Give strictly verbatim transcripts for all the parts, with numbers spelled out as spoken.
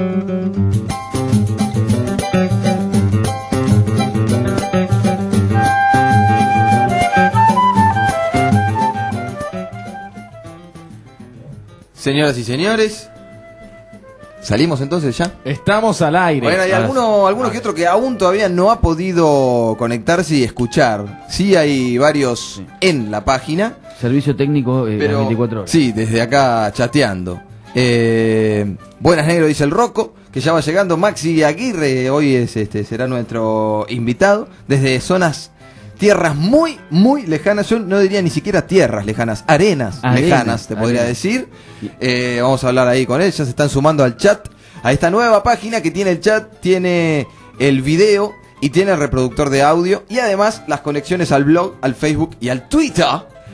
Señoras y señores, ¿salimos entonces ya? Estamos al aire. Bueno, hay alguno, alguno que otro que aún todavía no ha podido conectarse y escuchar. Sí, hay varios sí. en la página. Servicio técnico eh, pero, veinticuatro horas. Sí, desde acá chateando. Eh, buenas, negro, dice el Rocco, que ya va llegando. Maxi Aguirre hoy es, este, será nuestro invitado. Desde zonas, tierras muy, muy lejanas. Yo no diría ni siquiera tierras lejanas, arenas, arenas lejanas, te podría arenas. decir. Eh, vamos a hablar ahí con él, ya se están sumando al chat. A esta nueva página que tiene el chat, tiene el video y tiene el reproductor de audio. Y además las conexiones al blog, al Facebook y al Twitter.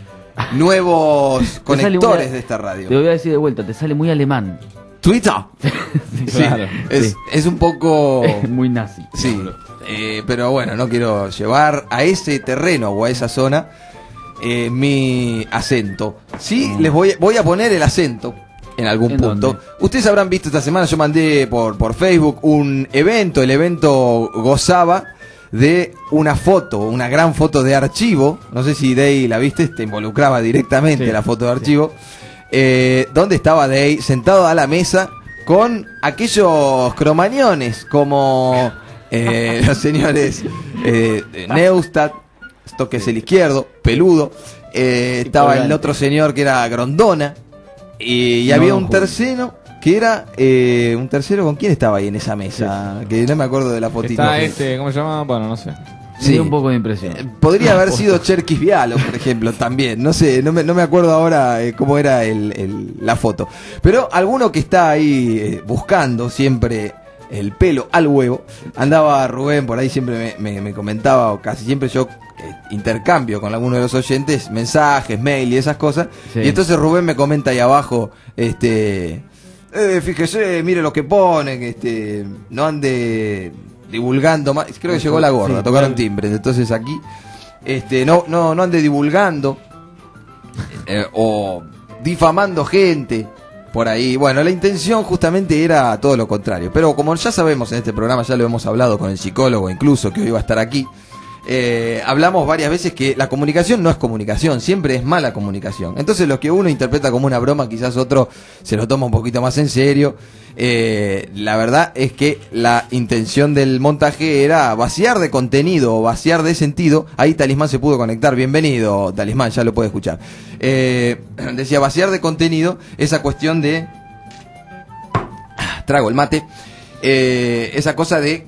Nuevos conectores muy, de esta radio. Te voy a decir de vuelta, te sale muy alemán. Twitter. sí, claro. Es, sí. es un poco... muy nazi. Sí, eh, pero bueno, no quiero llevar a ese terreno o a esa zona eh, mi acento. Sí, mm. les voy, voy a poner el acento en algún ¿En punto. dónde? Ustedes habrán visto esta semana, yo mandé por, por Facebook un evento. El evento gozaba de una foto, una gran foto de archivo. No sé si Day la viste, te involucraba directamente sí, la foto de archivo. Sí. Eh, donde estaba Day sentado a la mesa con aquellos cromañones como eh, los señores eh, Neustadt, esto que es el izquierdo, peludo. Eh, estaba el otro señor que era Grondona. Y, y no, había un tercero que era eh, un tercero. ¿Con quién estaba ahí en esa mesa? Sí. Que no me acuerdo de la fotito. Está este, ¿cómo se llama? Bueno, no sé. Sí, un poco de impresión. Eh, podría haber sido Cherkis Vialo, por ejemplo, también. No sé, no me, no me acuerdo ahora eh, cómo era el, el, la foto. Pero alguno que está ahí eh, buscando siempre el pelo al huevo. Andaba Rubén por ahí, siempre me, me, me comentaba, o casi siempre yo eh, intercambio con alguno de los oyentes mensajes, mail y esas cosas. Sí. Y entonces Rubén me comenta ahí abajo, este... Eh, fíjese, mire lo que pone, que este, no ande divulgando más. Creo que llegó la gorda, sí, tocaron timbres. Entonces aquí, este, no, no, no ande divulgando eh, o difamando gente por ahí. Bueno, la intención justamente era todo lo contrario. Pero como ya sabemos en este programa, ya lo hemos hablado con el psicólogo incluso, que hoy va a estar aquí. Eh, hablamos varias veces que la comunicación no es comunicación, siempre es mala comunicación. Entonces lo que uno interpreta como una broma, quizás otro se lo toma un poquito más en serio. Eh, la verdad es que la intención del montaje era vaciar de contenido o vaciar de sentido. Ahí Talismán se pudo conectar, bienvenido Talismán, ya lo puede escuchar. Eh, decía vaciar de contenido esa cuestión de... Trago el mate. Eh, esa cosa de...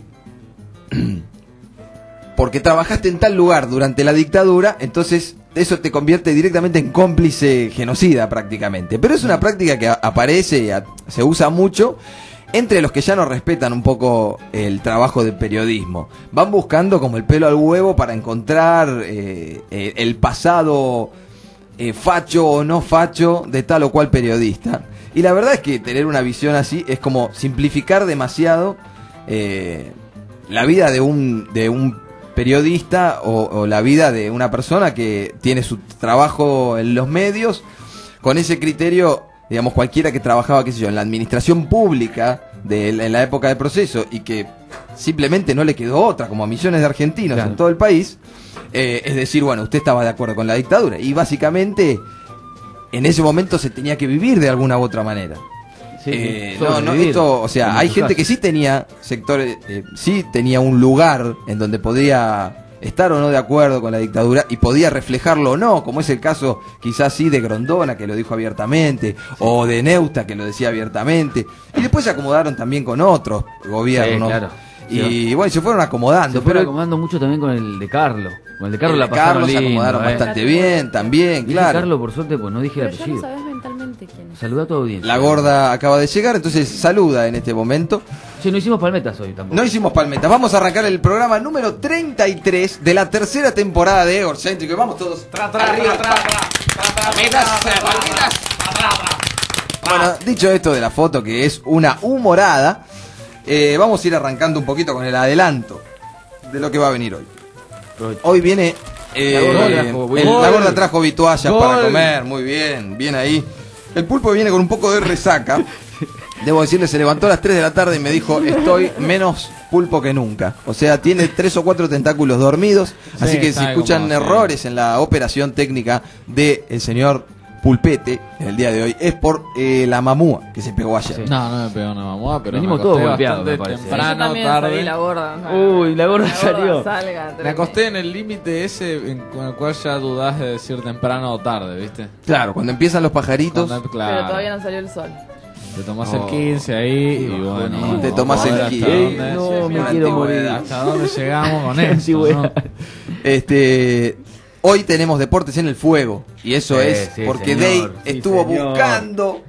porque trabajaste en tal lugar durante la dictadura, entonces eso te convierte directamente en cómplice genocida prácticamente. Pero es una práctica que aparece, se usa mucho entre los que ya no respetan un poco el trabajo de periodismo. Van buscando como el pelo al huevo para encontrar eh, eh, el pasado eh, facho o no facho de tal o cual periodista. Y la verdad es que tener una visión así es como simplificar demasiado eh, la vida de un, de un periodista o, o la vida de una persona que tiene su trabajo en los medios con ese criterio, digamos, cualquiera que trabajaba, qué sé yo, en la administración pública de, en la época del proceso y que simplemente no le quedó otra, como a millones de argentinos claro. en todo el país, eh, es decir, bueno, usted estaba de acuerdo con la dictadura y básicamente en ese momento se tenía que vivir de alguna u otra manera. Sí, eh, no, no, esto, o sea, hay gente que sí tenía sectores, eh, sí tenía un lugar en donde podía estar o no de acuerdo con la dictadura y podía reflejarlo o no, como es el caso quizás sí de Grondona, que lo dijo abiertamente, sí. o de Neustadt, que lo decía abiertamente, y después se acomodaron también con otros gobiernos. Sí, claro. Y sí. bueno, se fueron acomodando. Se fueron pero... acomodando mucho también con el de Carlos. Con el de Carlos el la de pasaron Carlos lindo, se acomodaron eh. bastante bien, también, dije claro. Carlos, por suerte, pues no dije pero el apellido. Ya no sabes mentalmente quién es. Saluda a tu audiencia. La gorda acaba de llegar, entonces saluda en este momento. Sí, no hicimos palmetas hoy tampoco. No hicimos palmetas. Vamos a arrancar el programa número treinta y tres de la tercera temporada de Egocéntrico. Vamos todos. Tra, tra, arriba. Tra, tra, tra, tra, palmetas, palmetas. Bueno, dicho esto de la foto, que es una humorada, eh, vamos a ir arrancando un poquito con el adelanto de lo que va a venir hoy. Hoy viene... Eh, la, gorda trajo, el, la gorda trajo vituallas para comer, muy bien, bien ahí. El pulpo viene con un poco de resaca. Debo decirle, se levantó a las tres de la tarde y me dijo, estoy menos pulpo que nunca. O sea, tiene tres o cuatro tentáculos dormidos, Sí, así que si sabe escuchan cómo, sí. errores en la operación técnica del señor Pulpete en el día de hoy, es por eh, la mamúa que se pegó ayer. Sí. No, no me pegó una mamá, pero Venimos me todos acosté golpeados, bastante me parece. Yo temprano, también salí tarde. la gorda. Uy, la gorda salió. Salga, Me tremendo. acosté en el límite ese en con el cual ya dudás de decir temprano o tarde, ¿viste? Claro, cuando empiezan los pajaritos, Cuando- claro, Pero todavía no salió el sol. te tomás Oh. el quince ahí y bueno, Te vamos tomás a ver el hasta quince. dónde- No, sí, me una quiero antigüedad, morir. hasta dónde llegamos con Qué esto, antigüedad. ¿no? este... Hoy tenemos deportes en el fuego y eso Sí, es sí, porque señor, Day sí, estuvo señor. buscando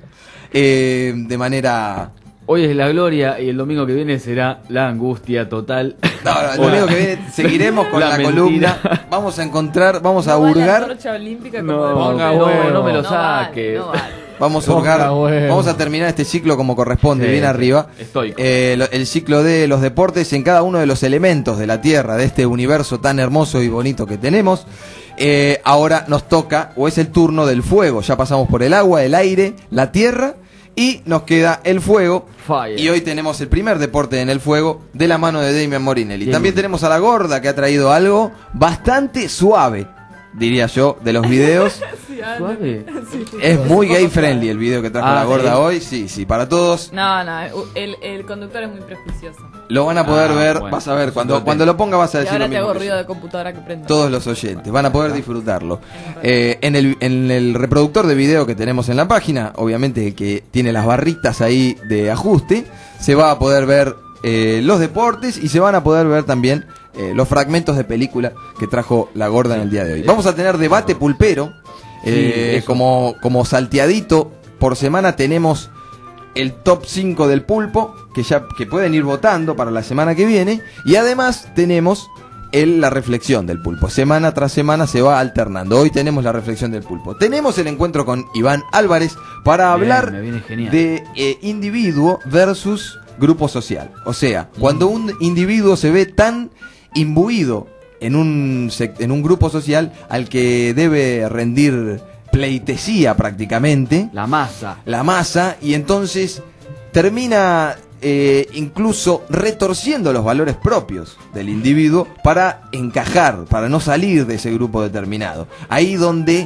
eh, de manera... Hoy es la gloria y el domingo que viene será la angustia total. No, no, el domingo que viene seguiremos con la, La mentira. columna, vamos a encontrar, vamos a No vale la hurgar, antorcha olímpica No, como de ponga Pompeyo. huevo. no me lo No saque. vale, no vale. vamos a Ponga hurgar, huevo. vamos a terminar este ciclo como corresponde, Sí, bien sí, arriba. estoico. Eh, lo- el ciclo de los deportes en cada uno de los elementos de la Tierra, de este universo tan hermoso y bonito que tenemos. Eh, ahora nos toca, o es el turno del fuego. Ya pasamos por el agua, el aire, la tierra y nos queda el fuego. Fire. Y hoy tenemos el primer deporte en el fuego de la mano de Damian Morinelli. Bien. También tenemos a la gorda que ha traído algo bastante suave, diría yo, de los videos. Sí, Ale. Suave. Sí, sí. Es muy gay friendly el video que trajo Ah, la gorda ¿sí? hoy. Sí, sí, para todos. No, no, el, el conductor es muy prejuicioso. Lo van a poder Ah, ver, bueno. vas a ver, cuando, Suerte. cuando lo ponga vas a Y decir ahora lo te mismo hago que ruido yo. de computadora que prenda. Todos los oyentes van a poder disfrutarlo. Eh, en, el, en el reproductor de video que tenemos en la página, obviamente el que tiene las barritas ahí de ajuste, se va a poder ver eh, los deportes y se van a poder ver también eh, los fragmentos de película que trajo la gorda en el día de hoy. Vamos a tener debate pulpero, eh, Sí, eso. como, como salteadito. Por semana tenemos el top cinco del pulpo, que ya que pueden ir votando para la semana que viene, y además tenemos el, la reflexión del pulpo. Semana tras semana se va alternando. Hoy tenemos la reflexión del pulpo. Tenemos el encuentro con Iván Álvarez para Bien, hablar me viene genial. de eh, individuo versus grupo social. O sea, cuando un individuo se ve tan imbuido en un, sec- en un grupo social al que debe rendir pleitesía prácticamente, La masa. la masa, y entonces termina eh, incluso retorciendo los valores propios del individuo para encajar, para no salir de ese grupo determinado. Ahí donde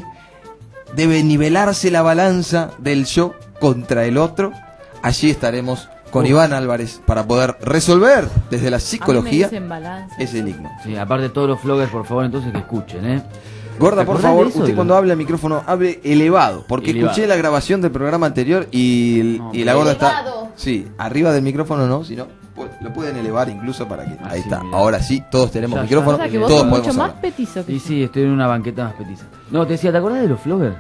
debe nivelarse la balanza del yo contra el otro, allí estaremos con Uf. Iván Álvarez para poder resolver desde la A mí me psicología dicen balance. ese enigma. Sí, aparte todos los vloggers, por favor, entonces que escuchen, ¿eh? Gorda, ¿Te por acordás favor, de eso, usted Iván? cuando hable al micrófono, hable elevado, porque Elevado. escuché la grabación del programa anterior y, No, y la pero- gorda está... Elevado. Sí, arriba del micrófono no, sino pu- lo pueden elevar incluso para que... Ah, ahí sí, está, mira. ahora sí, todos tenemos Ya, micrófono, ya. O sea que vos todos sos podemos mucho más hablar. petizo que Sí, yo. sí, estoy en una banqueta más petiza. No, te decía, ¿te acordás de los vloggers?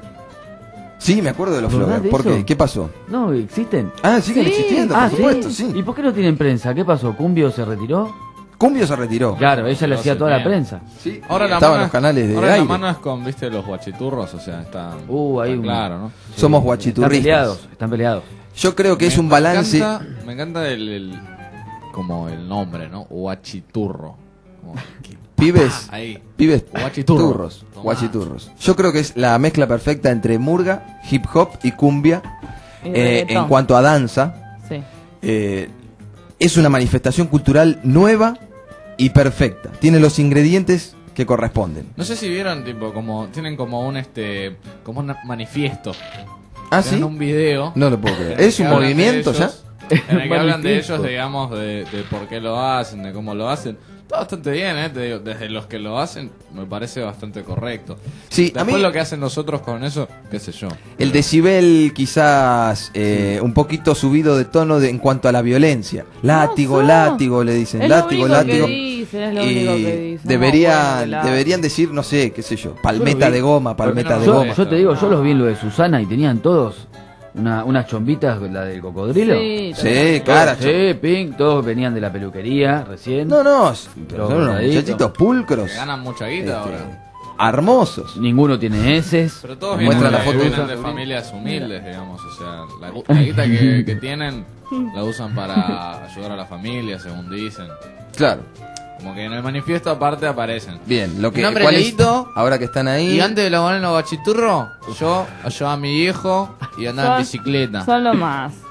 Sí, me acuerdo de los ¿Te acordás floggers. de ¿Por qué? eso? ¿Qué pasó? No, existen. Ah, siguen Sí. existiendo, Ah, por supuesto, sí. ¿Y por qué no tienen prensa? ¿Qué pasó? ¿Cumbio se retiró? Cumbio se retiró. Claro, ella le Lo hacía toda la tenía. prensa. Sí, Ahora la estaban mano los canales de ahora aire. la mano es con, viste, los guachiturros, o sea, está, Uh, hay está un- claro, ¿no? Somos Están guachiturristas. peleados, están peleados. Yo creo que es Me- un balance... Me encanta, me encanta el, el- como el nombre, ¿no? Guachiturro. Como que- Pibes, ahí. pibes, Guachiturro. turros, Tomá. guachiturros. Yo creo que es la mezcla perfecta entre murga, hip hop y cumbia Y eh, reggaetón. en cuanto a danza. Sí. Eh, es una manifestación cultural nueva y perfecta. Tiene los ingredientes que corresponden. No sé si vieron, tipo, como, tienen como un, este, como un manifiesto. ¿Ah, Tienen sí? un video. No lo puedo creer. en el ¿Es que un hablan de movimiento ya? ellos, En el que hablan de Manifiesto. ellos, digamos, de, de por qué lo hacen, de cómo lo hacen. Está bastante bien, ¿eh? Te digo, desde los que lo hacen, me parece bastante correcto. Sí, a Después mí lo que hacen nosotros con eso, qué sé yo. el decibel quizás eh, un poquito subido de tono de, en cuanto a la violencia. Látigo, No, látigo, le dicen. Es lo látigo, único látigo. que dicen, es lo Y único que dicen. deberían, No, bueno, deberían decir, no sé, qué sé yo, palmeta Yo lo vi. de goma, palmeta Pero de no, Yo, goma. yo te digo, yo los vi en lo de Susana y tenían todos una, unas chombitas, la del cocodrilo. Sí, Sí, totalmente. cara. Sí, pink, todos venían de la peluquería recién. No, no, pero Pero son unos cortadito. muchachitos pulcros, Que ganan mucha guita este, ahora. hermosos. Ninguno tiene heces. Pero todos Muestra vienen, la de, foto de vienen esa. de familias humildes, digamos. O sea, la, gu- la guita que, que tienen la usan para ayudar a la familia, según dicen. Claro, Como que en el manifiesto aparte aparecen. bien, lo que Mi nombre ¿cuál es es? Leito. Ahora que están ahí. Y antes de lo poner en los bachiturros, yo ayudaba a mi viejo y andaba en Son- bicicleta. Son lo más.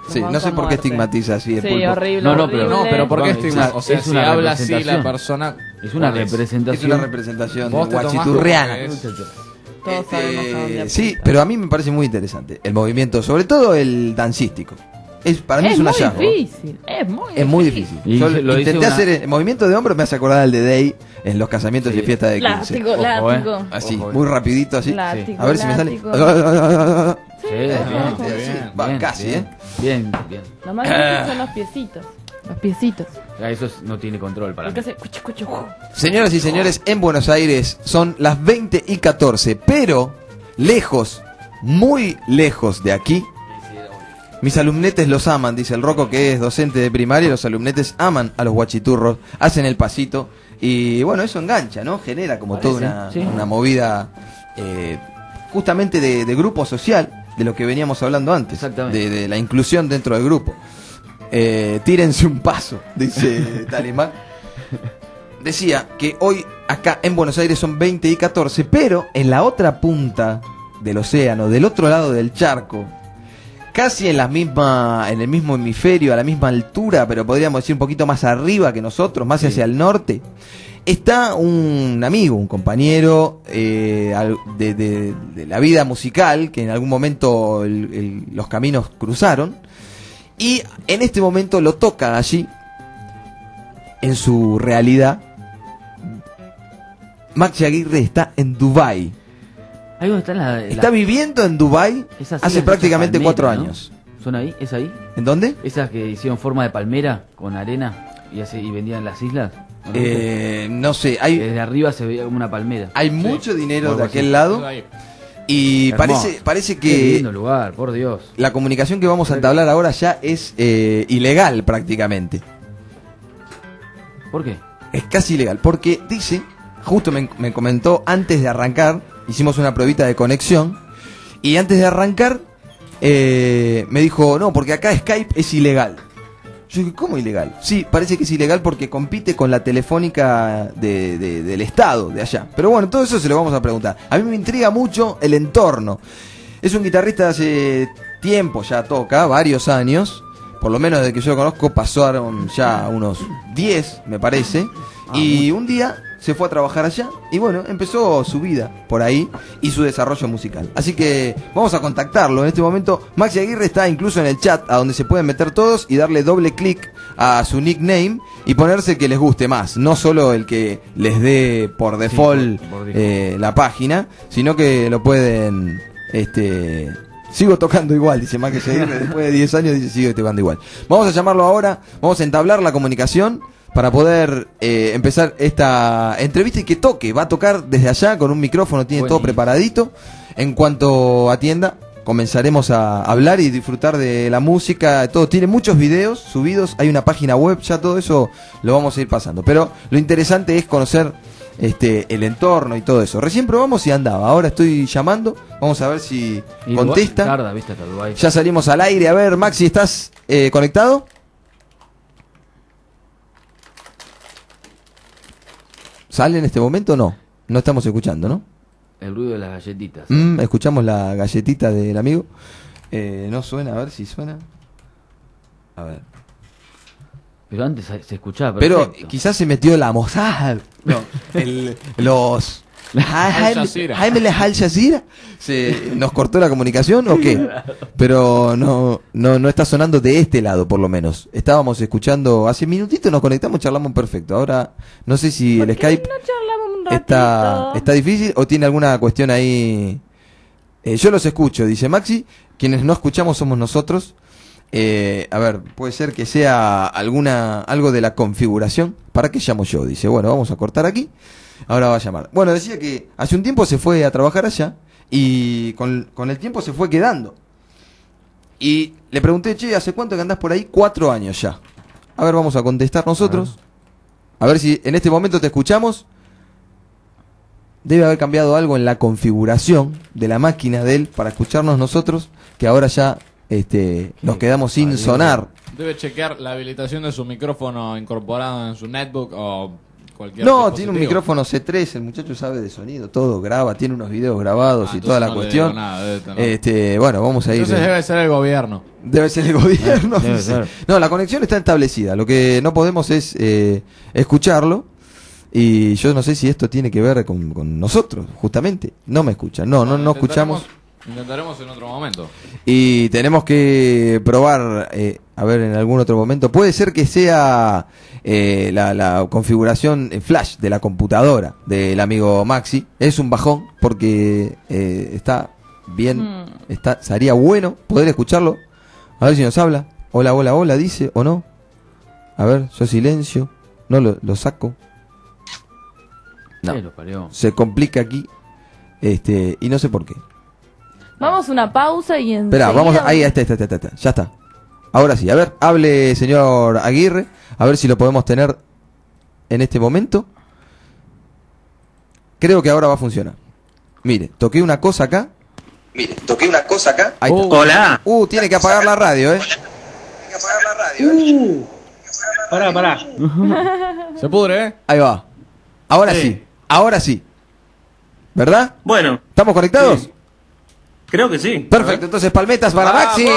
Sí, no sé por qué estigmatiza así el Sí, pulpo. horrible. No, no, horrible. pero- No, pero ¿por qué Es estigma? una- O sea, es si una habla así la representación. persona. Es una ¿cuál es? representación. Es una representación Vos te tomás guachiturriana. como que es- Todos sabemos a dónde Eh, sí, apunta. pero a mí me parece muy interesante el movimiento, sobre todo el dancístico. Es, para mí es, Es un muy hallazgo. difícil, es muy Es muy difícil. Y Yo lo dice intenté una- hacer el movimiento de hombros, me hace acordar al de Day en los casamientos Sí. y fiestas de quince. Látigo, Ojo, látigo. eh. Así, Ojo, eh. muy rapidito así. Látigo, A ver si me sale. látigo. Sí, Eh, bien, Ah, bien, bien. bien, Va, bien, casi, bien, ¿eh? Bien, bien. Lo más difícil son los piecitos. Los piecitos. Ah, eso es- no tiene control para Porque mí. hace cuchu, cuchu, ju. Señoras y señores, en Buenos Aires son las veinte y catorce, pero lejos, muy lejos de aquí, mis alumnetes los aman, dice el Rocco, que es docente de primaria, los alumnetes aman a los guachiturros, hacen el pasito, y bueno, eso engancha, ¿no? Genera como Parece, toda una, sí. una movida eh, justamente de, de grupo social, de lo que veníamos hablando antes, Exactamente. de, de la inclusión dentro del grupo. Eh, tírense un paso, dice Talimán. Decía que hoy acá en Buenos Aires son veinte y catorce, pero en la otra punta del océano, del otro lado del charco, casi en la misma, en el mismo hemisferio, a la misma altura, pero podríamos decir un poquito más arriba que nosotros, más Sí. hacia el norte, está un amigo, un compañero eh, al- de, de- de la vida musical, que en algún momento el- el- los caminos cruzaron, y en este momento lo toca allí, en su realidad. Maxi Aguirre está en Dubái. Ahí donde están la, Está viviendo en Dubái esas hace islas prácticamente hechas cuatro palmera, ¿no? años. ¿Son ahí? ¿Es ahí? ¿En dónde? Esas que hicieron forma de palmera con arena y, así, y vendían en las islas. ¿O no? Eh, no sé, Que hay, Desde arriba se veía como una palmera. hay mucho dinero Algo de así. aquel lado Ahí. y Hermoso. parece, parece Qué que lindo lugar, por Dios. la comunicación que vamos a entablar ahora ya es eh, ilegal prácticamente. ¿Por qué? Es casi ilegal, porque dice, justo me, me comentó antes de arrancar, hicimos una pruebita de conexión, y antes de arrancar eh, me dijo, no, porque acá Skype es ilegal. Yo dije, ¿cómo ilegal? Sí, parece que es ilegal porque compite con la telefónica de, de- del Estado, de allá. Pero bueno, todo eso se lo vamos a preguntar. A mí me intriga mucho el entorno. Es un guitarrista de hace tiempo, ya toca, varios años. Por lo menos desde que yo lo conozco pasaron ya unos diez, me parece. Y un día se fue a trabajar allá y bueno, empezó su vida por ahí y su desarrollo musical. Así que vamos a contactarlo en este momento. Maxi Aguirre está incluso en el chat, a donde se pueden meter todos y darle doble clic a su nickname y ponerse el que les guste más. No solo el que les dé por default, por- por default. eh, la página, sino que lo pueden... este Sigo tocando igual, dice Maxi Aguirre, después de diez años dice sigo tocando igual. Vamos a llamarlo ahora, vamos a entablar la comunicación para poder eh, empezar esta entrevista y que toque. Va a tocar desde allá con un micrófono, tiene todo Buenísimo. preparadito. En cuanto atienda, comenzaremos a hablar y disfrutar de la música, todo. Tiene muchos videos subidos, hay una página web, ya todo eso lo vamos a ir pasando. Pero lo interesante es conocer este el entorno y todo eso. Recién probamos y andaba, ahora estoy llamando, vamos a ver si Y contesta. Dubái, tarda, viste, hasta Dubái. Ya salimos al aire, a ver, Maxi, ¿estás eh, conectado? ¿Sale en este momento o no? No estamos escuchando, ¿no? El ruido de las galletitas. Mm, escuchamos la galletita del amigo. Eh, no suena, a ver si suena. A ver. Pero antes se escuchaba Pero perfecto. quizás se metió la Mossad. No, el, los... Jaime Jazeera. Jaime de Al Jazeera se nos cortó la comunicación o qué, pero no no no está sonando de este lado por lo menos. Estábamos escuchando hace minutitos, nos conectamos, charlamos perfecto. Ahora no sé si el Skype No charlamos un está ratito. está difícil o tiene alguna cuestión ahí. Eh, yo los escucho, dice Maxi. Quienes no escuchamos somos nosotros. Eh, a ver, puede ser que sea alguna algo de la configuración. ¿Para qué llamo yo? Dice, bueno, vamos a cortar aquí. Ahora va a llamar. Bueno, decía que hace un tiempo se fue a trabajar allá y con, con el tiempo se fue quedando. Y le pregunté, che, ¿hace cuánto que andás por ahí? Cuatro años ya. A ver, vamos a contestar nosotros. A ver si en este momento te escuchamos. Debe haber cambiado algo en la configuración de la máquina de él para escucharnos nosotros, que ahora ya este, nos quedamos sin parió. sonar. Debe chequear la habilitación de su micrófono incorporado en su netbook o cualquier No, tiene un dispositivo. micrófono C tres, el muchacho sabe de sonido, todo graba, tiene unos videos grabados Ah, y toda la entonces no le cuestión. digo nada, debe tener. Este, bueno, vamos a ir. Entonces debe ser el gobierno. Debe ser el gobierno. Debe dice. ser. No, la conexión está establecida. Lo que no podemos es eh, escucharlo. Y yo no sé si esto tiene que ver con, con nosotros, justamente. No me escuchan. No, no, no escuchamos. Intentaremos- Intentaremos en otro momento. Y tenemos que probar, eh, a ver, en algún otro momento. Puede ser que sea eh, la, la configuración en flash de la computadora del amigo Maxi. Es un bajón porque eh, está bien, Mm. está, sería bueno poder escucharlo. A ver si nos habla. Hola, hola, hola, dice o no. A ver, yo silencio. No lo, lo saco. No, Sí, lo parió. se complica aquí. Este, y no sé por qué. Vamos a una pausa y en. Espera, vamos a, ahí está, está, está, está, ya está. Ahora sí, a ver, hable señor Aguirre, a ver si lo podemos tener en este momento. Creo que ahora va a funcionar. Mire, toqué una cosa acá. Mire, toqué una cosa acá. Ahí está. Hola. Uh, tiene que apagar la radio, eh. Uh, pará, pará. Se pudre, ¿eh? Ahí va. Ahora sí, Sí. ahora sí. ¿Verdad? Bueno, ¿Estamos conectados? Sí. creo que sí. Perfecto, entonces palmetas para Maxi.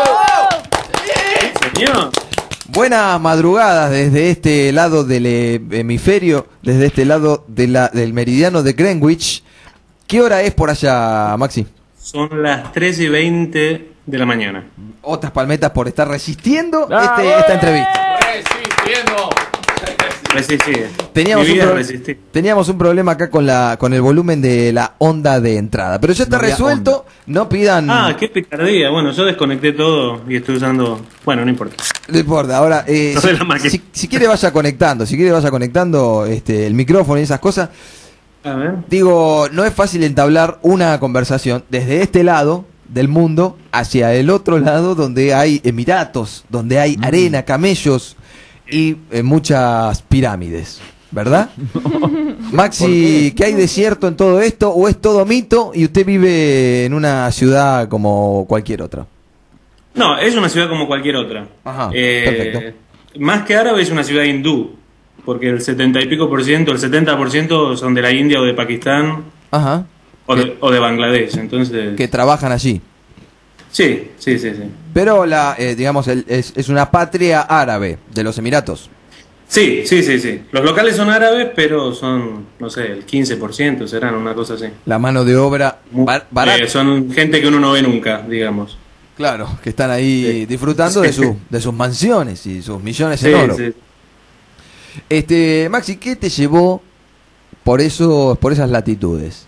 Señor. Buenas madrugadas desde este lado del eh, hemisferio, desde este lado de la, del meridiano de Greenwich. ¿Qué hora es por allá, Maxi? Son las tres y veinte de la mañana. Otras palmetas por estar resistiendo ¡Ah, este, bueno! esta entrevista. Resistiendo. Resistí. Teníamos Mi un, vida pro- resistí. teníamos un problema acá con la con el volumen de la onda de entrada, pero ya está No había resuelto. No pidan. Ah, qué picardía. Bueno, yo desconecté todo y estoy usando... Bueno, no importa. No importa. Ahora, eh, No si, de la máquina. si- si quiere vaya conectando, si quiere vaya conectando este el micrófono y esas cosas. A ver. Digo, no es fácil entablar una conversación desde este lado del mundo hacia el otro lado donde hay emiratos, donde hay arena, camellos y eh, muchas pirámides, ¿verdad? Maxi, ¿qué hay de cierto en todo esto o es todo mito y usted vive en una ciudad como cualquier otra? No, es una ciudad como cualquier otra. Ajá, Eh, perfecto. Más que árabe es una ciudad hindú, porque el setenta y pico por ciento, el setenta por ciento son de la India o de Pakistán Ajá. o de, o de Bangladesh, entonces... Que trabajan allí. Sí, sí, sí, sí. Pero la, eh, digamos, el- es, es una patria árabe de los Emiratos. Sí, sí, sí, sí. Los locales son árabes, pero son, no sé, el quince por ciento serán, una cosa así. La mano de obra Mu- bar- barata. eh, son gente que uno no ve nunca, digamos. Claro, que están ahí Sí. disfrutando Sí. de, su, de sus mansiones y sus millones Sí, en oro. sí. Este, Maxi, ¿qué te llevó por eso, por esas latitudes?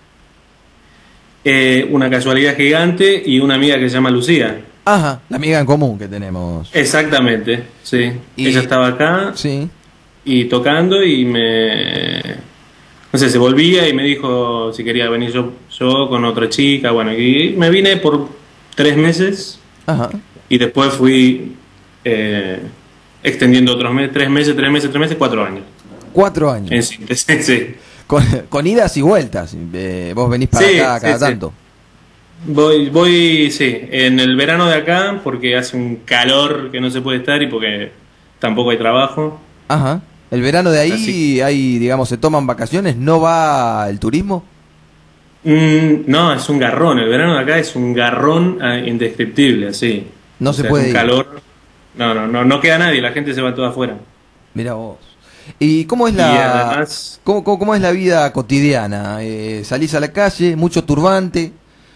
Eh, una casualidad gigante y una amiga que se llama Lucía. Ajá, la amiga en común que tenemos. Exactamente, sí. Y- Ella estaba acá Sí. y tocando y me... No sé, se volvía y me dijo si quería venir yo, yo con otra chica. Bueno, y me vine por tres meses Ajá. y después fui eh, extendiendo otros meses, tres meses, tres meses, tres meses, cuatro años. Cuatro años. En síntesis, sí. Con, con idas y vueltas. Eh, vos venís para Sí, acá sí, cada sí. tanto. Voy, voy, sí, en el verano de acá porque hace un calor que no se puede estar y porque tampoco hay trabajo. Ajá. El verano de ahí Así. hay, digamos, se toman vacaciones, ¿no va el turismo? Mm, no, es un garrón, el verano de acá es un garrón ah, indescriptible, así. No O se sea, puede es un ir. calor. No, no, no, no queda nadie, la gente se va toda afuera. Mira vos. ¿Y cómo es Y la además- cómo, cómo, cómo es la vida cotidiana? Eh, ¿Salís a la calle, mucho turbante?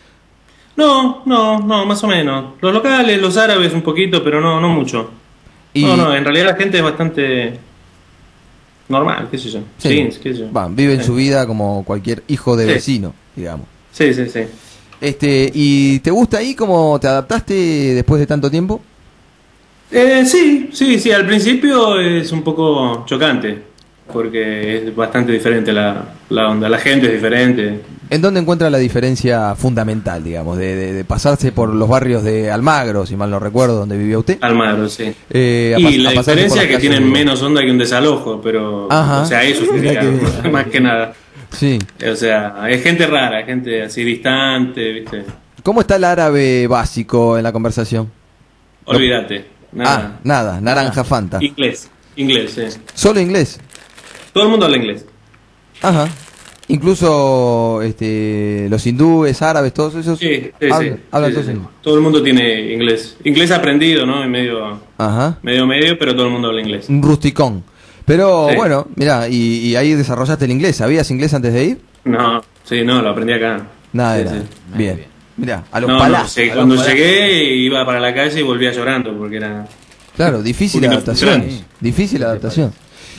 No, no, no, más o menos. Los locales, los árabes un poquito, pero no, no mucho. Y- No, no, en realidad la gente es bastante normal, qué sé yo. Sí. Jeans, qué sé yo. Van, viven Sí. su vida como cualquier hijo de Sí. vecino, digamos. Sí, sí, sí. Este, ¿y te gusta ahí cómo te adaptaste después de tanto tiempo? Eh, sí, sí, sí, al principio es un poco chocante, porque es bastante diferente la, la onda, la gente es diferente. ¿En dónde encuentra la diferencia fundamental, digamos, de, de- de pasarse por los barrios de Almagro, si mal no recuerdo, donde vivía usted? Almagro, sí. Eh, a pas- Y la a pasarse diferencia por es que las tienen calles de- menos onda que un desalojo, pero, Ajá. o sea, eso Mirá sería que bien. más que nada. Sí. O sea, es gente rara, gente así distante, ¿viste? ¿Cómo está el árabe básico en la conversación? Olvídate. Ah, Nada. nada, naranja Fanta. Inglés, inglés, sí. ¿Solo inglés? todo el mundo habla inglés. Ajá. Incluso este, los hindúes, árabes, todos esos. Sí, sí, hablan, sí, hablan sí, todos sí. inglés. Todo el mundo tiene inglés. Inglés aprendido, ¿no? En medio, Ajá. medio medio, pero todo el mundo habla inglés. Un rusticón. Pero Sí. bueno, mira, y, y ahí desarrollaste el inglés. ¿Sabías inglés antes de ir? No, sí, no, lo aprendí acá. Nada Sí, de nada. sí. Bien. Bien. Mira, a los No, no, palazos. sí, a cuando los palazos. llegué iba para la calle y volvía llorando porque era... Claro, difícil Una adaptación. frustración. Difícil adaptación.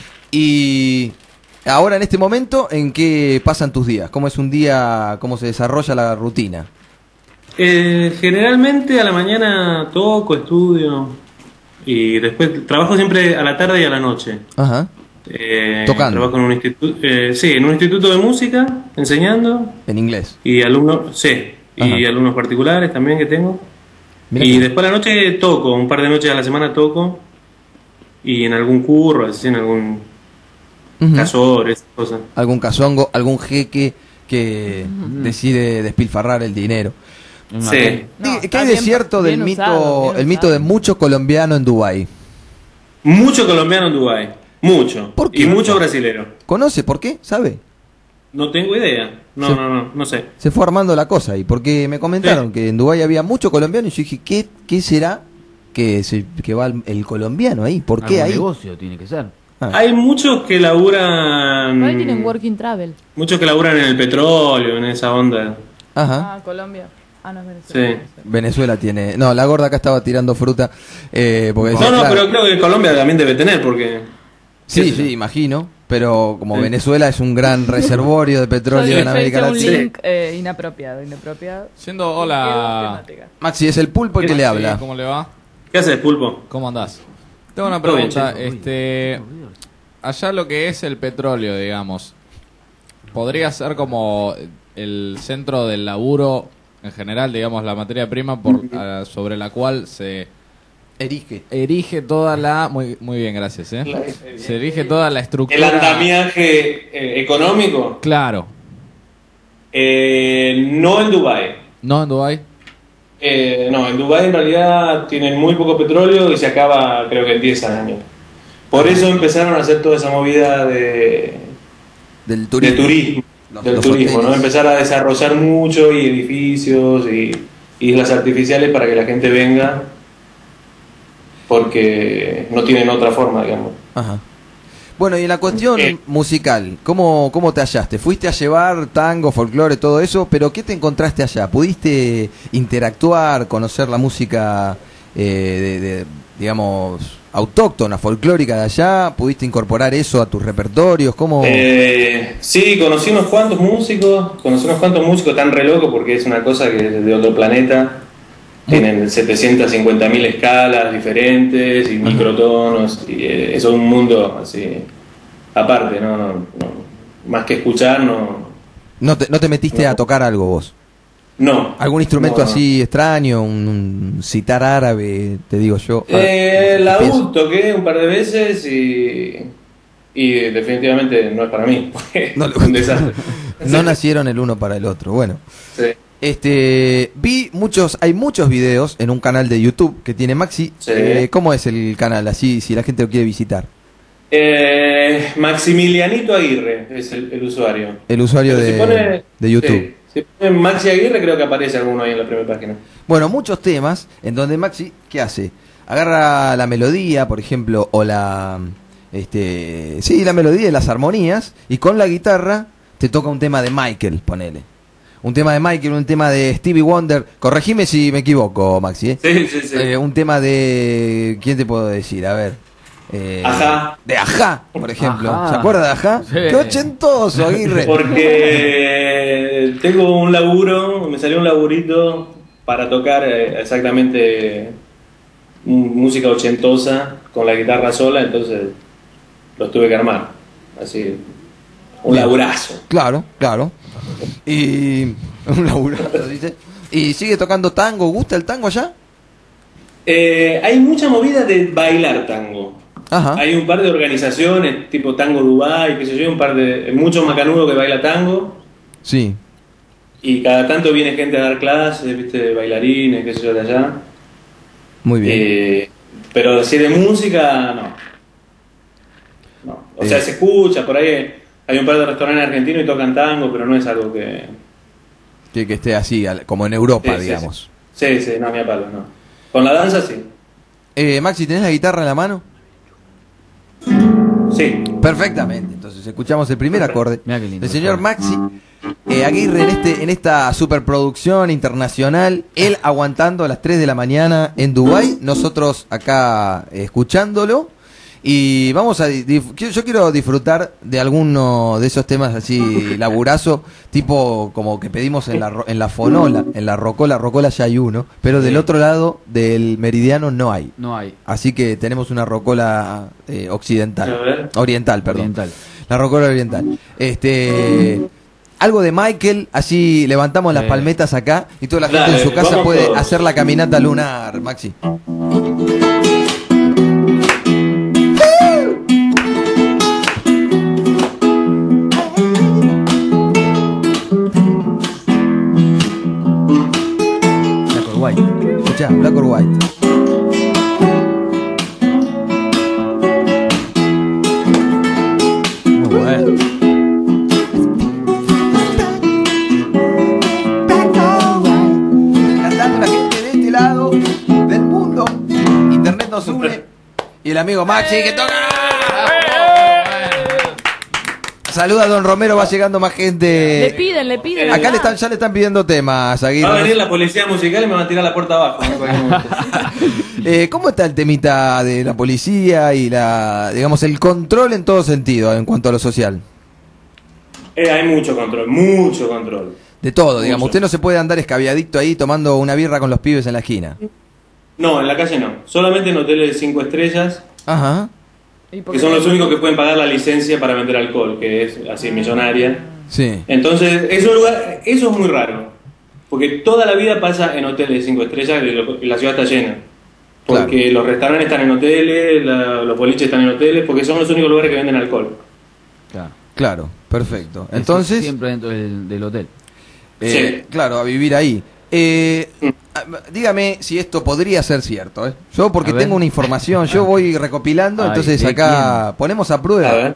Y ahora en este momento, ¿en qué pasan tus días? ¿Cómo es un día, cómo se desarrolla la rutina? Eh, generalmente a la mañana toco, estudio y después trabajo siempre a la tarde y a la noche. Ajá. Eh, Tocando. Trabajo en un instituto, eh, sí, en un instituto de música, enseñando En inglés. y alumnos, sí, y Ajá. alumnos particulares también que tengo. Mirá y que- después a la noche toco, un par de noches a la semana toco y en algún curro, así en algún Ujú. casor, esas cosas. Algún casongo, algún jeque que decide despilfarrar el dinero. Una- Sí. ¿Qué, No, qué está hay de bien- cierto del bien mito, usado, bien el mito usado. de mucho colombiano en Dubái? Mucho colombiano en Dubái, mucho. ¿Por qué? Y mucho brasilero. ¿Conoce por qué? ¿Sabe? No tengo idea. No, Sí. no, no, no sé. Se fue armando la cosa y porque me comentaron Sí. que en Dubái había mucho colombiano y yo dije, ¿qué, qué será que, se, que va el, el colombiano ahí? ¿Por qué algún ahí? negocio tiene que ser. Ah, Hay muchos que laburan. Ahí tienen working travel. Muchos que laburan en el petróleo, en esa onda. Ajá. Ah, Colombia. Ah, no es Venezuela. Sí. Venezuela tiene... No, la gorda acá estaba tirando fruta. Eh, porque decía, No, no, claro, pero creo que Colombia también debe tener, porque. Sí, qué sé yo. sí, imagino. Pero como Sí. Venezuela es un gran reservorio de petróleo Yo en América hice un Latina. link eh, inapropiado, inapropiado. Siendo Quedó hola. temática. Maxi, es el pulpo el que Maxi, le habla. ¿Cómo le va? ¿Qué haces, Pulpo? ¿Cómo andás? Tengo una Todo bien, pregunta. chico. Este, allá lo que es el petróleo, digamos, ¿podría ser como el centro del laburo en general, digamos, la materia prima por ah, sobre la cual se Erige. erige toda la... Muy, muy bien, gracias. ¿eh? Se erige toda la El estructura... andamiaje eh, económico, Claro. eh, no en Dubái. ¿No en Dubái? Eh, no, en Dubái en realidad tienen muy poco petróleo y se acaba creo que en diez años. Por eso empezaron a hacer toda esa movida de, Del de turismo. turismo, Los- del los turismo, ¿no? hoteles. Empezar a desarrollar mucho y edificios y islas artificiales para que la gente venga porque no tienen otra forma, digamos. Ajá. Bueno, y en la cuestión Eh. musical, ¿cómo, ¿cómo te hallaste? Fuiste a llevar tango, folclore, todo eso, pero ¿qué te encontraste allá? ¿Pudiste interactuar, conocer la música, eh, de, de, digamos, autóctona, folclórica de allá? ¿Pudiste incorporar eso a tus repertorios? ¿Cómo? Eh, sí, conocí unos cuantos músicos, conocí unos cuantos músicos tan re locos porque es una cosa que es de otro planeta. Tienen setecientas cincuenta mil escalas diferentes y microtonos, y eh, eso es un mundo así aparte, ¿no? No, no, más que escuchar, no. ¿No te, no te metiste No. a tocar algo vos? No. ¿Algún instrumento No, no. así extraño? Un, un citar árabe, te digo yo. Eh, Ah, la pienso. U toqué un par de veces y, y definitivamente no es para mí. No, Es un desastre. No nacieron el uno para el otro. Bueno. Sí. Este, vi muchos, hay muchos videos en un canal de YouTube que tiene Maxi. Sí. Eh, ¿Cómo es el canal? Así, si la gente lo quiere visitar. Eh, Maximilianito Aguirre es el, el usuario. El usuario Pero de, si pone- de YouTube. sí, si pone Maxi Aguirre creo que aparece alguno ahí en la primera página. Bueno, muchos temas en donde Maxi, ¿qué hace? Agarra la melodía, por ejemplo, o la, este, sí, la melodía y las armonías, y con la guitarra te toca un tema de Michael, ponele. Un tema de Michael, un tema de Stevie Wonder. Corregime si me equivoco, Maxi. ¿eh? Sí, sí, sí. Eh, un tema de... ¿Quién te puedo decir? A ver. Eh, Ajá. De Ajá, por ejemplo. Ajá. ¿Se acuerda de Ajá? Sí. ¡Qué ochentoso, Aguirre! Porque tengo un laburo, me salió un laburito para tocar eh, exactamente m- música ochentosa con la guitarra sola, entonces los tuve que armar. Así, un Bien. laburazo. Claro, claro. Y... Un laburazo, dice. ¿Y sigue tocando tango? ¿Gusta el tango allá? Eh, hay mucha movida de bailar tango. Ajá. Hay un par de organizaciones tipo Tango Dubai, qué sé yo, un par de muchos macanudos que baila tango Sí. y cada tanto viene gente a dar clases, viste, de bailarines, qué sé yo, de allá. Muy bien. Eh, pero así de música, no. No. O Eh. sea, se escucha, por ahí hay un par de restaurantes argentinos y tocan tango, pero no es algo que... Que, que esté así, al- como en Europa, Sí, sí, digamos. Sí, sí, no, ni a palo, no. Con la danza, sí. Eh, Maxi, ¿tenés la guitarra en la mano? Sí. Perfectamente, entonces escuchamos el primer acorde Mirá qué lindo. del señor Maxi eh, Aguirre en, este, en esta superproducción internacional, él aguantando a las tres de la mañana en Dubái, nosotros acá eh, escuchándolo. Y vamos a... dif- quiero- yo quiero disfrutar de alguno de esos temas así laburazo, tipo como que pedimos en la, ro- en la fonola, en la rocola, rocola ya hay uno, pero del Sí. otro lado del meridiano no hay. No hay. Así que tenemos una rocola eh, A occidental, ver. oriental, perdón. Oriental. La rocola oriental. Este, algo de Michael, así levantamos las Sí. palmetas acá y toda la gente Dale, en su casa vamos puede todos. hacer la caminata lunar, Maxi. Black or White. Escuchá, Black or White. Muy bueno. Cantando la gente de este lado del mundo. Internet nos une. Y el amigo Maxi que toca. Saluda a Don Romero, va llegando más Le gente. piden, le piden. Acá le están, ya le están pidiendo temas, Va a Aguirre. venir la policía musical y me va a tirar la puerta abajo. ¿no? Eh, ¿Cómo está el temita de la policía y la, digamos, el control en todo sentido en cuanto a lo social? Eh, hay mucho control, mucho control. De todo, digamos. Mucho. Usted no se puede andar escabiadicto ahí tomando una birra con los pibes en la esquina. No, en la calle no. Solamente en hoteles de cinco estrellas, Ajá. ¿Y por que qué? son los únicos que pueden pagar la licencia para vender alcohol, que es así millonaria. Sí. Entonces, es un lugar, eso es muy raro. Porque toda la vida pasa en hoteles de cinco estrellas y lo- y la ciudad está llena. Porque los restaurantes están en hoteles, la- los boliches están en hoteles, porque son los únicos lugares que venden alcohol. Claro. Claro, perfecto. Es Entonces, siempre dentro del, del hotel. eh, Sí. claro, a vivir ahí. Eh, Mm. ah, dígame si esto podría ser cierto. ¿eh? Yo porque A ver. tengo una información, yo voy recopilando, Ay, entonces ¿de acá quién? ponemos a A prueba. ver.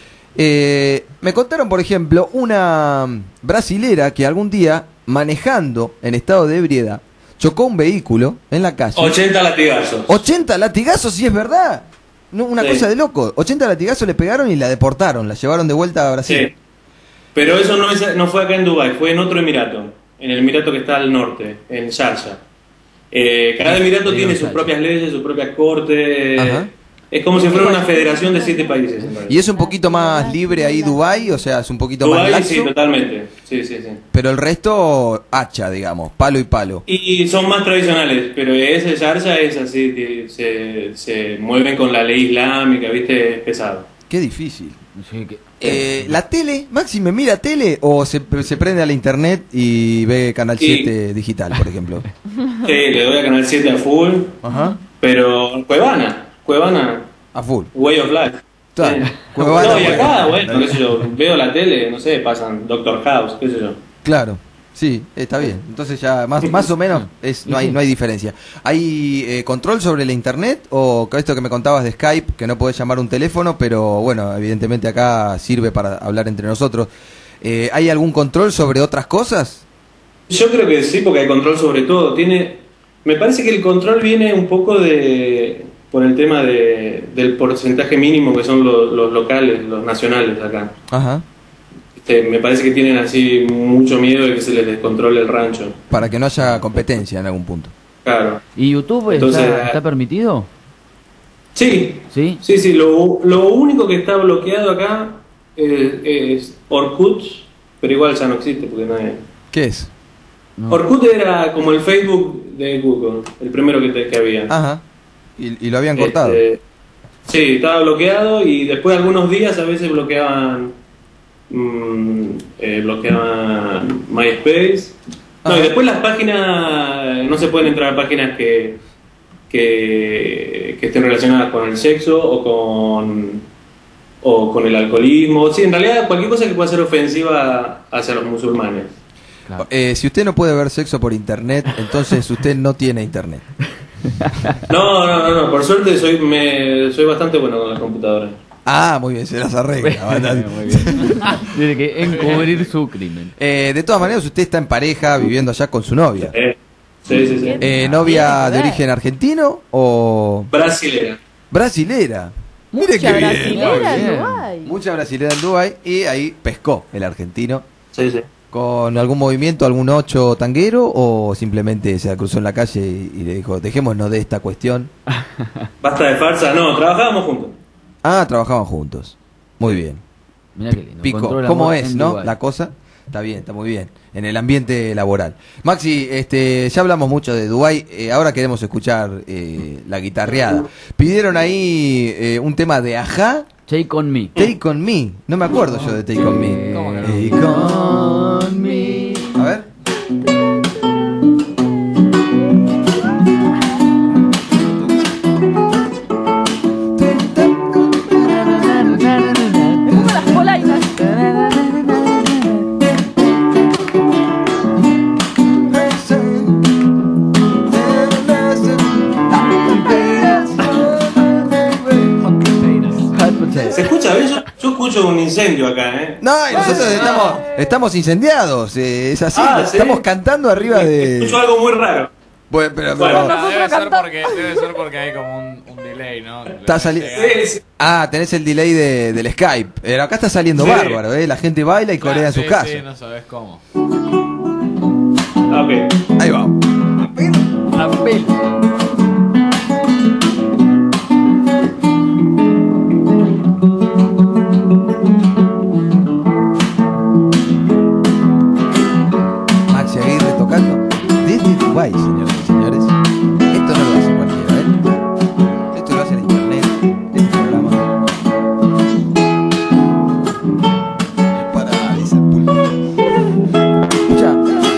Eh, me contaron, por ejemplo, una brasilera que algún día, manejando en estado de ebriedad, chocó un vehículo en la calle. ochenta latigazos. ochenta latigazos, si es verdad. No, una Sí. cosa de loco. ochenta latigazos le pegaron y la deportaron, la llevaron de vuelta a Brasil. Sí. Pero eso no, es, no fue acá en Dubái, fue en otro emirato, en el emirato que está al norte, en Sharjah. Eh, cada emirato Sí, tiene en sus Sharjah. propias leyes, sus propias cortes. Ajá. Es como si fuera una federación de siete países. en realidad. Y es un poquito más libre ahí Dubái, o sea, es un poquito más Dubái, laxo, sí, totalmente. Sí, sí, sí. pero el resto hacha, digamos, palo y palo. Y son más tradicionales, pero ese Sharjah es así, que se, se mueven con la ley islámica, ¿viste? Es pesado. Qué difícil. Sí, que- Eh, ¿La tele? ¿Maxi me mira tele o se, se prende a la internet y ve Canal Sí. siete digital, por ejemplo? Sí, le doy a Canal siete a full, Ajá. pero Cuevana, Cuevana, A full. Way of Life. Claro. Sí. Cuevana, no, y bueno. acá, bueno, qué sé yo, veo la tele, no sé, pasan Doctor House, qué sé yo. Claro. Sí, está bien. Entonces ya más, más o menos es, no hay no hay diferencia. ¿Hay eh, control sobre la internet o con esto que me contabas de Skype, que no podés llamar un teléfono, pero bueno, evidentemente acá sirve para hablar entre nosotros? Eh, ¿Hay algún control sobre otras cosas? Yo creo que sí, porque hay control sobre todo. Tiene, me parece que el control viene un poco de por el tema de, del porcentaje mínimo que son los, los locales, los nacionales acá. Ajá. Este, me parece que tienen así mucho miedo de que se les descontrole el rancho. Para que no haya competencia en algún punto. Claro. ¿Y YouTube Entonces, está, ah, está permitido? Sí, ¿Sí? sí, sí. Lo, lo único que está bloqueado acá es, es Orkut, pero igual ya no existe porque no hay. ¿Qué es? No. Orkut era como el Facebook de Google, el primero que, te- que había. Ajá. Y, y lo habían cortado. Este, sí, estaba bloqueado y después de algunos días a veces bloqueaban mm, eh, bloqueaban MySpace. No, Ajá. y después las páginas, no se pueden entrar a páginas que, que, que estén relacionadas con el sexo o con, o con el alcoholismo. Sí, en realidad cualquier cosa que pueda ser ofensiva hacia los musulmanes. Claro. Eh, si usted no puede ver sexo por internet, entonces usted no tiene internet. No, no, no, no, por suerte soy, me, soy bastante bueno con las computadoras. Ah, muy bien, se las arregla. bastante. Muy bien. Tiene que encubrir su crimen. Eh, de todas maneras, usted está en pareja, viviendo allá con su novia. Eh, sí, sí, sí. Eh, ¿Novia de origen argentino o Brasilera. brasilera? Mire Mucha qué bien. brasilera Muy en bien. Dubái. Mucha brasilera en Dubái y ahí pescó el argentino. Sí, sí. ¿Con algún movimiento, algún ocho tanguero o simplemente se cruzó en la calle y, y le dijo, dejémonos de esta cuestión? Basta de farsa. No, trabajábamos juntos. Ah, trabajaban juntos. Muy bien. Mirá qué lindo. Pico, Encontró el ¿cómo amor es, en no? Dubái. La cosa. Está bien, está muy bien. En el ambiente laboral. Maxi, este, ya hablamos mucho de Dubái. Eh, ahora queremos escuchar eh, la guitarreada. Pidieron ahí eh, un tema de Ajá. Take on me. Take on Me. No me acuerdo yo de Take on Me. ¿Cómo que no? Take on Me. A ver. Es como las polainas. ¿Se escucha bien? Yo, yo escucho un incendio acá, ¿eh? No, y nosotros estamos, estamos incendiados. eh, es así. Ah, ¿sí? Estamos cantando arriba de. Escucho algo muy raro. Bueno, pero, Bueno, pero- Ah, debe, ser cantamos. porque, debe ser porque hay como un, un delay, ¿no? Está saliendo. Sí, sí. Ah, tenés el delay de, del Skype. Pero acá está saliendo Sí. bárbaro, ¿eh? La gente baila y corea en sus sí, casas. Sí, no sabes cómo. Ah, ok. Ahí va. Apel. Maxi Aguirre tocando desde Dubái, señores y señores. Esto no lo hace cualquiera, ¿eh? Esto lo hace en internet, este programa. Para ese pulpo. Escucha.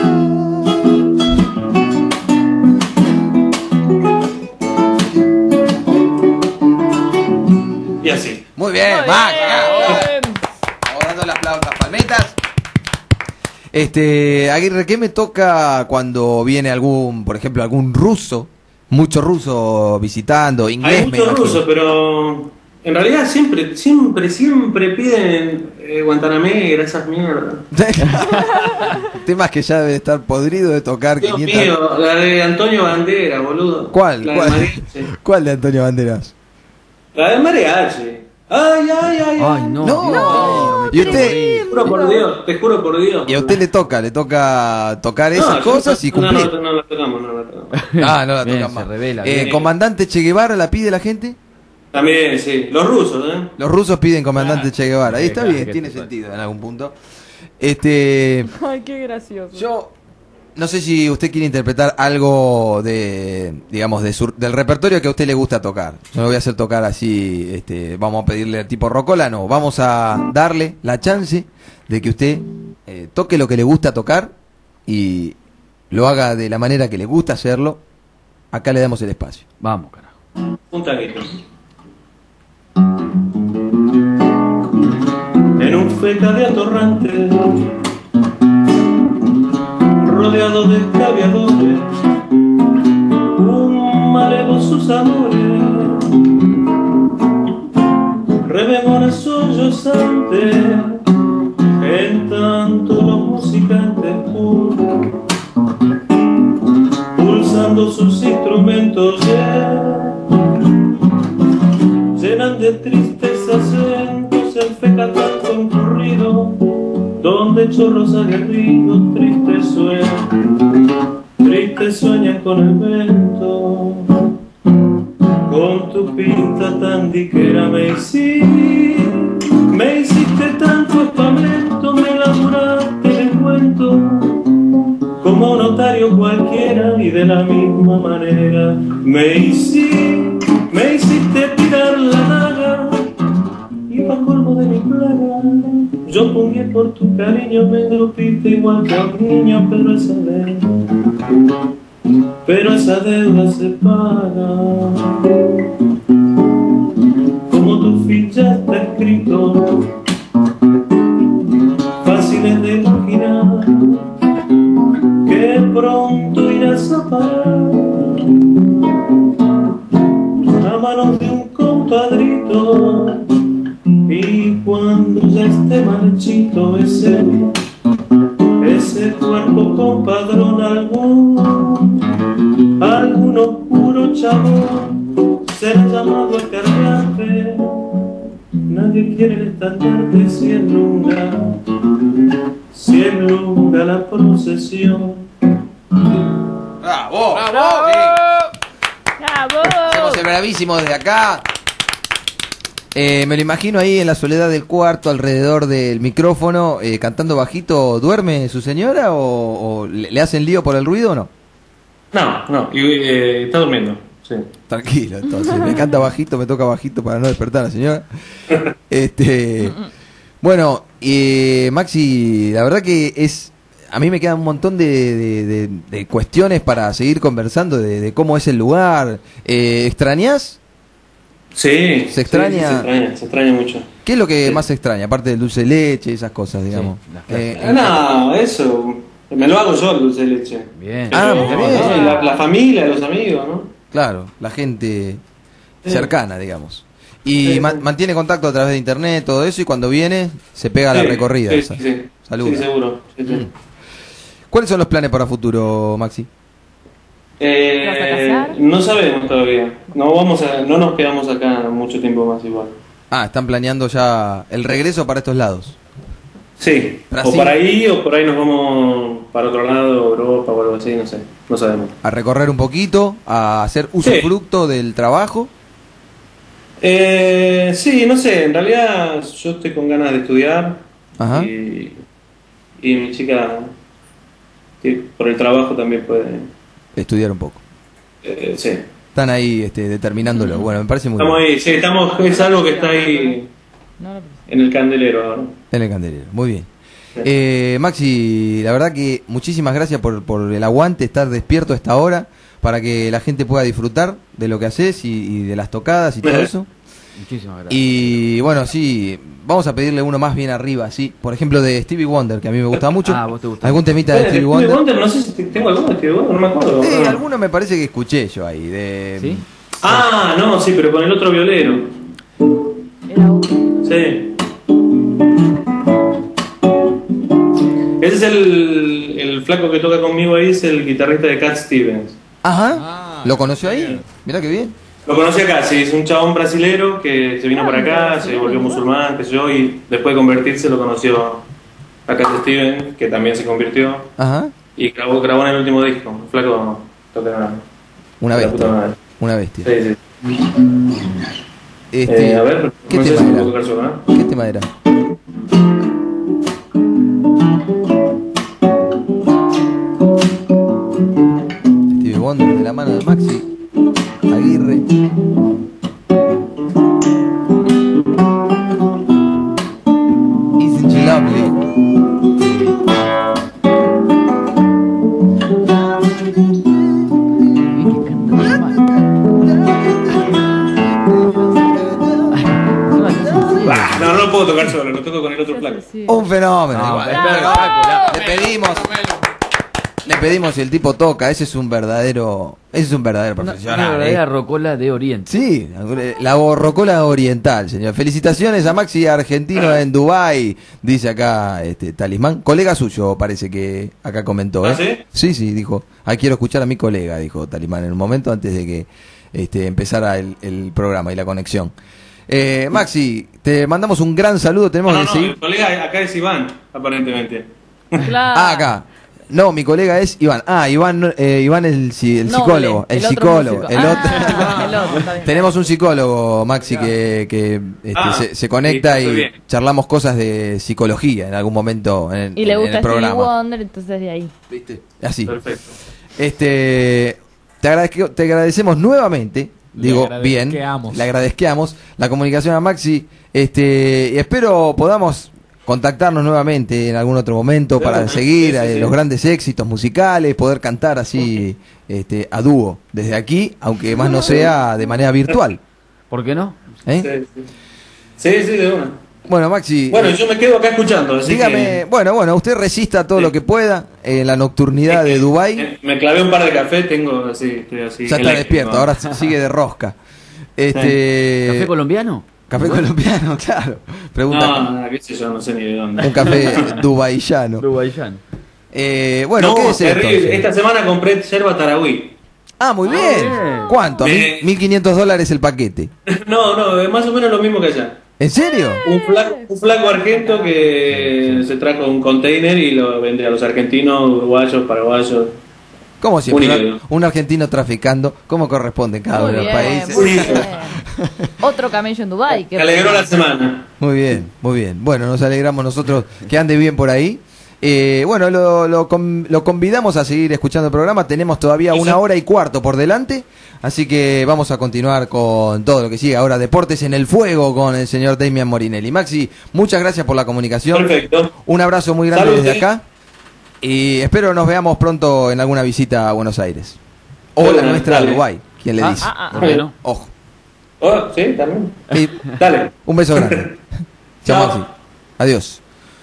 Y así. Muy bien, Muy Max. bien. Vamos dando las flautas, palmetas. Este, Aguirre, ¿qué me toca cuando viene algún, por ejemplo, algún ruso? Mucho ruso visitando, inglés. Hay me muchos imagino. rusos, pero en realidad siempre, siempre, siempre piden eh, Guantanamegra, esas mierdas. Temas que ya debe estar podrido de tocar. Dios quinientas mío, la de Antonio Bandera, boludo. ¿Cuál? La ¿Cuál? de Mariachi. ¿Cuál de Antonio Banderas? La de Mariachi. Ay, ay, ay. Ay, no. No. Dios mío, me ¿Y quiero usted? morir. Te juro por Dios, te juro por Dios. Y a usted le toca, le toca tocar No, esas yo cosas no, y cumplir. No, no, no la tocamos, no la tocamos. Ah, no la Bien, tocan se más. revela, Eh, bien. ¿Comandante Che Guevara la pide la gente? También, sí. Los rusos, ¿eh? Los rusos piden comandante Ah, Che Guevara. Ahí sí, está claro, bien, que tiene sí, sentido en algún punto. Este, Ay, qué gracioso. yo no sé si usted quiere interpretar algo de, digamos, de su- del repertorio que a usted le gusta tocar. Yo lo voy a hacer tocar así, este, vamos a pedirle al tipo rocola, no, vamos a darle la chance de que usted eh, toque lo que le gusta tocar y lo haga de la manera que le gusta hacerlo. Acá le damos el espacio. Vamos, carajo. Un tanguito. En un feca de atorrante, rodeado de escabiadores, un malevo sus amores, rememora sollozante, en tanto los musicantes pul- pulsando sus instrumentos llenan de tristes acentos el fecatal concurrido, donde chorros aguerridos tristes sueñan, tristes sueñan con el vento. Con tu pinta tan diquera me hiciste, me hiciste tanto espamento, me elaboraste el cuento como notario cualquiera y de la misma manera me hiciste, me hiciste tirar la daga y pa' colmo de mi plaga yo pongué por tu cariño, me engrupiste igual que a un niño, pero esa deuda, pero esa deuda se paga. Como tu ficha está escrito, fácil es de imaginar que pronto irás a parar a manos de un compadrito Y cuando ya esté marchito ese, ese cuerpo con padrón algún, algún oscuro chabón será llamado a cargarte. Nadie quiere esta tarde si es lunga, si es lunga la procesión. ¡Bravo! ¡Bravo! ¡Bravo! Hacemos el bravísimo desde acá. Eh, me lo imagino ahí en la soledad del cuarto, alrededor del micrófono, eh, cantando bajito. ¿Duerme su señora o, o le, le hacen lío por el ruido o no? No, no, y, eh, está durmiendo, sí. Tranquilo, entonces. Me canta bajito, me toca bajito para no despertar a la señora. Este, bueno, eh, Maxi, la verdad que es... A mí me quedan un montón de, de, de, de cuestiones para seguir conversando de, de cómo es el lugar. Eh, ¿Extrañás? Sí, ¿Se extraña? sí, sí, se extraña, se extraña mucho. ¿Qué es lo que Sí. más extraña? Aparte del dulce de leche, esas cosas, digamos. Sí, las clásicas. Eh, Ah, no, eso, me lo hago yo el dulce de leche. Bien. Ah, Pero, muy bien. ¿no? Y la, la familia, los amigos, ¿no? Claro, la gente Sí. cercana, digamos. Y Sí, ma- sí. mantiene contacto a través de internet, todo eso, y cuando viene se pega la Sí, recorrida. Sí, esa. sí, sí. Saluda. Sí, seguro. Sí, sí. ¿Cuáles son los planes para futuro, Maxi? Eh, ¿Te vas a casar? no sabemos todavía. No vamos a, no nos quedamos acá mucho tiempo más igual. Ah, están planeando ya el regreso para estos lados. Sí, Brasil. o para ahí o por ahí nos vamos para otro lado, Europa o algo así, no sé, no sabemos. A recorrer un poquito, a hacer usufructo del trabajo. Eh, sí, no sé, en realidad yo estoy con ganas de estudiar. Ajá. y, y mi chica que por el trabajo también puede, Estudiar un poco. eh, sí. Están ahí este, determinándolo. Bueno, me parece muy Estamos bien. ahí, sí, estamos, es algo que está ahí No, no, en el candelero ahora. En el candelero. Muy bien. Sí. Eh, Maxi, la verdad que muchísimas gracias por, por el aguante, estar despierto a esta hora, para que la gente pueda disfrutar de lo que haces y, y de las tocadas y todo eso. Muchísimas gracias. Y bueno, sí, vamos a pedirle uno más bien arriba, sí. Por ejemplo, de Stevie Wonder, que a mí me gusta mucho. Ah, ¿vos te gusta? ¿Algún temita de Bueno, Stevie Stevie Wonder? Wonder, no sé si te- tengo alguno de Stevie Wonder, no me acuerdo. Eh, No. alguno me parece que escuché yo ahí. De... ¿Sí? Ah, no, sí, pero con el otro violero. era otro. Sí. Ese es el, el flaco que toca conmigo ahí, es el guitarrista de Cat Stevens. Ajá. Ah, ¿Lo conoció ahí? bien. Mirá qué bien. Lo conocí acá, sí, es un chabón brasilero que se vino para acá, se volvió musulmán, qué sé yo, y después de convertirse lo conoció a Cat Stevens, que también se convirtió, Ajá. y grabó, grabó en el último disco. El flaco toca Una la puta bestia. madre. Una bestia. Sí, sí. Este, Eh, a ver, ¿qué no sé tema si era? puedo tocar solo, ¿eh? ¿Qué tema era? Stevie Wonder de la mano de Maxi Aguirre. Isn't she lovely? Ah, no, no lo puedo tocar solo, lo toco con el otro flaco. Sí. Un fenómeno. No, igual. espectacular. Le pedimos, le pedimos si el tipo toca. Ese es un verdadero, ese es un verdadero Una, profesional. una ¿eh? verdadera rocola de Oriente. Sí, la borrocola oriental, señor. Felicitaciones a Maxi argentino en Dubái, dice acá este Talismán. Colega suyo, parece que acá comentó. ¿eh? ¿Ah, sí? Sí, sí, dijo. Ah, quiero escuchar a mi colega, dijo Talismán en un momento antes de que este, empezara el, el programa y la conexión. Eh, Maxi, te mandamos un gran saludo. Tenemos No, no, que no, seguir. el colega acá es Iván, aparentemente. Claro. Ah, acá. No, mi colega es Iván. Ah, Iván, no- eh, Iván el, si- el Noble, psicólogo. El, el otro psicólogo. músico. El Ah, otro. el otro, está bien. Tenemos un psicólogo, Maxi, que, que este, Ah, se, se conecta sí, y estoy bien. charlamos cosas de psicología en algún momento en, Y le en gusta el Stevie programa. Wonder, entonces de ahí. ¿Viste? Así. Perfecto. Este, te, agradezco- te agradecemos nuevamente, Le digo agradezqueamos. bien, le agradezcamos la comunicación a Maxi, este, y espero podamos contactarnos nuevamente en algún otro momento para Claro, seguir sí, sí, eh, sí. los grandes éxitos musicales, poder cantar así este, a dúo desde aquí, aunque más no sea de manera virtual. ¿Por qué no? ¿eh? Sí, sí. Sí, sí, de una. Bueno, Maxi, Bueno, eh, yo me quedo acá escuchando, así dígame, que bueno, bueno, usted resista todo Sí. lo que pueda en la nocturnidad de Dubái. eh, me clavé un par de café, tengo así, estoy así. Ya está eléctrico. despierto, ahora sigue de rosca. Este, ¿Café colombiano? Café colombiano, claro. Pregunta. No, no, qué sé yo, no sé ni de dónde. Un café dubaiyano. Uruguayano. Eh, bueno, no, ¿qué es esto? terrible. Esta semana compré yerba tarahui. Ah, muy bien. bien. ¿Cuánto? Me- mil quinientos dólares el paquete. No, no, es más o menos lo mismo que allá. ¿En serio? Un flaco, un flaco argento que se trajo un container y lo vende a los argentinos, uruguayos, paraguayos. Como siempre, Un un, ídolo. un argentino traficando, como corresponde en cada Muy uno de los bien, países. muy bien. Otro camello en Dubái. Me alegró la semana. Muy bien, muy bien. Bueno, nos alegramos nosotros que ande bien por ahí. Eh, bueno, lo, lo, con- lo convidamos a seguir escuchando el programa. Tenemos todavía una hora y cuarto por delante. Así que vamos a continuar con todo lo que sigue. Ahora, Deportes en el Fuego con el señor Damian Morinelli. Maxi, muchas gracias por la comunicación. Perfecto. Un abrazo muy grande Salud, desde eh. acá. Y espero nos veamos pronto en alguna visita a Buenos Aires. O Bueno, la nuestra a dale. Uruguay. ¿Quién le Ah, dice? ah, ah. ¿Por qué no? Ojo. Oh, sí, también. Y Dale. un beso grande. Chao, Chao. Maxi. Adiós.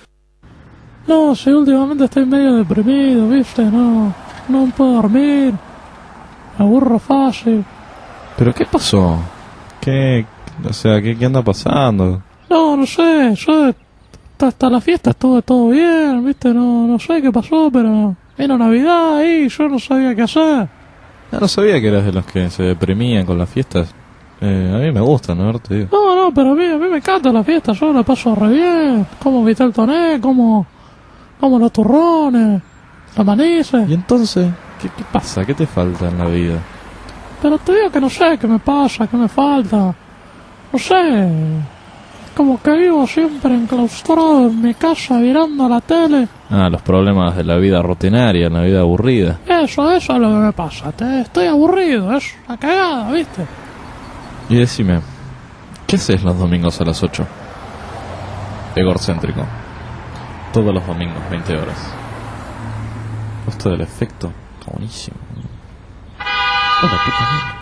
No, sí, últimamente estoy medio deprimido, ¿viste? No, no puedo dormir. Me aburro fácil. ¿Pero qué pasó? ¿Qué, o sea, qué, qué anda pasando? No, no sé, yo hasta, hasta la fiesta estuve todo bien, ¿viste? No, no sé qué pasó, pero vino Navidad ahí, yo no sabía qué hacer. Ah, no sabía que eras de los que se deprimían con las fiestas. Eh, a mí me gustan, ¿no? Te digo. No, no, pero a mí, a mí me encanta la fiesta, yo la paso re bien. Como Vitel Toné, como, como los turrones, los manices. ¿Y entonces? ¿Qué, qué pasa? ¿Qué te falta en la vida? Pero te digo que no sé qué me pasa, qué me falta. No sé. Como que vivo siempre enclaustrado en mi casa mirando la tele. Ah, los problemas de la vida rutinaria, la vida aburrida. Eso, eso es lo que me pasa. Te, estoy aburrido, es una cagada, ¿viste? Y decime, ¿qué haces los domingos a las ocho? Egorcéntrico. Todos los domingos, veinte horas. Esto del efecto, está buenísimo. Hola, ¿qué tal?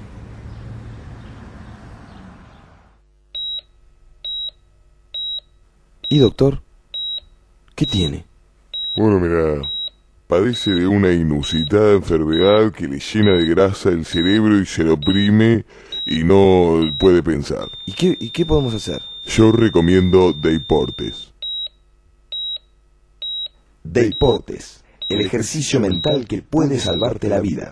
¿Y doctor? ¿Qué tiene? Bueno, mira, padece de una inusitada enfermedad que le llena de grasa el cerebro y se lo oprime y no puede pensar. ¿Y qué, y qué podemos hacer? Yo recomiendo Deportes. Deportes, el ejercicio mental que puede salvarte la vida.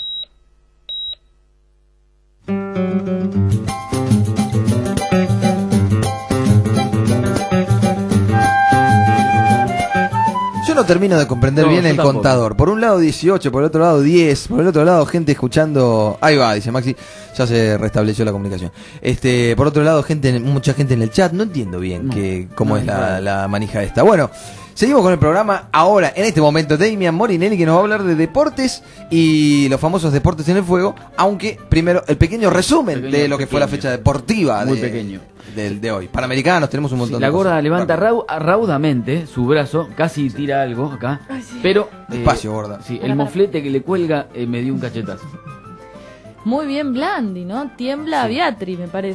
Yo no termino de comprender No, bien yo el tampoco. contador. Por un lado dieciocho, por el otro lado diez, por el otro lado gente escuchando. Ahí va, dice Maxi, ya se restableció la comunicación. Este, por otro lado gente, mucha gente en el chat. No entiendo bien No, que cómo no, es la, claro. la manija esta. Bueno, seguimos con el programa. Ahora, en este momento, Damian Morinelli que nos va a hablar de deportes y los famosos deportes en el fuego. Aunque primero el pequeño resumen Pequeño, de lo que fue la pequeño. fecha deportiva Muy de, pequeño. del- de hoy. Panamericanos, tenemos un Sí, montón la de gorda cosas. levanta Rápido. rau- raudamente su brazo, casi tira algo acá, pero... eh, Despacio, gorda. Sí, Para, el para. moflete que le cuelga eh, me dio un cachetazo. Muy bien, Blandi, ¿no? Tiembla Beatriz, me parece.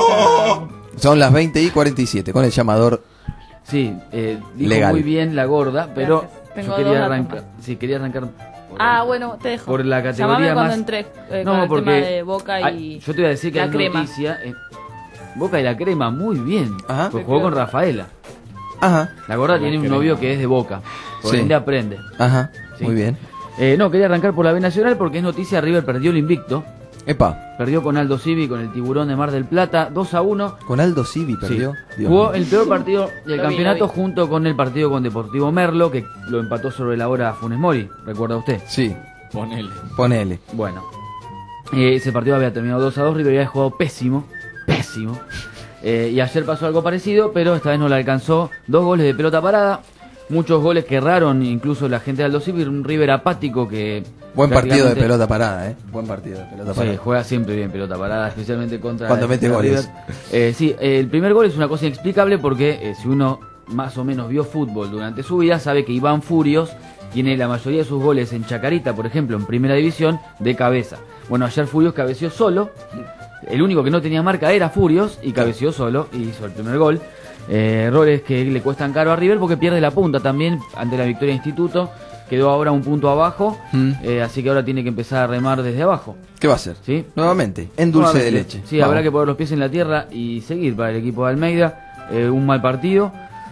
Son las veinte y cuarenta y siete con el llamador. Sí, eh, dijo Legal. muy bien la gorda, pero Gracias. Tengo yo quería dos arrancar, datos sí, quería arrancar por, Ah, bueno, te dejo. por la categoría Llamame cuando más... entres eh, No, con el porque tema de Boca y hay- yo te iba a decir que la hay crema. noticia, eh, Boca y la crema, muy bien, Ajá. pues jugó con Rafaela. Ajá, La gorda tiene un novio que es de Boca, por Sí. ende aprende. ajá, Sí. muy bien. Eh, no, quería arrancar por la B Nacional porque es noticia, River perdió el invicto, Epa, perdió con Aldo Civi, con el Tiburón de Mar del Plata, dos a uno. con Aldo Civi perdió. Sí. Dios Jugó mío. el peor partido del Lo vi, campeonato lo vi. junto con el partido con Deportivo Merlo, que lo empató sobre la hora Funes Mori, ¿recuerda usted? Sí, Ponele. ponele. Bueno, eh, ese partido había terminado dos a dos, River había jugado pésimo, pésimo. Eh, y ayer pasó algo parecido, pero esta vez no le alcanzó. Dos goles de pelota parada, muchos goles que erraron incluso la gente de Aldo Civi, un River apático que... Buen partido de prácticamente- pelota parada, ¿eh? Buen partido de pelota Sí, parada. juega siempre bien pelota parada, especialmente contra Cuando la mete defensa de goles. River. Eh, sí, eh, el primer gol es una cosa inexplicable porque eh, si uno más o menos vio fútbol durante su vida, sabe que Iván Furios tiene la mayoría de sus goles en Chacarita, por ejemplo, en primera división, de cabeza. Bueno, ayer Furios cabeció solo, el único que no tenía marca era Furios y cabeció solo y hizo el primer gol. Eh, errores que le cuestan caro a River porque pierde la punta también ante la victoria de Instituto. quedó ahora un punto abajo, Mm. eh, así que ahora tiene que empezar a remar desde abajo. ¿Qué va a hacer? ¿Sí? Nuevamente, en dulce de Nuevamente. leche. Sí, Vamos. habrá que poner los pies en la tierra y seguir para el equipo de Almeida. Eh, un mal partido.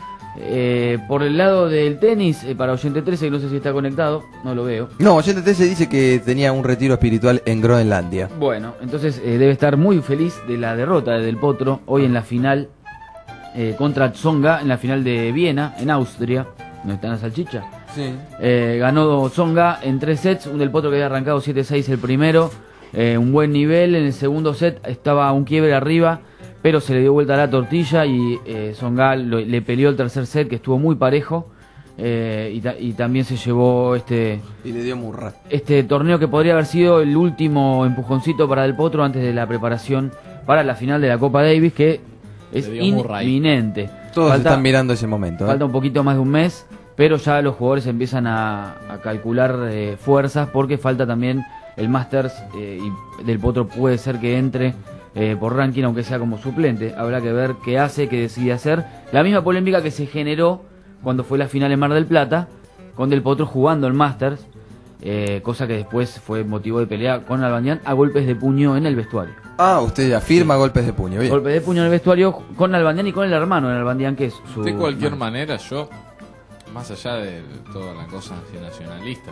Eh, por el lado del tenis, eh, para Oyente trece, que no sé si está conectado, no lo veo. No, Oyente trece dice que tenía un retiro espiritual en Groenlandia. Bueno, entonces eh, debe estar muy feliz de la derrota de Del Potro hoy en la final eh, contra Tsonga, en la final de Viena, en Austria, donde está la salchicha. Sí. Eh, ganó Tsonga en tres sets, un Del Potro que había arrancado siete seis el primero, eh, un buen nivel. En el segundo set estaba un quiebre arriba, pero se le dio vuelta a la tortilla y eh, Tsonga lo- le peleó el tercer set, que estuvo muy parejo, eh, y, ta- y también se llevó este... Y le dio murra. Este torneo que podría haber sido el último empujoncito para Del Potro antes de la preparación para la final de la Copa Davis, que es Le dio Murray. inminente. Todos Falta- están mirando ese momento. ¿eh? Falta un poquito más de un mes, pero ya los jugadores empiezan a, a calcular eh, fuerzas, porque falta también el Masters, eh, y Del Potro puede ser que entre eh, por ranking, aunque sea como suplente. Habrá que ver qué hace, qué decide hacer. La misma polémica que se generó cuando fue la final en Mar del Plata, con Del Potro jugando el Masters, eh, cosa que después fue motivo de pelea con Albanián a golpes de puño en el vestuario. Ah, usted afirma golpes de puño. Bien. Golpes de puño en el vestuario con Albanián y con el hermano de Albanián, que es su... De cualquier hermano. manera, yo, más allá de toda la cosa nacionalista,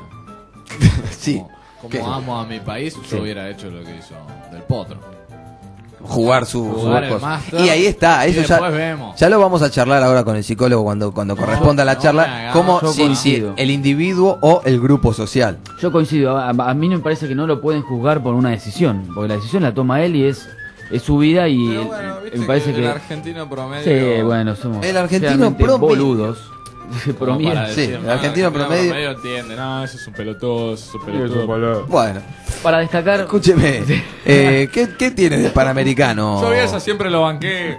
Sí. como, ¿Qué? como amo a mi país, Sí. yo hubiera hecho lo que hizo Del Potro. Jugar su, Jugar su el cosa. Master, Y ahí está, y eso ya, después vemos. ya lo vamos a charlar ahora con el psicólogo cuando, cuando corresponda la no charla, me hagas. como Yo si, si coincido. el individuo o el grupo social. Yo coincido, a, a mí no me parece que no lo pueden juzgar por una decisión, porque la decisión la toma él y es, es su vida y Pero él- bueno, viste me parece que que... el argentino promedio... Sí, bueno, somos El argentino realmente promedio. boludos. como Promedio. para Sí, decir, el no, argentino promedio- entiende, no, eso es un pelotudo, eso es un pelotudo. Bueno, Para destacar... escúcheme, eh, ¿qué, ¿qué tiene de Panamericano? Yo Bielsa siempre lo banqué.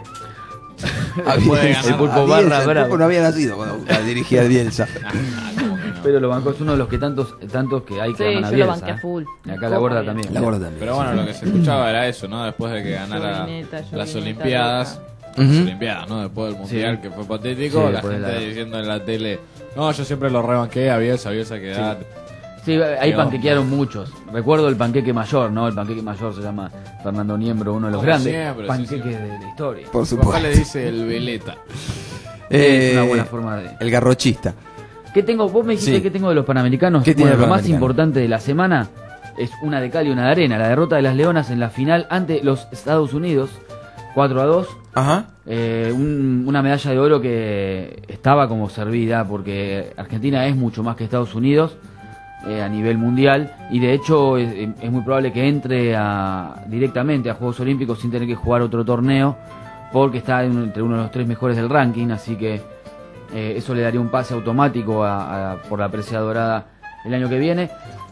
Ah, puede Bielsa, ganar. El pulpo a Bielsa, barra el bravo. pulpo no había nacido cuando dirigía el Bielsa. Ah, ¿cómo que no? Pero lo banco es uno de los que tantos tantos que hay que Sí, aman a yo lo Bielsa, banqué a ¿eh? full. Y acá la gorda ¿Cómo? también. La gorda también. Pero bueno, lo que se escuchaba era eso, ¿no? Después de que ganara Llovineta, las llovineta, Olimpiadas. Ujú. Las Olimpiadas, ¿no? Después del Mundial, Sí. que fue patético, Sí, la después gente de la- diciendo en la tele, no, yo siempre lo rebanqué a Bielsa, Bielsa quedate. Sí, ahí Qué panquequearon muchos. Recuerdo el panqueque mayor, ¿no? El panqueque mayor se llama Fernando Niembro, uno de los Como grandes siempre, sí, panqueques sí. de la historia. Por Su papá supuesto. le dice el veleta. Eh, Es una buena forma de... El garrochista. ¿Qué tengo? Vos me dijiste Sí. que tengo de los Panamericanos. ¿Qué tiene Bueno, el lo más Panamericano? importante de la semana es una de cal y una de arena. La derrota de las Leonas en la final ante los Estados Unidos, cuatro a dos. Ajá. Eh, un- una medalla de oro que estaba como servida porque Argentina es mucho más que Estados Unidos eh, a nivel mundial y de hecho es, es muy probable que entre a, directamente a Juegos Olímpicos sin tener que jugar otro torneo porque está en- entre uno de los tres mejores del ranking, así que eh, eso le daría un pase automático a, a- por la presea dorada el año que viene.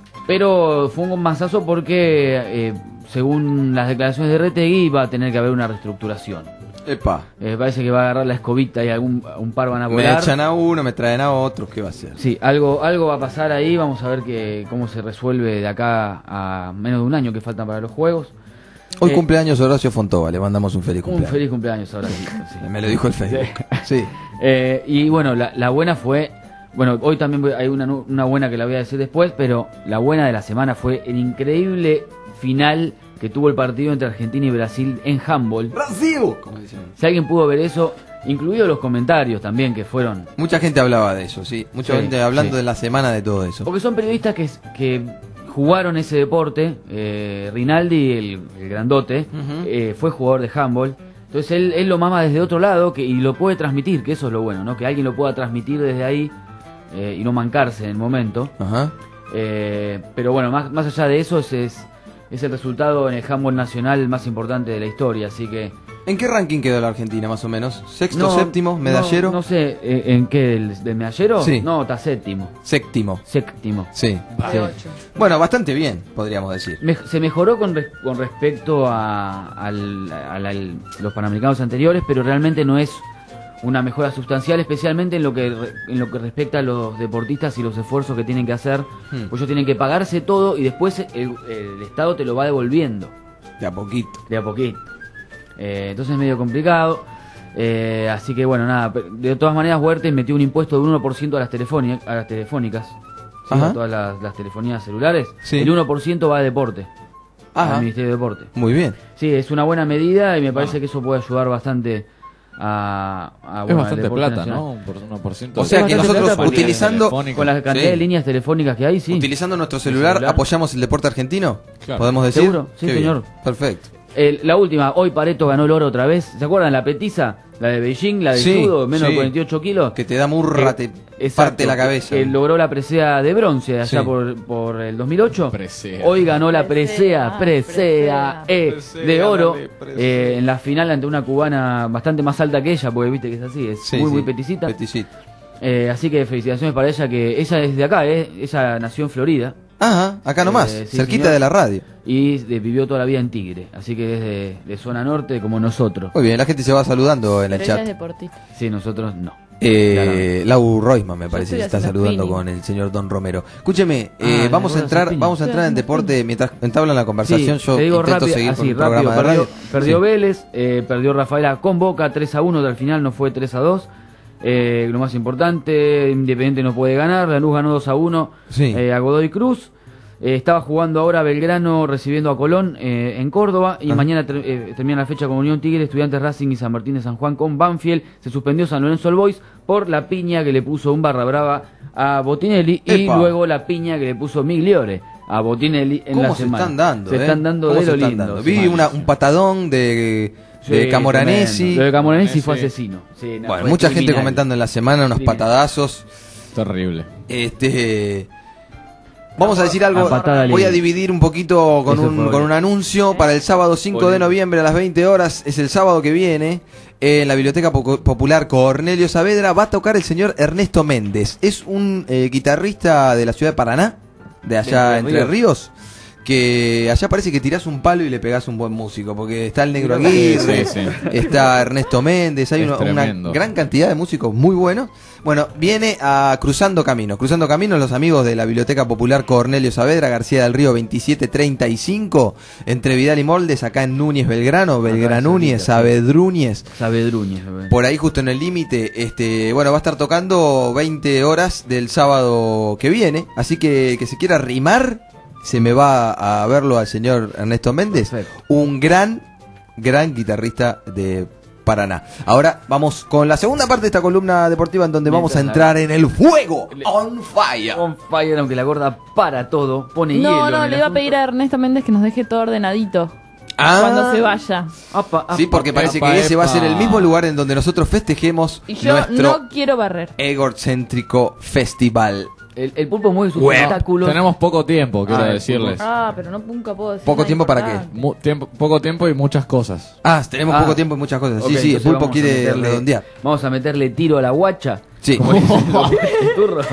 Pero fue un masazo porque eh, según las declaraciones de Retegui va a tener que haber una reestructuración. Epa. Eh, parece que va a agarrar la escobita y algún un par van a Me volar. echan a uno, me traen a otro, ¿qué va a hacer? Sí, algo algo va a pasar ahí, vamos a ver que, cómo se resuelve de acá a menos de un año que faltan para los juegos. Hoy Eh, cumpleaños Horacio Fontova, le mandamos un feliz Un cumpleaños. feliz cumpleaños ahora sí. sí. Me lo dijo el Facebook. Sí. Eh, y bueno, la, la buena fue, bueno, hoy también voy- hay una, nu- una buena que la voy a decir después, pero la buena de la semana fue el increíble final que tuvo el partido entre Argentina y Brasil en handball. ¡Brasil! Como dicen. Si alguien pudo ver eso, incluidos los comentarios también que fueron... Mucha gente hablaba de eso, sí. Mucha Sí, gente hablando sí. de la semana de todo eso. Porque son periodistas que, que jugaron ese deporte. eh, Rinaldi, el, el grandote, Ujú. eh, fue jugador de handball. Entonces él, él lo mama desde otro lado que, y lo puede transmitir, que eso es lo bueno, ¿no? Que alguien lo pueda transmitir desde ahí eh, y no mancarse en el momento. Ajá. Eh, pero bueno, más, más allá de eso, es, es, es el resultado en el handball nacional más importante de la historia. Así que... ¿En qué ranking quedó la Argentina, más o menos? ¿Sexto, no, séptimo, medallero? No, no sé, eh, ¿en qué? ¿El de medallero? Sí. No, está séptimo. Séptimo. Séptimo. Sí. Sí. Bueno, bastante bien, podríamos decir. Me- se mejoró con, res- con respecto a, al- a la- el- los panamericanos anteriores, pero realmente no es una mejora sustancial, especialmente en lo que re- en lo que respecta a los deportistas y los esfuerzos que tienen que hacer. Hmm. Pues ellos tienen que pagarse todo y después el, el Estado te lo va devolviendo De a poquito. de a poquito. Eh, entonces es medio complicado. Eh, así que bueno, nada. pe- De todas maneras, Huertes metió un impuesto de uno por ciento a las, telefóni- a las telefónicas. ¿sí? A todas las, las telefonías celulares, sí. el uno por ciento va a deporte. Ajá. Al Ministerio de Deporte. Muy bien. Sí, es una buena medida y me parece Ah. que eso puede ayudar bastante a... a Es bueno, al bastante deporte plata, nacional. ¿no? Un por- uno por ciento. O sea que bastante nosotros plata porque- utilizando Con la cantidad Sí. de líneas telefónicas que hay, sí. utilizando nuestro celular, celular. apoyamos el deporte argentino. Claro. ¿Podemos decir? ¿Seguro? Sí, Qué señor. bien. Perfecto. El- la última, hoy Pareto ganó el oro otra vez. ¿Se acuerdan la petiza? La de Beijing, la de Sí, judo, menos sí. de cuarenta y ocho kilos. Que te da murra, Que- te exacto, parte la cabeza. Que logró la presea de bronce allá Sí. por, por el dos mil ocho. Presea. Hoy ganó la presea, presea, Presea. eh, Presea, de oro dale, presea. eh, en la final ante una cubana bastante más alta que ella, porque viste que es así, es Sí, muy, sí. muy peticita. Peticito. Eh, así que felicitaciones para ella, que ella es de acá, eh, ella nació en Florida. Ajá, acá nomás, Eh, sí, cerquita señor. de la radio. Y de- vivió toda la vida en Tigre, así que es de, de zona norte como nosotros. Muy bien, la gente se va saludando en el Pero ella chat. es deportista. Sí, nosotros no. Eh, Lau Roisman me Yo parece estoy que está haciendo saludando spinning. con el señor Don Romero. Escúcheme, Ah, eh, le vamos a voy a hacer entrar, spinning. vamos a entrar en Estoy haciendo deporte mientras entablan la conversación. Sí, Yo te digo intento rápido, seguir así, con el rápido, programa de perdió, radio. perdió Sí. Vélez, eh, perdió Rafaela con Boca tres a uno, al final no fue tres a dos. Eh, lo más importante, Independiente no puede ganar, Lanús ganó dos a uno Sí. eh, a Godoy Cruz. Eh, estaba jugando ahora Belgrano recibiendo a Colón eh, en Córdoba y Ajá. mañana ter- eh, termina la fecha con Unión Tigre, Estudiantes Racing y San Martín de San Juan con Banfield. Se suspendió San Lorenzo All Boys por la piña que le puso un barra brava a Botinelli y Epa. luego la piña que le puso Migliore a Botinelli en ¿Cómo la se semana. están dando? Se eh? están dando ¿Cómo de se lo están lindo. dando? Vi Sí. una- un patadón de, de Sí, Camoranesi. tremendo. Lo de Camoranesi fue Sí. asesino. Sí, no, Bueno, fue mucha gente criminal. comentando en la semana unos Criminal. patadazos. Terrible. Este. Vamos a decir algo. A patada Voy a libre. dividir un poquito con Eso un, fue con hoy. un anuncio para el sábado cinco de Hoy. noviembre a las veinte horas. Es el sábado que viene. En la Biblioteca Poco- Popular Cornelio Saavedra va a tocar el señor Ernesto Méndez. Es un eh, guitarrista de la ciudad de Paraná, de allá De Entre Entre Ríos. Que allá parece que tirás un palo y le pegás un buen músico. Porque está el Negro Sí, Aguirre, sí, sí. está Ernesto Méndez. Hay Es una, una tremendo. gran cantidad de músicos muy buenos. Bueno, viene a Cruzando Caminos. Cruzando Caminos, los amigos de la Biblioteca Popular Cornelio Saavedra, García del Río veintisiete treinta y cinco, entre Vidal y Moldes, acá en Núñez Belgrano, Belgranúñez, cerquita, sí. Saavedrúñez. Saavedruñez. Por ahí justo en el límite, este, bueno, va a estar tocando veinte horas del sábado que viene, así que que se quiera rimar, se me va a verlo al señor Ernesto Méndez, Perfecto. un gran, gran guitarrista de Paraná. Ahora vamos con la segunda parte de esta columna deportiva en donde vamos a Mientras la- entrar en el fuego, on fire. On fire, aunque la gorda para todo, pone hielo. No, en no, el le iba a asunto. pedir a Ernesto Méndez que nos deje todo ordenadito Ah. cuando se vaya. Apa, apa, Sí, porque parece epa, que ese va a ser el epa. mismo lugar en donde nosotros festejemos Y yo nuestro no quiero barrer. egocéntrico festival. El, el pulpo mueve sus Bueno, tentáculos. Tenemos poco tiempo, quiero Ah, el decirles. Ah, pero no nunca puedo decir ¿Poco nada tiempo para qué? importante. Mu- tiempo, poco tiempo y muchas cosas. Ah, tenemos Ah. poco tiempo y muchas cosas. Ok, sí, sí, el entonces pulpo vamos a quiere meterle- redondear. Vamos a meterle tiro a la guacha. Sí. Como dicen los turros.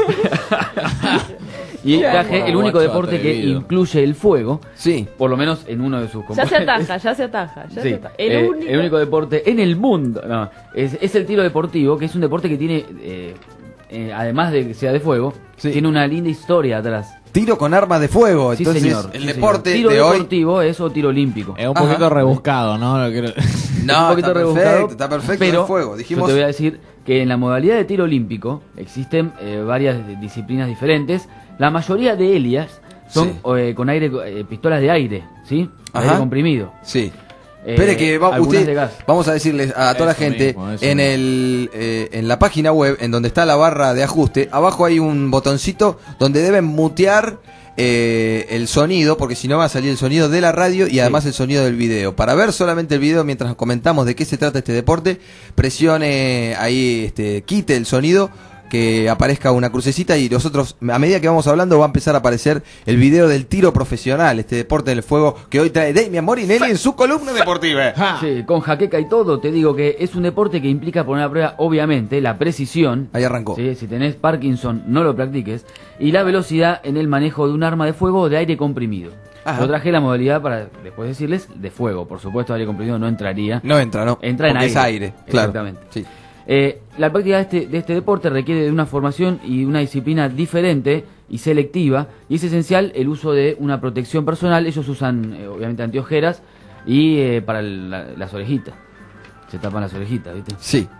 Y traje el único Guacho deporte que atrevido. incluye el fuego, Sí. por lo menos en uno de sus Ya se componentes. ataja, ya se ataja, ya Sí, se ataja. El, eh, único... el único deporte en el mundo no, es, es el tiro deportivo, que es un deporte que tiene, eh, eh, además de que sea de fuego, Sí. tiene una linda historia atrás. Tiro con armas de fuego. Sí, Entonces, señor. el sí, deporte señor. Tiro de hoy. deportivo es o tiro olímpico. Es un Ajá. poquito rebuscado, ¿no? No quiero- No, un poquito está rebuscado, perfecto, está perfecto pero el fuego. Dijimos. yo te voy a decir que en la modalidad de tiro olímpico existen eh, varias disciplinas diferentes. La mayoría de ellas son Sí. eh, con aire, eh, pistolas de aire, ¿sí? Ajá. Aire comprimido. Sí. Eh, Espere que va, algunas usted, de gas. vamos a decirles a toda la Eso gente, mismo, eso en mismo. el eh, en la página web, en donde está la barra de ajuste, abajo hay un botoncito donde deben mutear eh, el sonido, porque si no va a salir el sonido de la radio y además el sonido del video. Para ver solamente el video mientras comentamos de qué se trata este deporte, presione ahí, este, quite el sonido, que aparezca una crucecita y nosotros, a medida que vamos hablando, va a empezar a aparecer el video del tiro profesional, este deporte del fuego que hoy trae Damian Morinelli en su columna deportiva. Sí, con jaqueca y todo, te digo que es un deporte que implica poner a prueba, obviamente, la precisión. Ahí arrancó. Sí, si tenés Parkinson, no lo practiques. Y la velocidad en el manejo de un arma de fuego o de aire comprimido. Ajá. Yo traje la modalidad para después decirles de fuego. Por supuesto, aire comprimido no entraría. No entra, ¿no? Entra en Porque aire. es aire, claro. Exactamente. Sí. Eh, la práctica de este, de este deporte requiere de una formación y una disciplina diferente y selectiva, y es esencial el uso de una protección personal. Ellos usan, eh, obviamente, anteojeras y eh, para el- la- las orejitas. Se tapan las orejitas, ¿viste? Sí.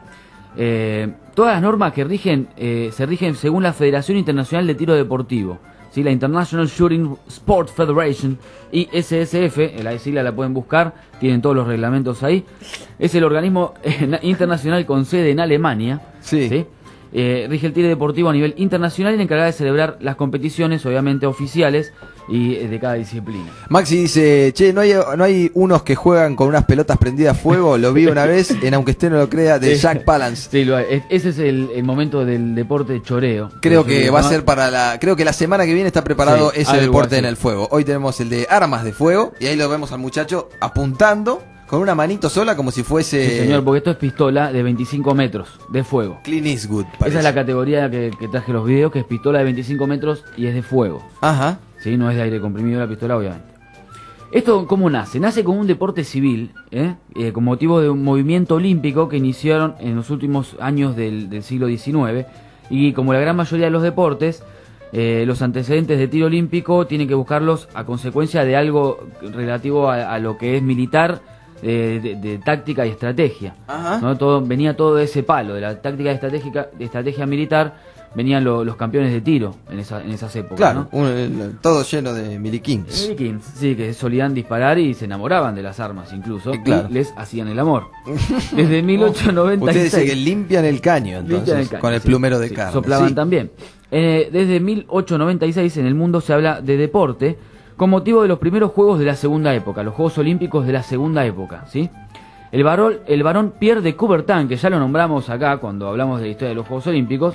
Eh, todas las normas que rigen eh, se rigen según la Federación Internacional de Tiro Deportivo, ¿sí? La International Shooting Sport Federation, I S S F, la sigla la pueden buscar, tienen todos los reglamentos ahí. Es el organismo eh, internacional con sede en Alemania. Sí. ¿Sí? Eh, rige el tiro deportivo a nivel internacional y la encargada de celebrar las competiciones, obviamente oficiales, y eh, de cada disciplina. Maxi dice, che, ¿no hay, no hay unos que juegan con unas pelotas prendidas a fuego? Lo vi una vez en Aunque usted no lo crea, de Jack Palance. Sí, lo hay. Es- ese es el, el momento del deporte de choreo. Creo Que que se va a llama- ser para la... Creo que la semana que viene está preparado Sí, ese algo deporte así. en el fuego. Hoy tenemos el de armas de fuego y ahí lo vemos al muchacho apuntando con una manito sola como si fuese... Sí, señor, porque esto es pistola de veinticinco metros de fuego. Clint Eastwood, Esa parece. es la categoría que, que traje los videos, que es pistola de veinticinco metros y es de fuego. Ajá. Sí, no es de aire comprimido la pistola, obviamente. ¿Esto cómo nace? Nace como un deporte civil, ¿eh? Eh, con motivo de un movimiento olímpico que iniciaron en los últimos años del, del siglo diecinueve. Y como la gran mayoría de los deportes, eh, los antecedentes de tiro olímpico tienen que buscarlos a consecuencia de algo relativo a, a lo que es militar, eh, de, de táctica y estrategia. Ajá. ¿No? Todo, venía todo de ese palo, de la táctica y estratégica, de estrategia militar, venían lo- los campeones de tiro en, esa, en esas épocas. Claro, ¿no? un- el- todo lleno de miliquins. Vikings, sí, que solían disparar y se enamoraban de las armas incluso, Eh, claro. y les hacían el amor. Desde mil ochocientos noventa y seis. Ustedes dicen que limpian el caño, entonces, Limpian el caño, con el sí, plumero de sí, carne. soplaban sí. también. Eh, desde mil ochocientos noventa y seis en el mundo se habla de deporte con motivo de los primeros Juegos de la Segunda Época, los Juegos Olímpicos de la Segunda Época, ¿sí? El varón, el varón Pierre de Coubertin, que ya lo nombramos acá cuando hablamos de la historia de los Juegos Olímpicos,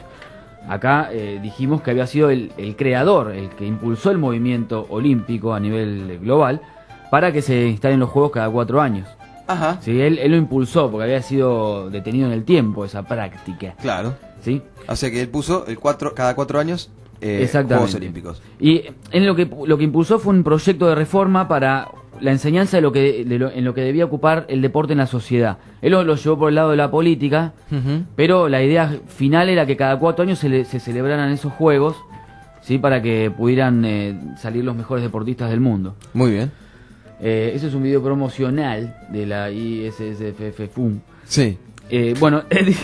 acá eh, dijimos que había sido el, el creador, el que impulsó el movimiento olímpico a nivel global para que se instalen los Juegos cada cuatro años. Ajá. Sí, él, él lo impulsó porque había sido detenido en el tiempo esa práctica. Claro. ¿Sí? O sea que él puso el cuatro, cada cuatro años eh, Exactamente. Juegos Olímpicos. Y en lo que lo que impulsó fue un proyecto de reforma para la enseñanza de lo que de lo- en lo que debía ocupar el deporte en la sociedad. Él lo, lo llevó por el lado de la política, Ujú. pero la idea final era que cada cuatro años se, le- se celebraran esos juegos, sí, para que pudieran eh, salir los mejores deportistas del mundo. Muy bien. Eh, ese es un video promocional de la I S S F F F U M. Sí. Eh, bueno,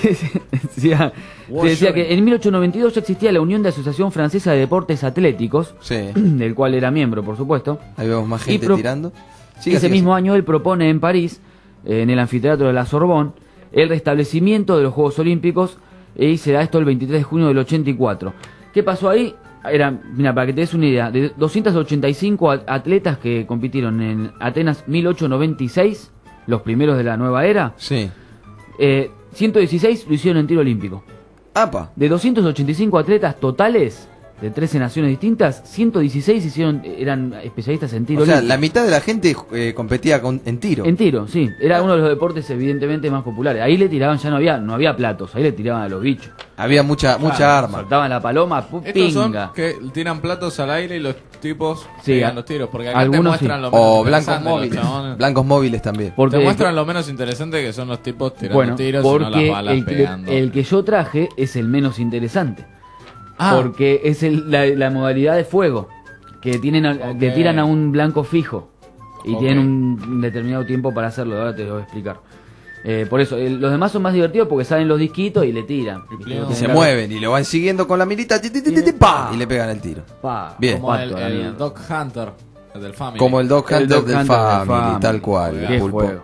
decía, te decía que en mil ochocientos noventa y dos ya existía la Unión de Asociación Francesa de Deportes Atléticos, Sí. del cual era miembro, por supuesto. Ahí vemos más Y gente pro- tirando. Siga, Ese siga, mismo siga. año él propone en París, eh, en el anfiteatro de la Sorbonne, el restablecimiento de los Juegos Olímpicos, y se da esto el veintitrés de junio del ochenta y cuatro. ¿Qué pasó ahí? Era, mira, para que te des una idea, de doscientos ochenta y cinco at- atletas que compitieron en Atenas mil ochocientos noventa y seis, los primeros de la nueva era, Sí. eh, ciento dieciséis lo hicieron en tiro olímpico. Apa. De doscientos ochenta y cinco atletas totales de trece naciones distintas, ciento dieciséis hicieron, eran especialistas en tiro O sea, olímpico. la mitad de la gente eh, competía con, en tiro. En tiro, sí. Era uno de los deportes evidentemente más populares. Ahí le tiraban, ya no había no había platos, ahí le tiraban a los bichos. Había mucha mucha arma. Soltaban la paloma, pu- Estos son pinga. que tiran platos al aire y los tipos Sí, pegan a- los tiros. Porque acá te algunos muestran sí. lo menos O blancos interesante, los móviles. chabones. Blancos móviles también. Porque, Te muestran lo menos interesante que son los tipos tirando bueno, tiros y no las porque balas el, que, pegando. el que yo traje es el menos interesante. Ah. Porque es el- la, la modalidad de fuego. Que tienen a- Ok. le tiran a un blanco fijo. Y Ok. tienen un, un determinado tiempo para hacerlo. Ahora te lo voy a explicar. Eh, por eso, el- los demás son más divertidos porque salen los disquitos y le tiran. Y Lo Y tienen se que- mueven y lo van siguiendo con la mirita ti, ti, ti, ti, ti, pa, y le pegan el tiro. Pa, Bien. Como pato el, a la el mierda. Dog Hunter, el del Family. Como el Dog El Hunter Dog del Hunter del Family, Family. tal cual. Qué Pulpo. juego.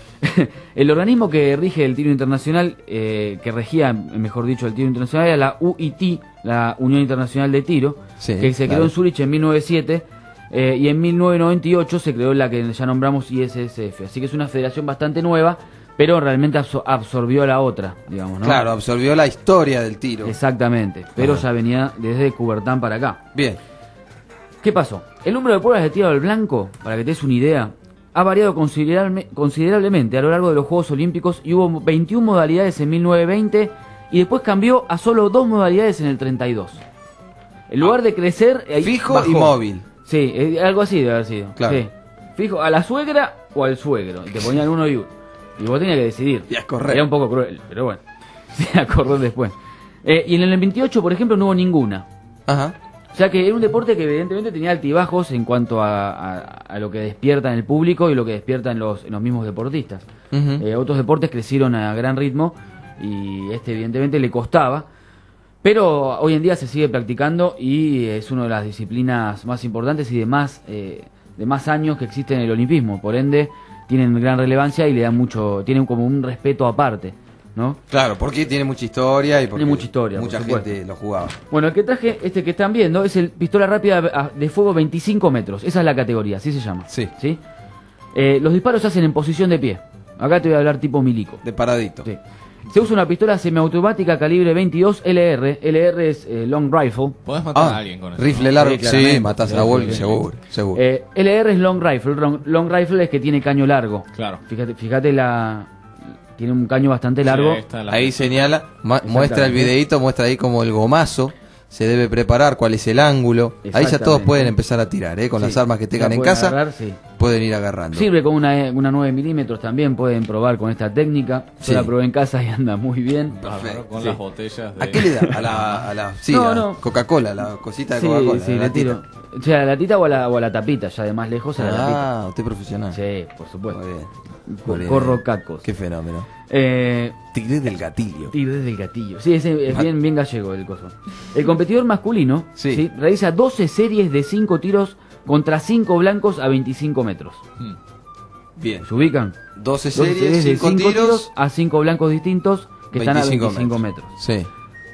El organismo que rige el tiro internacional, eh, que regía, mejor dicho, el tiro internacional, era la U I T, la Unión Internacional de Tiro, Sí, que se claro. creó en Zurich en mil novecientos siete, eh, y en mil novecientos noventa y ocho se creó la que ya nombramos I S S F. Así que es una federación bastante nueva, pero realmente absor- absorbió a la otra, digamos, ¿no? Claro, absorbió la historia del tiro. Exactamente, pero Ajá. ya venía desde Coubertin para acá. Bien. ¿Qué pasó? El número de pruebas de tiro al blanco, para que te des una idea, ha variado considerable- considerablemente a lo largo de los Juegos Olímpicos y hubo veintiuna modalidades en mil novecientos veinte y después cambió a solo dos modalidades en el treinta y dos. En lugar de crecer... ahí Fijo bajó. y móvil. Sí, eh, algo así debe haber sido. Claro. Sí. Fijo, a la suegra o al suegro. Y te ponían uno y uno. Y vos tenías que decidir. Y a correr. Era un poco cruel, pero bueno. Sí, a correr después. Eh, y en el veintiocho, por ejemplo, no hubo ninguna. Ajá. O sea que era un deporte que evidentemente tenía altibajos en cuanto a, a- a lo que despierta en el público y lo que despierta en los, en los mismos deportistas. Ujú. Eh, otros deportes crecieron a gran ritmo y este evidentemente le costaba, pero hoy en día se sigue practicando y es una de las disciplinas más importantes y de más, eh, de más años que existe en el olimpismo, por ende tienen gran relevancia y le dan mucho, tienen como un respeto aparte, ¿no? Claro, porque tiene mucha historia y porque Tiene mucha historia, mucha por supuesto. gente lo jugaba. Bueno, el que traje, este que están viendo, es el pistola rápida de fuego veinticinco metros. Esa es la categoría, así se llama. Sí. ¿Sí? Eh, los disparos se hacen en posición de pie. Acá te voy a hablar tipo milico. De paradito. Sí. Se usa una pistola semiautomática calibre veintidós L R. L R es eh, long rifle. Podés matar Ah, a alguien con eso. rifle ¿no? largo, Sí, sí, claramente. matás a Sí, Wolf, sí, seguro, seguro. Eh, L R es long rifle. Long, long rifle es que tiene caño largo. Claro. Fíjate, fíjate la... Tiene un caño bastante largo. Sí, ahí está la- Ahí señala, ma- muestra el Exactamente. videito, muestra ahí como el gomazo se debe preparar, cuál es el ángulo. Ahí ya todos Exactamente. pueden empezar a tirar, ¿eh? Con Sí, las armas que tengan la en pueden casa, agarrar, sí. pueden ir agarrando. Sirve con una, una nueve milímetros también, pueden probar con esta técnica. Yo Sí. la probé en casa y anda muy bien. Bárbaro, con Sí. las botellas de... ¿A qué le da? A la, a la sí, No, la no. Coca-Cola, la cosita de Sí, Coca-Cola. sí, la le latita. tiro. O sea, a la tita o a la, o a la tapita, ya de más lejos a la tapita. Ah, usted es profesional. Sí, por supuesto. Muy bien. Co- Muy bien. Corro cacos. Qué fenómeno. Eh, Tiré del gatillo. tiro desde el gatillo. Sí, ese es Ma- bien, bien gallego el coso. El competidor masculino Sí. ¿sí? realiza doce series de cinco tiros contra cinco blancos a veinticinco metros. Hmm. Bien. ¿Se ubican? doce doce series, de cinco cinco tiros, a cinco blancos distintos que están a veinticinco veinticinco metros. Sí.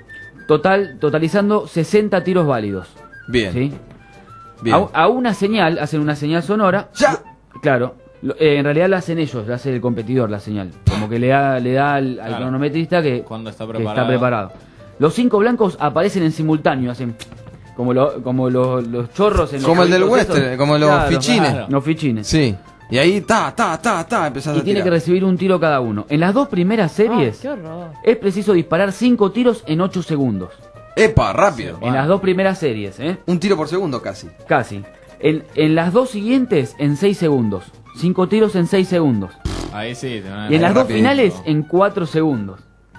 Total, totalizando sesenta tiros válidos. Bien. ¿Sí? Bien. A, a una señal, hacen una señal sonora. ¡Ya! Claro, lo- eh, en realidad la hacen ellos, la hace el competidor la señal. Como que le da, le da al, al Claro. cronometrista que, Cuando está que preparado. está preparado. Los cinco blancos aparecen en simultáneo, hacen como, lo- como lo- los chorros en los Como el del jueguitos western, esos. como los Claro, fichines. claro. Los fichines. Sí. Y ahí, ta, ta, ta, ta, empezás Y a tiene tirar. que recibir un tiro cada uno. En las dos primeras Ay, series qué horror. es preciso disparar cinco tiros en ocho segundos. ¡Epa, rápido! En las dos primeras series, ¿eh? Un tiro por segundo casi. Casi. En, en las dos siguientes, en seis segundos. Cinco tiros en seis segundos. Ahí sí. te van a- Y en las dos rapidito. finales, en cuatro segundos.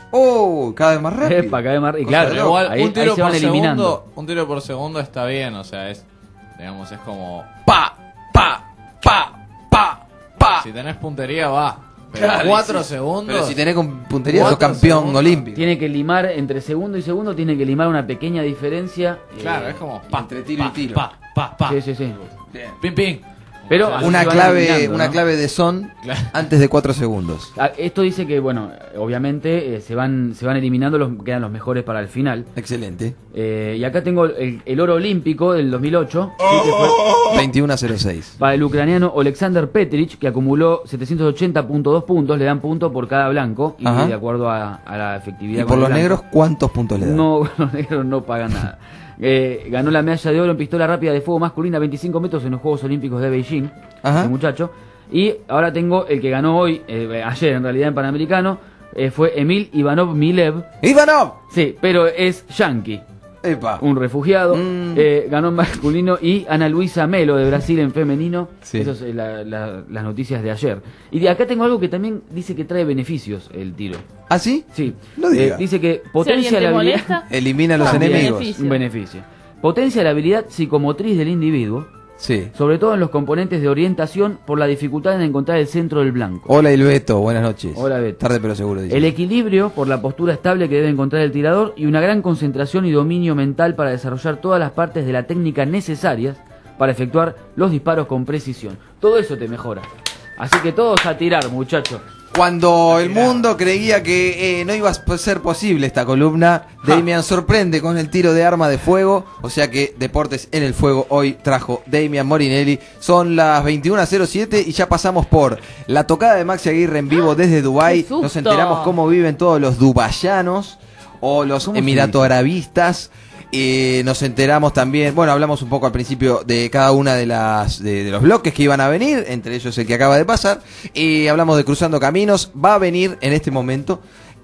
¡Oh! Cada vez más rápido. Epa, cada vez más- y Cosa claro, de Pero loco. igual, ahí- un tiro ahí se van por eliminando. segundo, un tiro por segundo está bien, o sea, es, digamos, es como, ¡Pa! ¡Pa! ¡Pa! ¡Pa! ¡Pa! si tenés puntería va, pero Claro, cuatro sí. segundos. Pero si tenés con puntería, sos Cuatro campeón segundos. olímpico. Tiene que limar entre segundo y segundo, tiene que limar una pequeña diferencia. Claro, eh, es como, pa, entre tiro y pa, tiro. pa, pa, pa, Sí, sí, sí. pim, pim. Pero O sea, así Una se van clave, eliminando, una ¿no? clave de son Claro. antes de cuatro segundos. Ah, Esto dice que, bueno, obviamente eh, se van se van eliminando los quedan los mejores para el final. Excelente. Eh, y acá tengo el, el oro olímpico del dos mil ocho, sí, que fue veintiuno a cero seis. para el ucraniano Oleksandr Petrich, que acumuló setecientos ochenta punto dos puntos, le dan punto por cada blanco, y Ajá. de acuerdo a, a la efectividad. ¿Y con por el los blanco. negros cuántos puntos le dan? No, los negros no pagan nada. Eh, ganó la medalla de oro en pistola rápida de fuego masculina veinticinco metros en los Juegos Olímpicos de Beijing, Ajá. el muchacho. Y ahora tengo el que ganó hoy, eh, ayer en realidad en Panamericano, eh, fue Emil Ivanov Milev. ¡Ivanov! Sí, pero es yankee, ¡Epa! un refugiado. Mm. Eh, ganó en masculino y Ana Luisa Melo de Brasil en femenino. Sí. Esas son la- la- las noticias de ayer. Y de acá tengo algo que también dice que trae beneficios el tiro. ¿Ah, sí? Sí, No diga. Eh, dice que Si potencia alguien la te habilidad. molesta, Elimina a los Ah, un enemigos. beneficio. Un beneficio. Potencia la habilidad psicomotriz del individuo, Sí. sobre todo en los componentes de orientación por la dificultad en encontrar el centro del blanco. Hola, Ilbeto. Buenas noches. Hola, Beto. Tarde pero seguro, dice. El equilibrio por la postura estable que debe encontrar el tirador y una gran concentración y dominio mental para desarrollar todas las partes de la técnica necesarias para efectuar los disparos con precisión. Todo eso te mejora. Así que todos a tirar, muchachos. Cuando el mundo creía que eh, no iba a ser posible esta columna, Damian sorprende con el tiro de arma de fuego. O sea que Deportes en el Fuego hoy trajo Damian Morinelli. Son las veintiuno a cero siete y ya pasamos por la tocada de Maxi Aguirre en vivo desde Dubái. ¡Qué susto! Nos enteramos cómo viven todos los dubayanos o los ¿Cómo se emirato dice? arabistas. Eh, nos enteramos también, bueno, hablamos un poco al principio de cada una de las de, de los bloques que iban a venir, entre ellos el que acaba de pasar. Y hablamos de Cruzando Caminos. Va a venir en este momento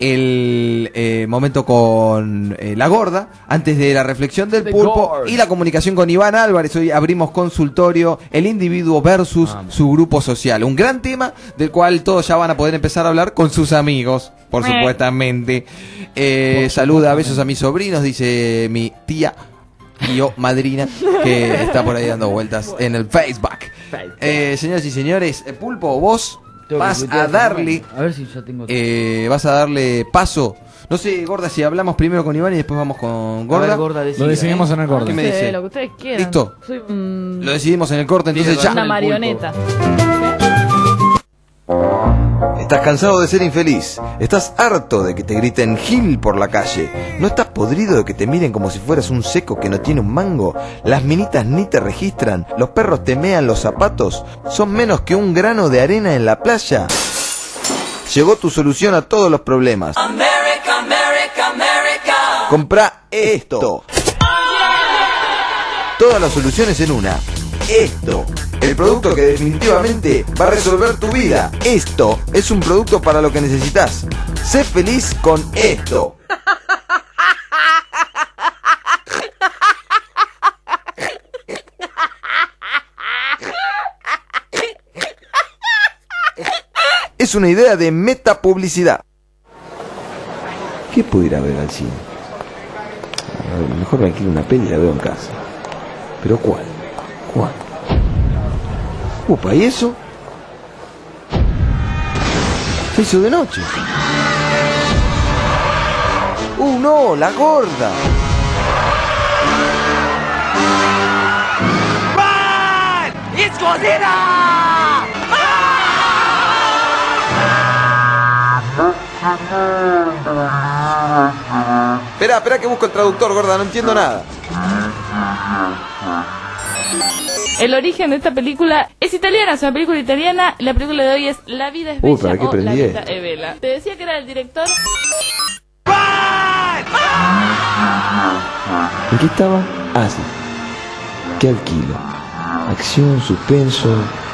el eh, momento con eh, La Gorda, antes de la reflexión del The pulpo Gorda. y la comunicación con Iván Álvarez. Hoy abrimos consultorio, el individuo versus Vamos. su grupo social. Un gran tema del cual todos ya van a poder empezar a hablar con sus amigos, por supuestamente. Eh, saluda, besos a mis sobrinos, dice mi tía y yo, madrina, que está por ahí dando vueltas en el Facebook. Eh, señoras y señores, eh, Pulpo, vos Tengo que vas tuitear a esta darle, semana. A ver si ya tengo. eh, vas a darle paso. No sé, Gorda, si hablamos primero con Iván y después vamos con Gorda. A ver, Gorda, decida, Lo decidimos ¿eh? en el corte. ¿Qué me No sé, dice? lo que ustedes quieran. ¿Listo? Soy mm, Lo decidimos en el corte, entonces Tiene ya. razón. una el pulpo. marioneta. ¿Estás cansado de ser infeliz? ¿Estás harto de que te griten Gil por la calle? ¿No estás podrido de que te miren como si fueras un seco que no tiene un mango? ¿Las minitas ni te registran? ¿Los perros te mean los zapatos? ¿Son menos que un grano de arena en la playa? Llegó tu solución a todos los problemas. America, America, America. Comprá esto. Todas las soluciones en una. Esto. El producto que definitivamente va a resolver tu vida. Esto es un producto para lo que necesitas. Sé feliz con esto. Es una idea de metapublicidad. ¿Qué puedo ir a ver al cine? A ver, mejor me alquilo una peli y la veo en casa. ¿Pero cuál? ¿Cuál? Upa, ¿y eso? Se hizo de noche. ¡Uh, no! ¡La gorda! Run! It's Godzilla! Espera, espera que busco el traductor, gorda, no entiendo nada. El origen de esta película es italiana, es una película italiana. La película de hoy es La vida es bella. Uy, ¿para qué o prendí La vida esto? es bella. Te decía que era el director. ¿En qué estaba? Ah, sí. ¿Qué alquilo? Acción, suspenso.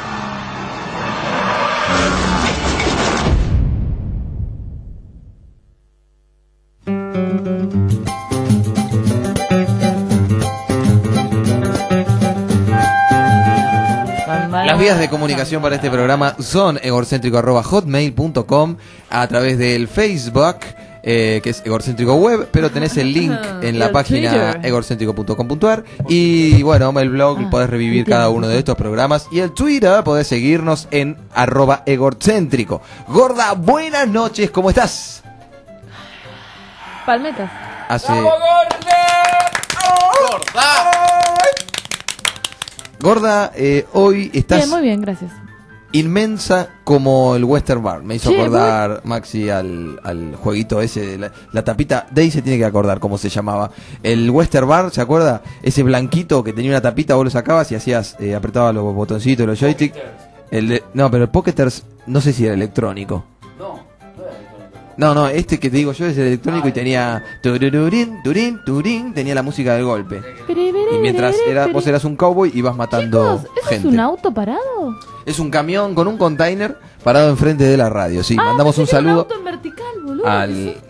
Las vías de comunicación para este programa son egorcéntrico arroba hotmail punto com, a través del Facebook, eh, que es Egorcéntrico Web, pero tenés el link en la Y el página Twitter. egorcéntrico punto com punto ar, y bueno, el blog, Ah, podés revivir entiendo. cada uno de estos programas, y el Twitter podés seguirnos en arroba egorcéntrico. Gorda, buenas noches, ¿cómo estás? Palmetas. Hace... Gorda, eh, hoy estás Bien, muy bien, gracias. inmensa como el Western Bar. Me hizo Sí, acordar, Maxi, al, al jueguito ese, de la, la tapita. Daisy se tiene que acordar cómo se llamaba. El Western Bar, ¿se acuerda? Ese blanquito que tenía una tapita, vos lo sacabas y hacías, eh, apretabas los botoncitos, los joysticks. El de- no, pero el Pocketers, no sé si era electrónico. No, no, este que te digo yo es el electrónico y tenía turururín, turín, turín, tenía la música del golpe. Y mientras era, vos eras un cowboy ibas matando Chicos, ¿eso gente. es un auto parado? Es un camión con un container parado enfrente de la radio. Sí, Ah, mandamos un pensé que era saludo auto en vertical, boludo. al...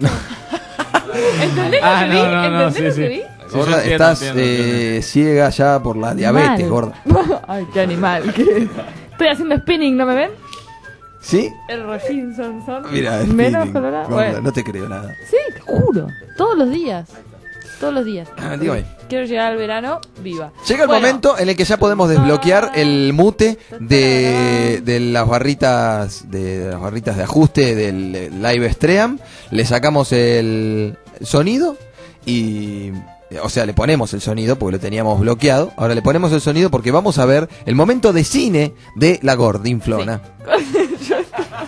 ¿Entendés lo Ah, que no, vi? no, no, ¿Entendés sí, lo sí. que vi? Sí, yo Gorda, entiendo, estás entiendo, eh, entiendo. ciega ya por la diabetes, Mal. gorda. Ay, qué animal. ¿Qué? Estoy haciendo spinning, ¿no me ven? ¿Sí? El Rojin son son. Mira, Menos spinning, colorado. gorda, Bueno. no te creo nada. Sí, te juro. Todos los días. Todos los días. Ah, dígame. Quiero llegar al verano viva. Llega el Bueno, momento en el que ya podemos desbloquear el mute de, de las barritas de las barritas de ajuste del eh, live stream. Le sacamos el sonido y o sea, le ponemos el sonido porque lo teníamos bloqueado. Ahora le ponemos el sonido porque vamos a ver el momento de cine de la Gordinflona. Yo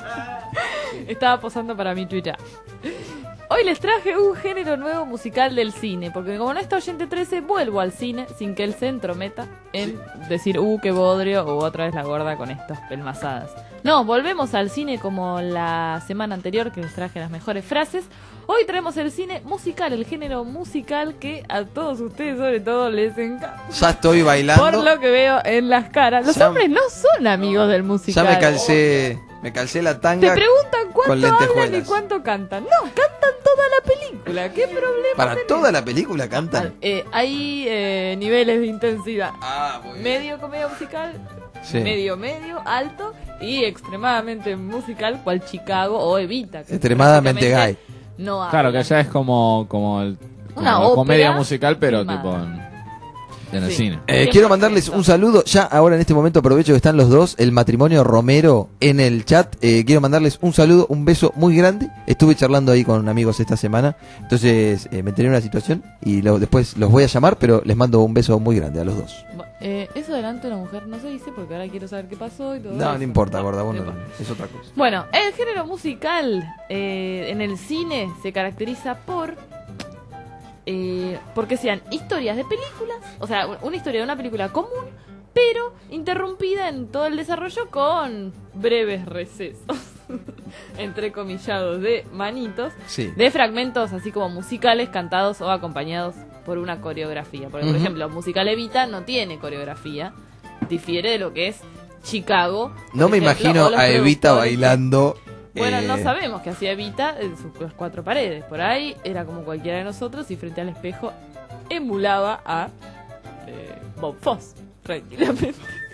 estaba posando para mi Twitter. Hoy les traje un género nuevo musical del cine, porque como no está Oyente trece, vuelvo al cine sin que él se entrometa en decir, uh, qué bodrio, o otra vez la gorda con estas pelmazadas. No, volvemos al cine como la semana anterior, que les traje las mejores frases. Hoy traemos el cine musical, el género musical que a todos ustedes sobre todo les encanta. Ya estoy bailando. Por lo que veo en las caras. Los Ya- hombres no son amigos del Ya musical. me calcé, me calcé la tanga. Te preguntan con cuánto hablan y lentejuelas. cuánto cantan. No, cantan toda la película. ¿Qué problema Para tenés? toda la película cantan. Eh, hay eh, niveles de intensidad. Ah, muy bien. Medio comedia musical, Sí. medio medio, alto y extremadamente musical, cual Chicago o Evita. que Extremadamente prácticamente gay. No Claro, habla. que ya es como, como, el, como Una la ópera comedia musical, pero filmada. tipo... en- en el Sí. cine. Eh, quiero mandarles un saludo, ya ahora en este momento aprovecho que están los dos, el matrimonio Romero en el chat, eh, quiero mandarles un saludo, un beso muy grande, estuve charlando ahí con amigos esta semana, entonces eh, me enteré de una situación y lo- después los voy a llamar, pero les mando un beso muy grande a los dos. Bu- Eh, eso delante de una mujer no se dice porque ahora quiero saber qué pasó y todo No, eso. no importa, gorda, vos No no- importa. es otra cosa. Bueno, el género musical eh, en el cine se caracteriza por eh, porque sean historias de películas, o sea, una historia de una película común, pero interrumpida en todo el desarrollo con breves recesos, entrecomillados de manitos, Sí. de fragmentos así como musicales cantados o acompañados por una coreografía. Porque, por Ujú. ejemplo, musical Evita no tiene coreografía, difiere de lo que es Chicago. No por me ejemplo, imagino o los a Evita productores. bailando. Bueno, no eh, sabemos qué hacía Evita en sus cuatro paredes. Por ahí era como cualquiera de nosotros y frente al espejo emulaba a eh, Bob Fosse, tranquilamente.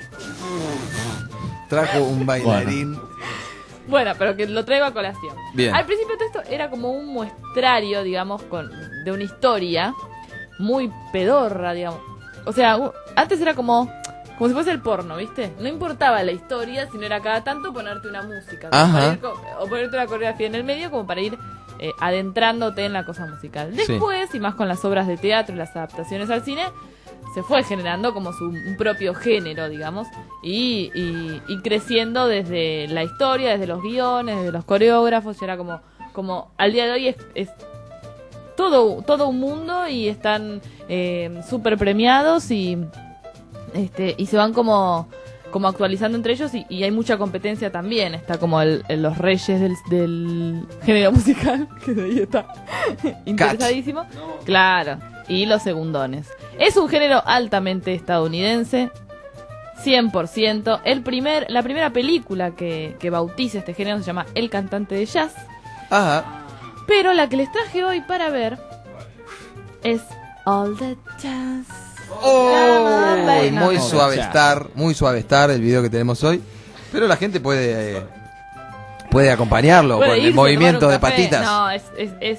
Trajo un bailarín. Bueno, pero que lo traigo a colación. Bien. Al principio todo esto era como un muestrario, digamos, con de una historia muy pedorra, digamos. O sea, u- antes era como como si fuese el porno, ¿viste? No importaba la historia, sino era cada tanto ponerte una música. como Ajá. para ir co- o ponerte una coreografía en el medio como para ir eh, adentrándote en la cosa musical. Sí. Después, y más con las obras de teatro y las adaptaciones al cine, se fue generando como su un propio género, digamos, y, y, y creciendo desde la historia, desde los guiones, desde los coreógrafos, y era como, como al día de hoy es, es todo, todo un mundo y están eh, súper premiados y, este, y se van como, como actualizando entre ellos y, y hay mucha competencia también, está como el, el- los reyes del, del género musical, que de ahí está interesadísimo, claro, y los segundones. Es un género altamente estadounidense, cien por ciento. El primer, la primera película que, que bautiza este género se llama El cantante de jazz. Ajá. Pero la que les traje hoy para ver es All the Jazz. Oh, Uy, muy no. suave estar, muy suave estar el video que tenemos hoy. Pero la gente puede eh, puede acompañarlo Puede con irse el a tomar movimiento un de café. patitas. No, es, es, es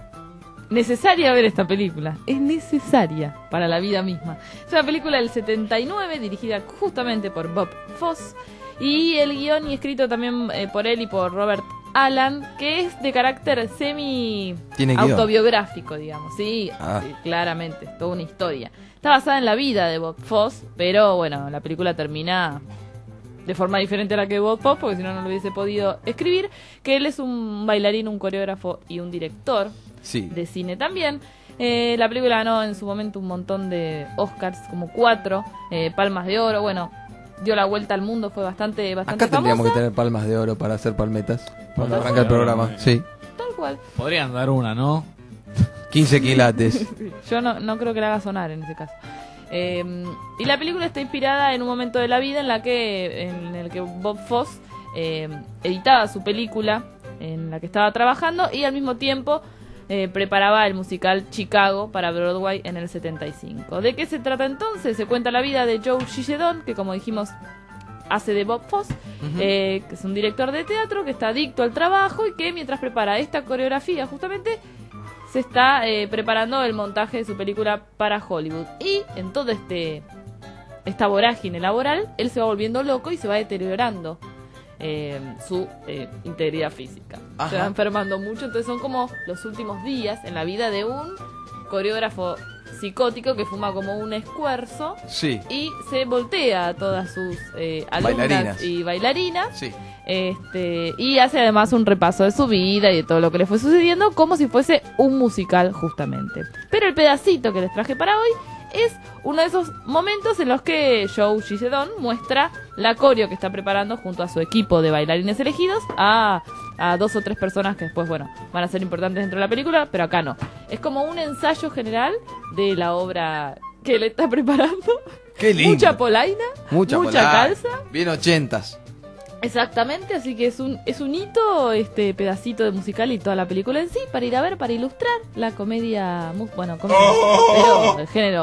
necesaria ver esta película. Es necesaria para la vida misma. Es una película del setenta y nueve, dirigida justamente por Bob Fosse. Y el guión y escrito también eh, por él y por Robert Alan, que es de carácter semi ¿Tiene guión? autobiográfico, digamos. Sí, Ah. sí, claramente, es toda una historia. Está basada en la vida de Bob Fosse, pero bueno, la película termina de forma diferente a la que Bob Fosse, porque si no, no lo hubiese podido escribir, que él es un bailarín, un coreógrafo y un director Sí. de cine también. Eh, la película ganó en su momento un montón de Oscars, como cuatro, eh, palmas de oro, bueno, dio la vuelta al mundo, fue bastante, bastante Acá tendríamos famosa, que tener palmas de oro para hacer palmetas. Cuando Palmas arranca de el oro, programa. eh. Sí. tal cual. Podrían dar una, ¿no? quince quilates. Yo no, no creo que la haga sonar en ese caso. Eh, y la película está inspirada en un momento de la vida en la que en el que Bob Fosse eh, editaba su película en la que estaba trabajando y al mismo tiempo eh, preparaba el musical Chicago para Broadway en el setenta y cinco. ¿De qué se trata entonces? Se cuenta la vida de Joe Gilledon, que como dijimos hace de Bob Fosse, eh, que es un director de teatro que está adicto al trabajo y que mientras prepara esta coreografía justamente se está eh, preparando el montaje de su película para Hollywood. Y en todo este esta vorágine laboral, él se va volviendo loco y se va deteriorando eh, su eh, integridad física. Ajá. Se va enfermando mucho, entonces son como los últimos días en la vida de un coreógrafo psicótico que fuma como un escuerzo Sí. y se voltea a todas sus eh, alumnas Bailarinas. y bailarinas. Sí. Este, y hace además un repaso de su vida y de todo lo que le fue sucediendo como si fuese un musical justamente. Pero el pedacito que les traje para hoy es uno de esos momentos en los que Joe Gilledon muestra la coreo que está preparando junto a su equipo de bailarines elegidos a, a dos o tres personas que después, bueno, van a ser importantes dentro de la película, pero acá no. Es como un ensayo general de la obra que él está preparando. Qué lindo. Mucha polaina, Mucha, mucha polar. calza. Bien ochentas. Exactamente, así que es un es un hito este pedacito de musical y toda la película en sí para ir a ver, para ilustrar la comedia, mu- bueno, comedia, pero el género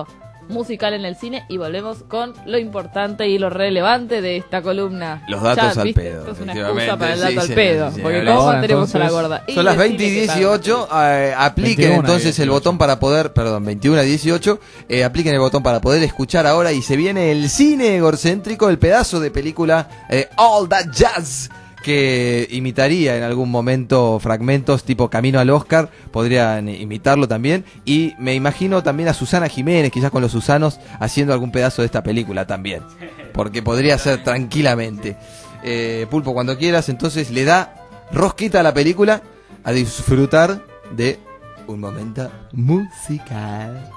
musical en el cine y volvemos con lo importante y lo relevante de esta columna. Los datos Ya, al ¿viste? pedo. Esto es una efectivamente. excusa para el dato Sí, al señor, pedo, sí, porque señor. ¿cómo Ahora, tenemos a la entonces, gorda? Y Son las decirle veinte y que tal. dieciocho, eh, apliquen veintiuna y entonces el dieciocho. botón para poder, perdón, veintiuno a dieciocho, eh, apliquen el botón para poder escuchar ahora y se viene el cine egocéntrico, el pedazo de película eh, All That Jazz, que imitaría en algún momento fragmentos tipo Camino al Oscar, podrían imitarlo también, y me imagino también a Susana Jiménez, quizás con los Susanos, haciendo algún pedazo de esta película también, porque podría ser tranquilamente. Eh, Pulpo, cuando quieras, entonces le da rosquita a la película, a disfrutar de un momento musical.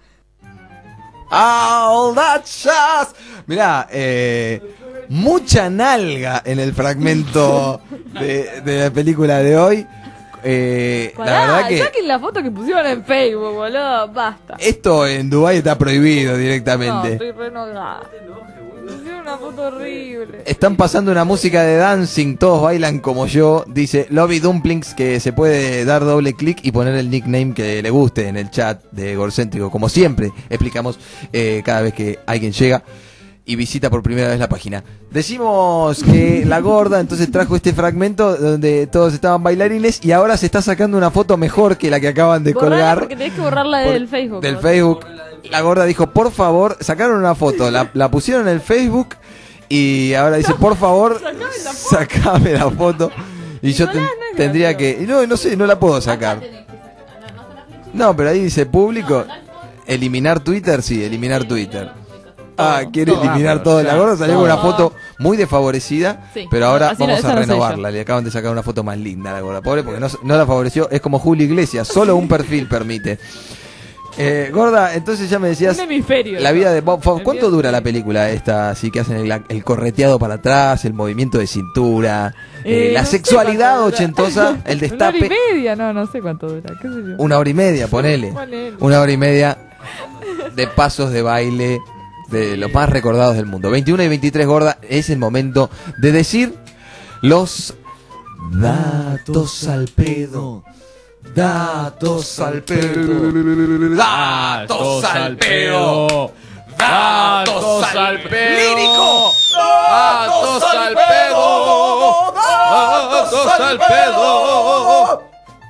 All that jazz. Mirá, eh, mucha nalga en el fragmento de, de la película de hoy. Eh, la Pará, verdad que saquen la foto que pusieron en Facebook, boludo, basta. esto en Dubái está prohibido No, directamente. estoy re enojada. Pusieron una foto horrible. Están pasando una música de dancing, todos bailan como yo, dice Lobby Dumplings, que se puede dar doble clic y poner el nickname que le guste en el chat de Egocéntrico, como siempre explicamos eh, cada vez que alguien llega y visita por primera vez la página. Decimos que la gorda entonces trajo este fragmento donde todos estaban bailarines y ahora se está sacando una foto mejor que la que acaban de Borrala colgar porque tenés que borrarla por- del Facebook. del ¿no? Facebook. La gorda dijo, por favor, sacaron una foto, la, la pusieron en el Facebook y ahora dice, por favor, sacame la foto. Y yo ten- tendría que... No, no sé, no la puedo sacar. No, pero ahí dice público, eliminar Twitter, sí, eliminar Twitter. Ah, quiere todo, eliminar ah, todo. ya, La gorda salió con una todo. foto muy desfavorecida, Sí, pero ahora así no- vamos esa a no soy renovarla. Le acaban de sacar una foto más linda a la gorda. Pobre, porque no, no la favoreció. Es como Julio Iglesias, solo un perfil permite. Eh, gorda, entonces ya me decías Un hemisferio. la vida de Bob Fosse. El ¿Cuánto mío- dura la película esta? Así que hacen el, el correteado para atrás, el movimiento de cintura, eh, Eh, la no sé sexualidad cuánto dura. ochentosa, el Una hora y destape. media, no, no sé cuánto dura, qué sé yo. Una hora y media, ponele. Ponele. Una hora y media de pasos de baile de los más recordados del mundo. veintiuno y veintitrés, gorda, es el momento de decir los datos al pedo. Datos al pedo. Datos al pedo. Datos al pedo. Lírico. Datos al pedo. Datos al pedo.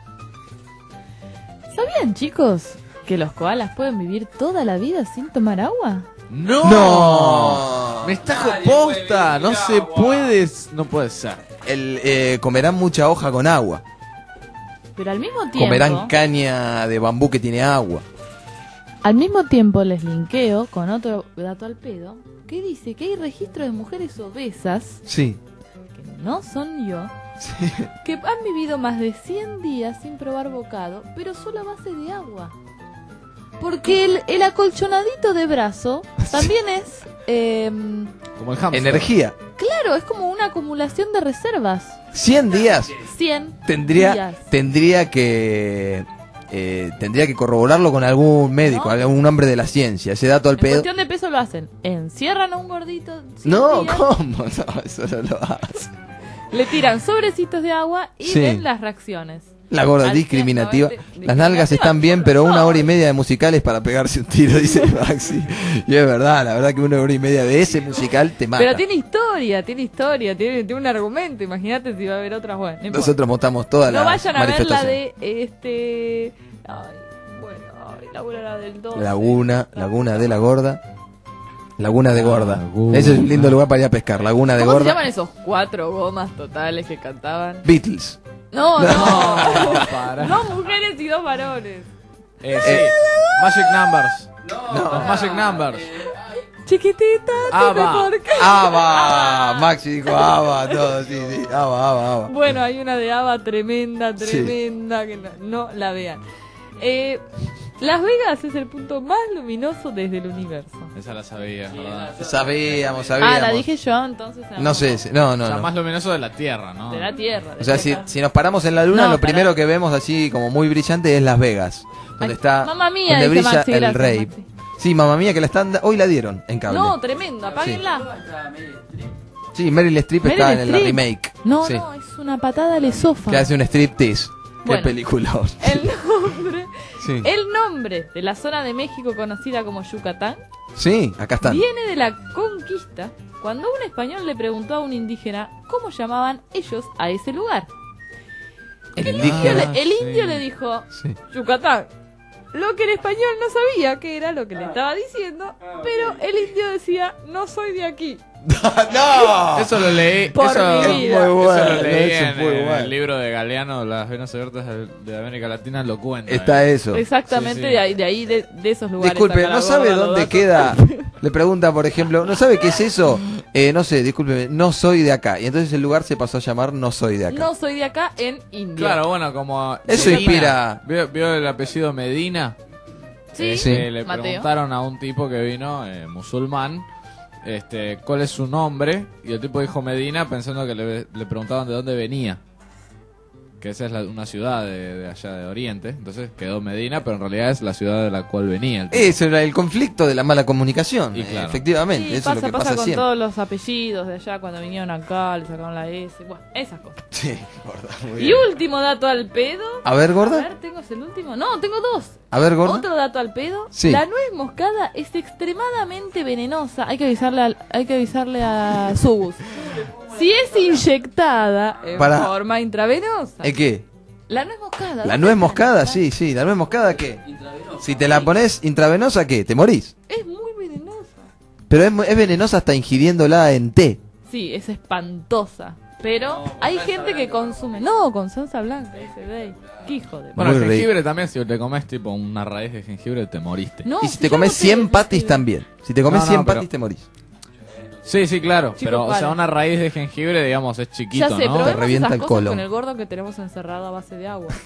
¿Sabían, chicos, que los koalas pueden vivir toda la vida sin tomar agua? ¡No! No. Me está posta, no se puede, no puede ser. El, eh, comerán mucha hoja con agua. Pero al mismo tiempo, Comerán caña de bambú que tiene agua. al mismo tiempo les linkeo con otro dato al pedo que dice que hay registro de mujeres obesas, Sí. que no son yo, que han vivido más de cien días sin probar bocado, pero solo a base de agua. Porque el, el acolchonadito de brazo también es, em, Como el hamster. Energía. claro, es como una acumulación de reservas. cien días. cien Tendría, días. tendría que eh, tendría que corroborarlo con algún médico, ¿No? algún hombre de la ciencia. Ese dato al En pedo. cuestión de peso lo hacen. Encierran a un gordito. cien No, días, ¿cómo? No, eso no lo hace. Le tiran sobrecitos de agua y Sí. ven las reacciones. La gorda Al discriminativa. cien, noventa, Las nalgas están bien, pero una No. hora y media de musicales para pegarse un tiro, dice Maxi. Y es verdad, la verdad que una hora y media de ese musical te mata. Pero tiene historia, tiene historia, tiene, tiene un argumento. Imagínate si va a haber otras. Bueno, no importa. Nosotros montamos todas No las vayan a ver la manifestaciones. de este. Ay, bueno, ay, la la del doce. Laguna, Laguna de la Gorda. Laguna de Gorda. Laguna. Ese es un lindo lugar para ir a pescar. Laguna de ¿Cómo se Gorda. llaman esos cuatro gomas totales que cantaban? Beatles. No, no. para. Dos mujeres y dos varones. Eh, sí. Magic Numbers. Los Magic Numbers. Chiquitita, Ava. dime por qué. Ava. Maxi dijo Ava, todo, sí, sí. Ava, Ava, Ava. Bueno, hay una de Ava tremenda, Sí. tremenda, que no, no la vean. Eh, Las Vegas es el punto más luminoso desde el universo. Esa la sabía, ¿verdad? Sabíamos, sabíamos. Ah, la dije yo, entonces. No sé, si- no, no, O sea, no. más luminoso de la Tierra, ¿no? De la Tierra. O sea, de si, acá. si nos paramos en la luna, No, lo pará. primero que vemos así como muy brillante es Las Vegas, donde Ay, está, mamma mía, donde dice brilla Maxi, el gracias, rey. Maxi. Sí, mamá mía, que la están, da- hoy la dieron en cable. No, tremendo, apáguenla. Sí, Meryl Streep Meryl está en la Streep. remake. No, Sí. no, es una patada al esófago. Que hace un striptease. Qué Bueno. película. El nombre Sí. El nombre de la zona de México conocida como Yucatán Sí, acá están. viene de la conquista, cuando un español le preguntó a un indígena cómo llamaban ellos a ese lugar. El El indio, indígena. le, el sí. indio le dijo Sí. Yucatán. Lo que el español no sabía que era lo que le estaba diciendo, pero el indio decía, no soy de aquí. ¡No! Eso lo leí. Por eso, mi vida. Es muy eso bueno, lo leí eso en, es muy en bueno. el libro de Galeano, Las venas abiertas de, de América Latina, lo cuenta. Está eh. eso. Exactamente Sí, sí. de ahí, de, ahí de, de esos lugares. Disculpe, saca la ¿no sabe gorda los dónde datos. queda? Le pregunta, por ejemplo, ¿no sabe qué es eso? Eh, no sé, discúlpeme, no soy de acá. Y entonces el lugar se pasó a llamar No soy de acá. No soy de acá en India. Claro, bueno, como. Eso Medina. inspira- ¿Vio, vio el apellido Medina? Sí, Eh, Sí. que le Mateo. preguntaron a un tipo que vino, eh, musulmán, este, cuál es su nombre. Y el tipo dijo Medina pensando que le, le preguntaban de dónde venía. Que esa es la- una ciudad de, de allá de Oriente. Entonces quedó Medina, pero en realidad es la ciudad de la cual venía el tipo. Eso era el conflicto de la mala comunicación. Y eh, claro. Efectivamente, Sí, eso pasa, es lo que pasa pasa, con siempre. todos los apellidos de allá cuando vinieron acá, le sacaron la S, bueno, esas cosas. Sí, gorda, muy Y bien. último dato al pedo. A ver, A gorda. ver, ¿tengo el último? No, tengo dos. A ver, gorda. Otro dato al pedo. Sí. La nuez moscada es extremadamente venenosa. Hay que avisarle, al- hay que avisarle a Subus. Si es inyectada en Para- forma intravenosa. ¿Eh, qué? La nuez moscada. La ¿dónde nuez está? moscada, sí, sí. La nuez moscada, ¿qué? Si te la pones intravenosa, ¿qué? Te morís. Es muy venenosa. Pero es, mu- es venenosa hasta ingiriéndola en té. Sí, es espantosa. Pero hay gente que consume. No, con salsa blanca, dice Day. Qué hijo de. Bueno, Muy el rico. jengibre también, si te comes tipo una raíz de jengibre, te moriste. No, Y si te yo comes no sé cien de patis jengibre. también. Si te comes No, no, cien pero- patis, te morís. Sí, sí, claro. Chicos, pero, o sea, para. una raíz de jengibre, digamos, es chiquito, Ya sé, ¿no? probemos revienta esas el cosas colon. con el gordo que tenemos encerrado a base de agua.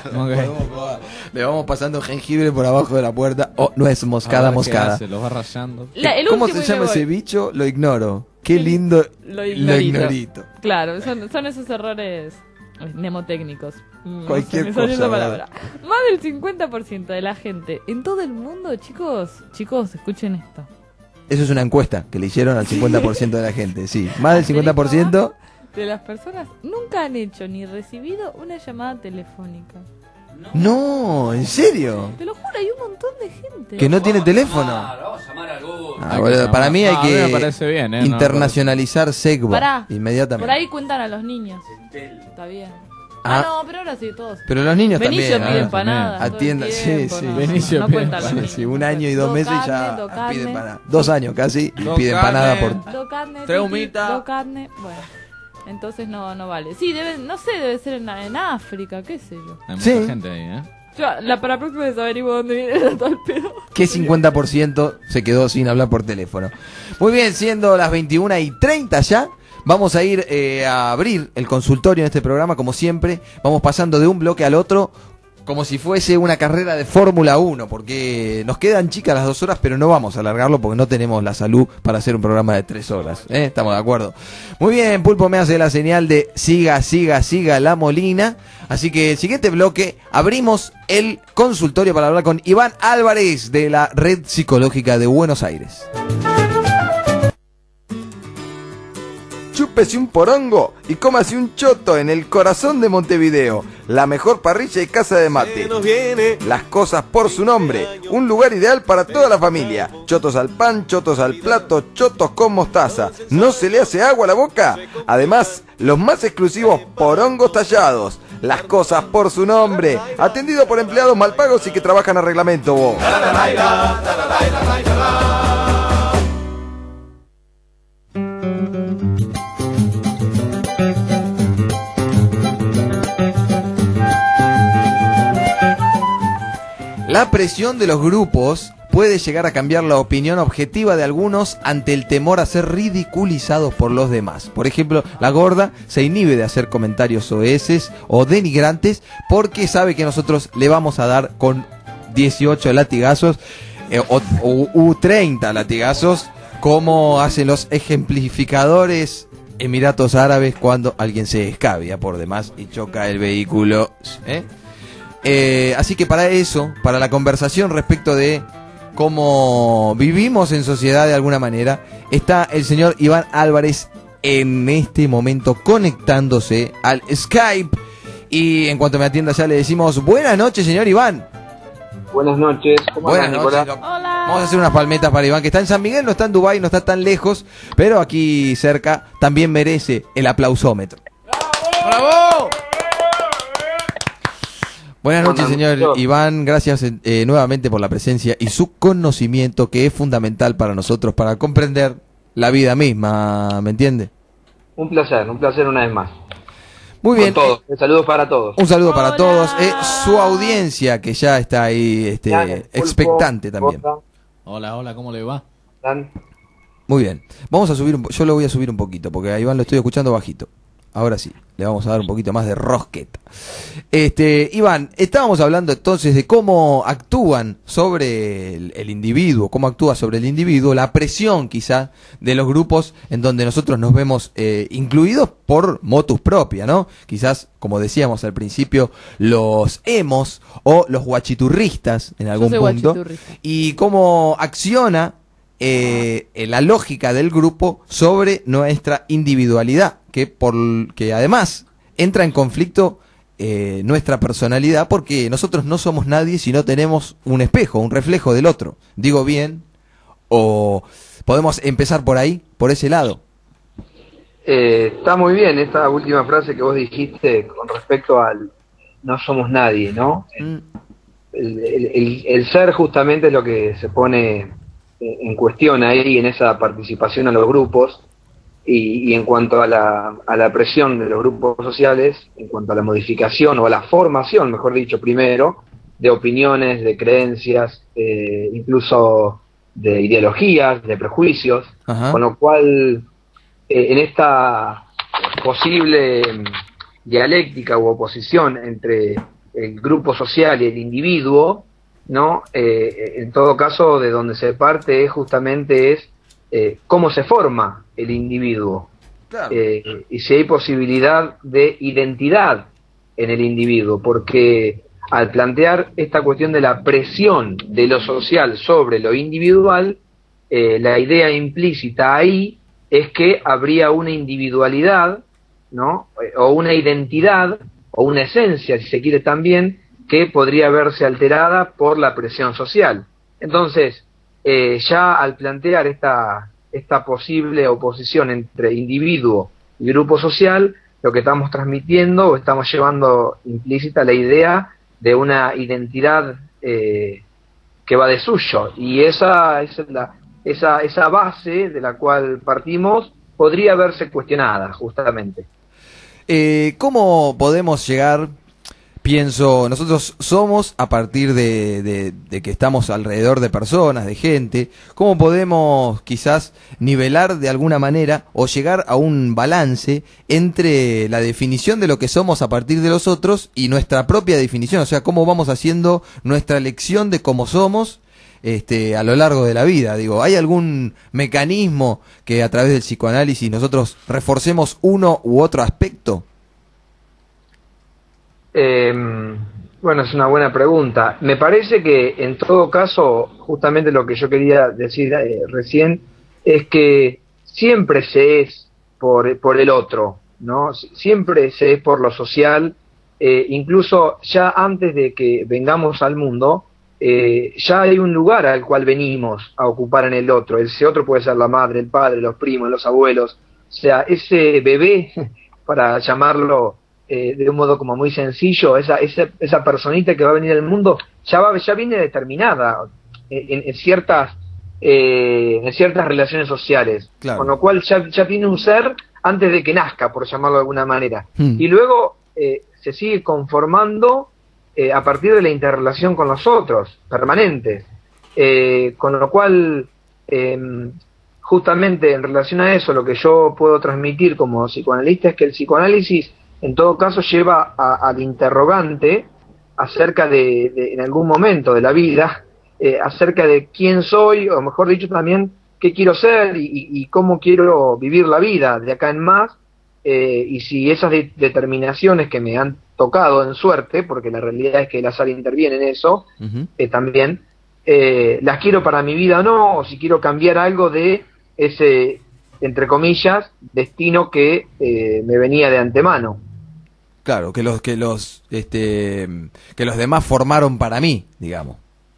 Ok. Le vamos pasando jengibre por abajo de la puerta. Oh, nuez A moscada, ver qué moscada. hace, los va rayando. La- el ¿Cómo último se y me llama voy. ese bicho? Lo ignoro. Qué lindo. Lo ignorito. ignorito. Claro, son, son esos errores eh, mnemotécnicos. Mm, Cualquier no se me salió cosa, esa palabra. Más del cincuenta por ciento de la gente en todo el mundo, chicos, chicos, escuchen esto. Eso es una encuesta que le hicieron al cincuenta por ciento de la gente, sí. Más del cincuenta por ciento. De las personas nunca han hecho ni recibido una llamada telefónica. No, ¿en serio? Te lo juro, hay un montón de gente. Que no tiene teléfono. Vamos a llamar a alguno. Ah, Hay que boludo, llamar. para mí hay No, a mí que me parece bien, ¿eh? No, internacionalizar Segua Pará, inmediatamente. por ahí cuentan a los niños. Está bien. Ah, Ah. no, pero ahora sí todos. Pero los niños Benicio también. pide ¿no? empanadas. todo el Atienda, sí, tiempo, sí. no, Benicio no pide cuentan los Sí, niños. sí, un año y dos Do meses carne, ya do pide carne. empanada. Dos años casi y Do pide empanada carne. por. Do carne, Tres tiki, humitas. do carne, bueno. Entonces no, no vale. Sí, debe, no sé, debe ser en, en África, qué sé yo. Hay mucha Sí. gente ahí, ¿eh? Yo, la, para la próxima vez averiguo dónde viene el dato al pedo. ¿Qué cincuenta por ciento se quedó sin hablar por teléfono? Muy bien, siendo las veintiuna y treinta ya, vamos a ir eh, a abrir el consultorio en este programa, como siempre. Vamos pasando de un bloque al otro, como si fuese una carrera de Fórmula uno, porque nos quedan chicas las dos horas, pero no vamos a alargarlo porque no tenemos la salud para hacer un programa de tres horas. ¿eh? ¿Estamos de acuerdo? Muy bien, Pulpo me hace la señal de siga, siga, siga la Molina. Así que el siguiente bloque abrimos el consultorio para hablar con Iván Álvarez de la Red Psicológica de Buenos Aires. Chúpese un porongo y cómase un choto en el corazón de Montevideo. La mejor parrilla y casa de mate. Las cosas por su nombre. Un lugar ideal para toda la familia. Chotos al pan, chotos al plato, chotos con mostaza. ¿No se le hace agua a la boca? Además, los más exclusivos porongos tallados. Las cosas por su nombre. Atendido por empleados mal pagos y que trabajan a reglamento, vos. La presión de los grupos puede llegar a cambiar la opinión objetiva de algunos ante el temor a ser ridiculizados por los demás. Por ejemplo, la gorda se inhibe de hacer comentarios soeces o denigrantes porque sabe que nosotros le vamos a dar con dieciocho latigazos eh, o, o u treinta latigazos, como hacen los ejemplificadores Emiratos Árabes cuando alguien se escabia por demás y choca el vehículo. ¿eh? Eh, así que para eso, para la conversación respecto de cómo vivimos en sociedad de alguna manera, está el señor Iván Álvarez en este momento conectándose al Skype. Y en cuanto me atienda ya le decimos buenas noches, señor Iván. Buenas noches. ¿Cómo Buenas andan, noches. Nicolás? Hola. Vamos a hacer unas palmetas para Iván, que está en San Miguel, no está en Dubái, no está tan lejos, pero aquí cerca también merece el aplausómetro. ¡Bravo! Buenas noches, señor Iván. Gracias eh, nuevamente por la presencia y su conocimiento, que es fundamental para nosotros, para comprender la vida misma, ¿me entiende? Un placer, un placer una vez más. Muy bien. Con todos. Un saludo para todos. Un saludo para Hola. todos. Eh, su audiencia, que ya está ahí este, Gracias, Pulpo, expectante también. Bosa, Hola, hola, ¿cómo le va? Dan. Muy bien. Vamos a subir un po- yo lo voy a subir un poquito, porque a Iván lo estoy escuchando bajito. Ahora sí, le vamos a dar un poquito más de rosqueta. Este, Iván, estábamos hablando entonces de cómo actúan sobre el, el individuo, cómo actúa sobre el individuo la presión quizá de los grupos en donde nosotros nos vemos eh, incluidos por motus propia, ¿no? Quizás, como decíamos al principio, los emos o los guachiturristas en algún soy punto. guachiturrista. Y cómo acciona eh, la lógica del grupo sobre nuestra individualidad, que por que además entra en conflicto eh, nuestra personalidad, porque nosotros no somos nadie si no tenemos un espejo, un reflejo del otro. ¿Digo bien? ¿O podemos empezar por ahí, por ese lado? Eh, está muy bien esta última frase que vos dijiste con respecto al no somos nadie, ¿no? Mm. El, el, el- el ser justamente es lo que se pone eh, en cuestión ahí en esa participación a los grupos y, y en cuanto a la, a la presión de los grupos sociales, en cuanto a la modificación o a la formación, mejor dicho, primero, de opiniones, de creencias, eh, incluso de ideologías, de prejuicios, Ajá. con lo cual eh, en esta posible mm, dialéctica u oposición entre el grupo social y el individuo, ¿no? Eh, en todo caso, de donde se parte es justamente es eh, cómo se forma el individuo, Claro. eh, y si hay posibilidad de identidad en el individuo, porque al plantear esta cuestión de la presión de lo social sobre lo individual, eh, la idea implícita ahí es que habría una individualidad, ¿no? Eh, o una identidad o una esencia, si se quiere también, que podría verse alterada por la presión social. Entonces, eh, ya al plantear esta, esta posible oposición entre individuo y grupo social, lo que estamos transmitiendo o estamos llevando implícita la idea de una identidad eh, que va de suyo, y esa es la, esa, esa base de la cual partimos podría verse cuestionada justamente. Eh, ¿Cómo podemos llegar? Pienso, nosotros somos a partir de, de, de que estamos alrededor de personas, de gente, ¿cómo podemos quizás nivelar de alguna manera o llegar a un balance entre la definición de lo que somos a partir de los otros y nuestra propia definición? O sea, ¿cómo vamos haciendo nuestra elección de cómo somos este, a lo largo de la vida? Digo, ¿hay algún mecanismo que a través del psicoanálisis nosotros reforcemos uno u otro aspecto? Eh, bueno, es una buena pregunta. Me parece que en todo caso, justamente lo que yo quería decir eh, recién, es que siempre se es por, por el otro, ¿no? Siempre se es por lo social, eh, incluso ya antes de que vengamos al mundo, eh, ya hay un lugar al cual venimos a ocupar en el otro. Ese otro puede ser la madre, el padre, los primos, los abuelos. O sea, ese bebé, para llamarlo Eh, de un modo como muy sencillo, esa, esa, esa personita que va a venir al mundo ya va, ya viene determinada en, en ciertas eh, en ciertas relaciones sociales, Claro. con lo cual ya, ya tiene un ser antes de que nazca, por llamarlo de alguna manera, Hmm. y luego eh, se sigue conformando eh, a partir de la interrelación con los otros, permanentes, eh, con lo cual eh, justamente en relación a eso, lo que yo puedo transmitir como psicoanalista es que el psicoanálisis en todo caso lleva a, al interrogante acerca de, de, en algún momento de la vida, eh, acerca de quién soy, o mejor dicho también, qué quiero ser y, y, y cómo quiero vivir la vida de acá en más, eh, y si esas de, determinaciones que me han tocado en suerte, porque la realidad es que el azar interviene en eso, Uh-huh. eh, también, eh, las quiero para mi vida o no, o si quiero cambiar algo de ese, entre comillas, destino que eh, me venía de antemano. Claro, que los que los este que los demás formaron para mí, digamos.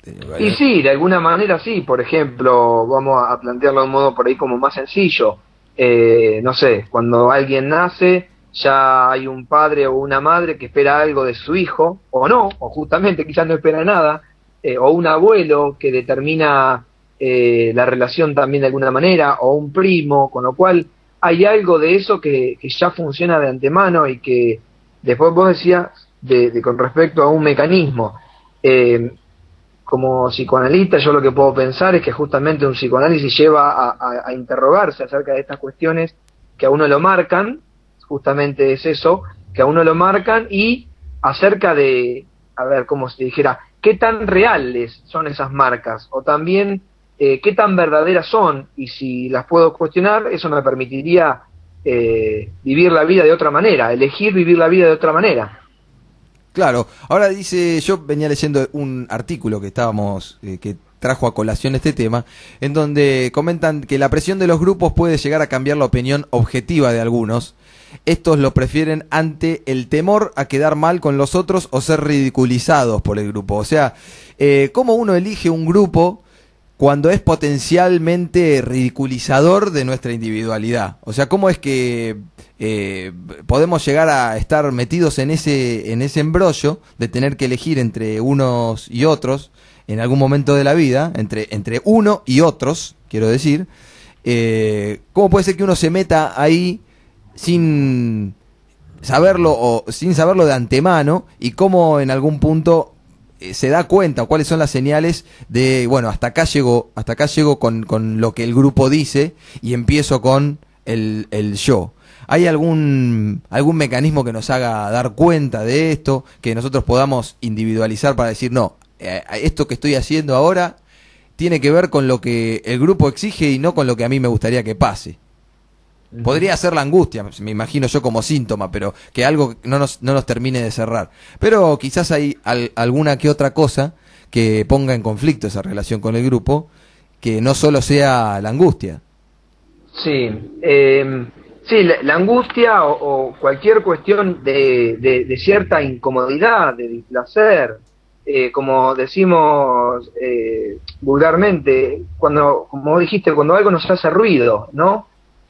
Y sí, de alguna manera sí. Por ejemplo, vamos a plantearlo de un modo por ahí como más sencillo. Eh, no sé, cuando alguien nace, ya hay un padre o una madre que espera algo de su hijo, o no, o justamente quizás no espera nada, eh, o un abuelo que determina eh, la relación también de alguna manera, o un primo, con lo cual hay algo de eso que, que ya funciona de antemano y que después vos decías de, de con respecto a un mecanismo. Eh, como psicoanalista yo lo que puedo pensar es que justamente un psicoanálisis lleva a, a, a interrogarse acerca de estas cuestiones que a uno lo marcan, justamente es eso, que a uno lo marcan, y acerca de, a ver, como se dijera, qué tan reales son esas marcas, o también eh, qué tan verdaderas son, y si las puedo cuestionar, eso me permitiría eh, vivir la vida de otra manera, elegir vivir la vida de otra manera. Claro, ahora dice, yo venía leyendo un artículo que estábamos, eh, que trajo a colación este tema, en donde comentan que la presión de los grupos puede llegar a cambiar la opinión objetiva de algunos. Estos lo prefieren ante el temor a quedar mal con los otros o ser ridiculizados por el grupo. O sea, eh, ¿cómo uno elige un grupo cuando es potencialmente ridiculizador de nuestra individualidad? O sea, ¿cómo es que eh, podemos llegar a estar metidos en ese, en ese embrollo de tener que elegir entre unos y otros en algún momento de la vida, entre, entre uno y otros, quiero decir? Eh, ¿Cómo puede ser que uno se meta ahí sin saberlo o sin saberlo de antemano, y cómo en algún punto eh, se da cuenta o cuáles son las señales de, bueno, hasta acá llego, hasta acá llego con, con lo que el grupo dice y empiezo con el, el yo? ¿Hay algún algún mecanismo que nos haga dar cuenta de esto, que nosotros podamos individualizar para decir, no, eh, esto que estoy haciendo ahora tiene que ver con lo que el grupo exige y no con lo que a mí me gustaría que pase? Podría ser la angustia, me imagino yo, como síntoma, pero que algo no nos, no nos termine de cerrar. Pero quizás hay al, alguna que otra cosa que ponga en conflicto esa relación con el grupo, que no solo sea la angustia. Sí, eh, sí, la, la angustia o, o cualquier cuestión de, de, de cierta incomodidad, de displacer, eh, como decimos eh, vulgarmente, cuando, como vos dijiste, cuando algo nos hace ruido, ¿no?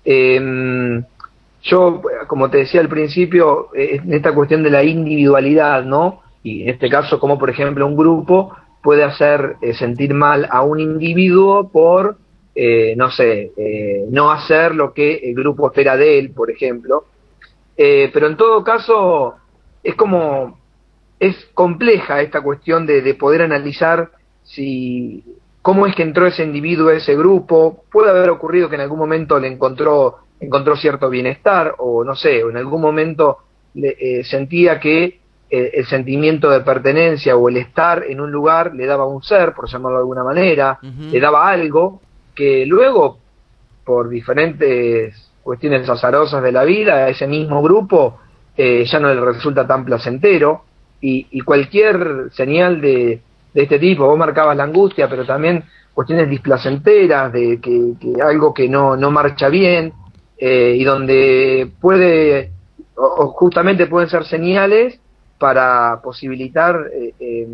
Eh, yo, como te decía al principio, eh, en esta cuestión de la individualidad, ¿no? Y en este caso, como por ejemplo un grupo puede hacer eh, sentir mal a un individuo por, eh, no sé, eh, no hacer lo que el grupo espera de él, por ejemplo. Eh, pero en todo caso, es como, es compleja esta cuestión de, de poder analizar si... cómo es que entró ese individuo a ese grupo. Puede haber ocurrido que en algún momento le encontró encontró cierto bienestar, o no sé, o en algún momento le, eh, sentía que eh, el sentimiento de pertenencia o el estar en un lugar le daba un ser, por llamarlo de alguna manera, uh-huh. le daba algo que luego, por diferentes cuestiones azarosas de la vida, a ese mismo grupo eh, ya no le resulta tan placentero, y, y cualquier señal de de este tipo, vos marcabas la angustia, pero también cuestiones displacenteras, de que, que algo que no, no marcha bien, eh, y donde puede, o, o justamente pueden ser señales para posibilitar eh, eh,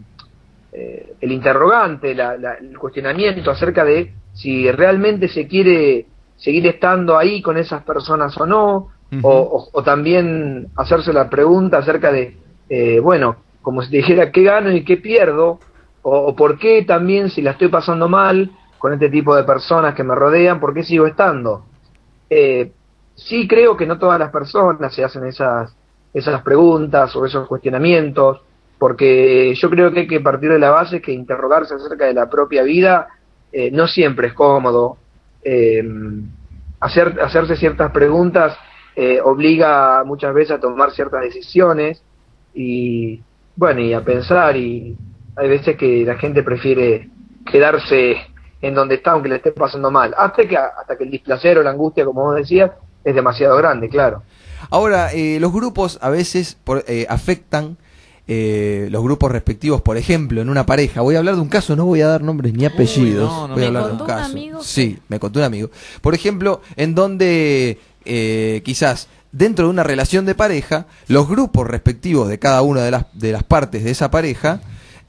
eh, el interrogante, la, la, el cuestionamiento acerca de si realmente se quiere seguir estando ahí con esas personas o no, uh-huh. o, o, o también hacerse la pregunta acerca de, eh, bueno, como si te dijera qué gano y qué pierdo, o, o por qué también, si la estoy pasando mal con este tipo de personas que me rodean, por qué sigo estando. Eh, sí creo que no todas las personas se hacen esas, esas preguntas o esos cuestionamientos, porque yo creo que hay que partir de la base que interrogarse acerca de la propia vida eh, no siempre es cómodo. Eh, hacer, hacerse ciertas preguntas eh, obliga muchas veces a tomar ciertas decisiones, y bueno, y a pensar, y hay veces que la gente prefiere quedarse en donde está aunque le esté pasando mal, hasta que hasta que el displacer o la angustia, como vos decías, es demasiado grande, claro. Ahora, eh, los grupos a veces por, eh, afectan eh, los grupos respectivos, por ejemplo, en una pareja. Voy a hablar de un caso, no voy a dar nombres ni apellidos. Uy, no, no, voy a hablar de un caso. ¿Un amigo? Sí, me contó un amigo. Por ejemplo, en donde eh, quizás dentro de una relación de pareja, los grupos respectivos de cada una de las, de las partes de esa pareja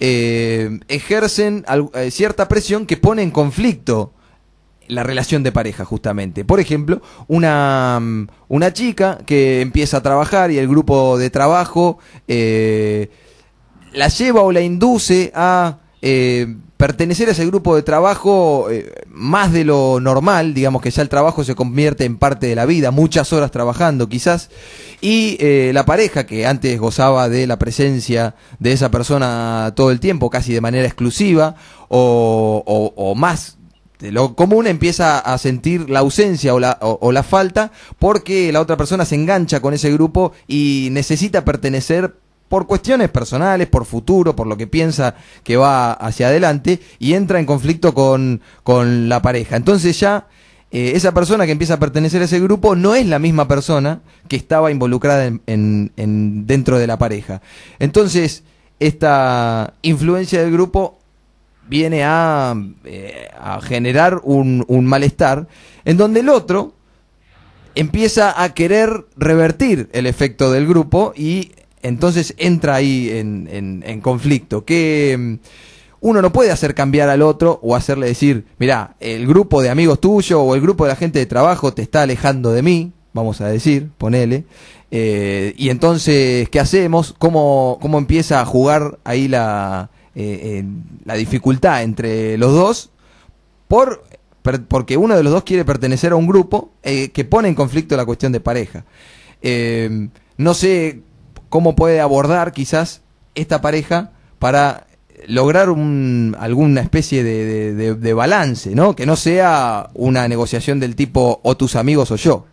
eh, ejercen al- eh, cierta presión que pone en conflicto la relación de pareja, justamente. Por ejemplo, una, mm, una chica que empieza a trabajar y el grupo de trabajo eh, la lleva o la induce a eh, pertenecer a ese grupo de trabajo eh, más de lo normal, digamos que ya el trabajo se convierte en parte de la vida, muchas horas trabajando quizás, y eh, la pareja que antes gozaba de la presencia de esa persona todo el tiempo, casi de manera exclusiva, o, o, o más de lo común, empieza a sentir la ausencia o la, o, o la falta porque la otra persona se engancha con ese grupo y necesita pertenecer por cuestiones personales, por futuro, por lo que piensa que va hacia adelante, y entra en conflicto con, con la pareja. Entonces ya eh, esa persona que empieza a pertenecer a ese grupo no es la misma persona que estaba involucrada en, en, en dentro de la pareja. Entonces esta influencia del grupo viene a, eh, a generar un, un malestar en donde el otro empieza a querer revertir el efecto del grupo y entonces entra ahí en, en, en conflicto, que mm, uno no puede hacer cambiar al otro o hacerle decir, mirá, el grupo de amigos tuyo o el grupo de la gente de trabajo te está alejando de mí, vamos a decir, ponele, eh, y entonces, ¿qué hacemos? ¿Cómo, cómo empieza a jugar ahí la, eh, eh, la dificultad entre los dos? Por, per, porque uno de los dos quiere pertenecer a un grupo eh, que pone en conflicto la cuestión de pareja. Eh, no sé cómo puede abordar quizás esta pareja para lograr un, alguna especie de, de, de, de balance, ¿no? Que no sea una negociación del tipo o tus amigos o yo.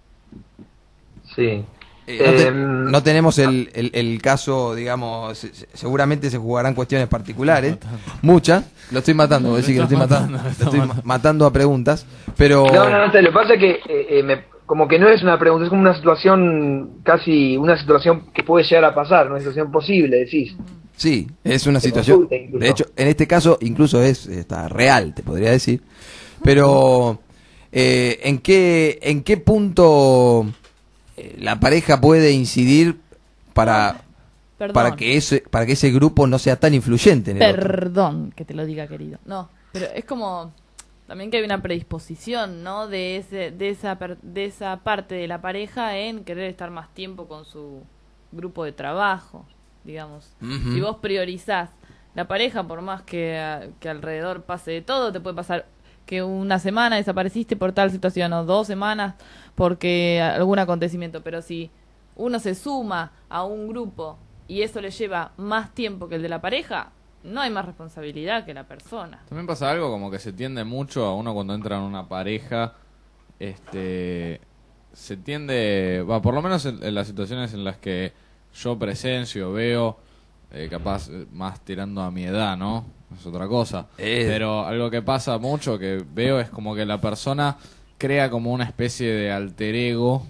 Sí. Eh, no, te- Eh, no tenemos el, el, el caso, digamos, se- se- seguramente se jugarán cuestiones particulares, muchas. Lo estoy matando, voy a decir que lo estoy matando, lo estoy ma- matando a preguntas, pero No, no, no, te- lo que pasa es que eh, eh, me- como que no es una pregunta, es como una situación, casi una situación que puede llegar a pasar, una situación posible, decís. sí, es una Se situación, consulta incluso. de hecho, en este caso incluso es está real, te podría decir, pero eh, ¿en qué en qué punto eh, la pareja puede incidir para Perdón. para que ese para que ese grupo no sea tan influyente en el otro? Perdón que te lo diga, querido. No, pero es como también que hay una predisposición, ¿no? De ese, de esa, per- de esa parte de la pareja en querer estar más tiempo con su grupo de trabajo, digamos. Ujú. Si vos priorizás la pareja, por más que, a- que alrededor pase de todo, te puede pasar que una semana desapareciste por tal situación o dos semanas porque algún acontecimiento, pero si uno se suma a un grupo y eso le lleva más tiempo que el de la pareja, no hay más responsabilidad que la persona. También pasa algo como que se tiende mucho a uno cuando entra en una pareja, este, se tiende, va, por lo menos en, en las situaciones en las que yo presencio, veo, eh, capaz eh, más tirando a mi edad, ¿no? Es otra cosa. Eh. Pero algo que pasa mucho que veo es como que la persona crea como una especie de alter ego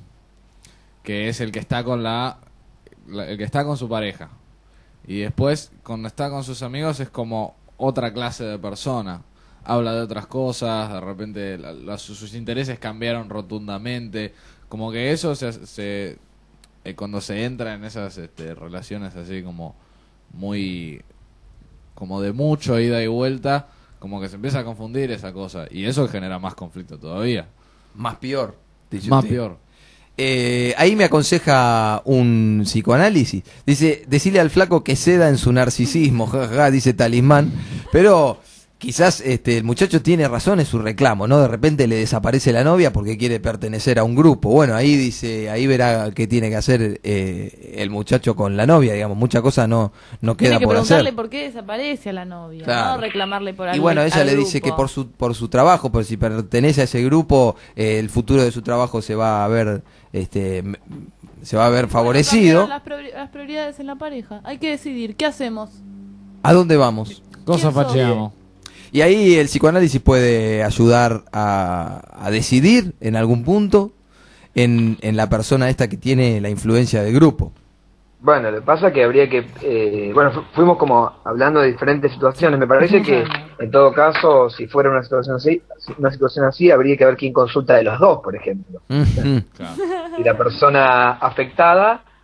que es el que está con la, la- el que está con su pareja. Y después, cuando está con sus amigos, es como otra clase de persona. Habla de otras cosas, de repente la- la- sus, sus intereses cambiaron rotundamente. Como que eso se, se eh, cuando se entra en esas este, relaciones así como muy, como de mucho ida y vuelta, como que se empieza a confundir esa cosa. Y eso genera más conflicto todavía. Más peor. dice Más usted. peor. Eh, ahí me aconseja un psicoanálisis. Dice, decirle al flaco que ceda en su narcisismo, jajaja, dice Talismán. Pero quizás este, el muchacho tiene razón en su reclamo, ¿no? De repente le desaparece la novia porque quiere pertenecer a un grupo. Bueno, ahí dice, ahí verá qué tiene que hacer eh, el muchacho con la novia, digamos. Mucha cosa no, no queda Tiene que por preguntarle hacer. por qué desaparece a la novia, Claro. no reclamarle por Y algo. bueno, ella al le dice grupo. que por su por su trabajo, por si pertenece a ese grupo, eh, el futuro de su trabajo se va a ver este m- se va a ver favorecido. Cambiaron Las, priori- las prioridades en la pareja. Hay que decidir, ¿qué hacemos? ¿A dónde vamos? Cosa ¿Quién sos? facheamos. Y ahí el psicoanálisis puede ayudar a, a decidir en algún punto en, en la persona esta que tiene la influencia del grupo. Bueno, lo que pasa es que habría que, eh, bueno, fu- fuimos como hablando de diferentes situaciones. Me parece que en todo caso, si fuera una situación así, una situación así, habría que ver quién consulta de los dos, por ejemplo. Ujú. Claro. Si la persona afectada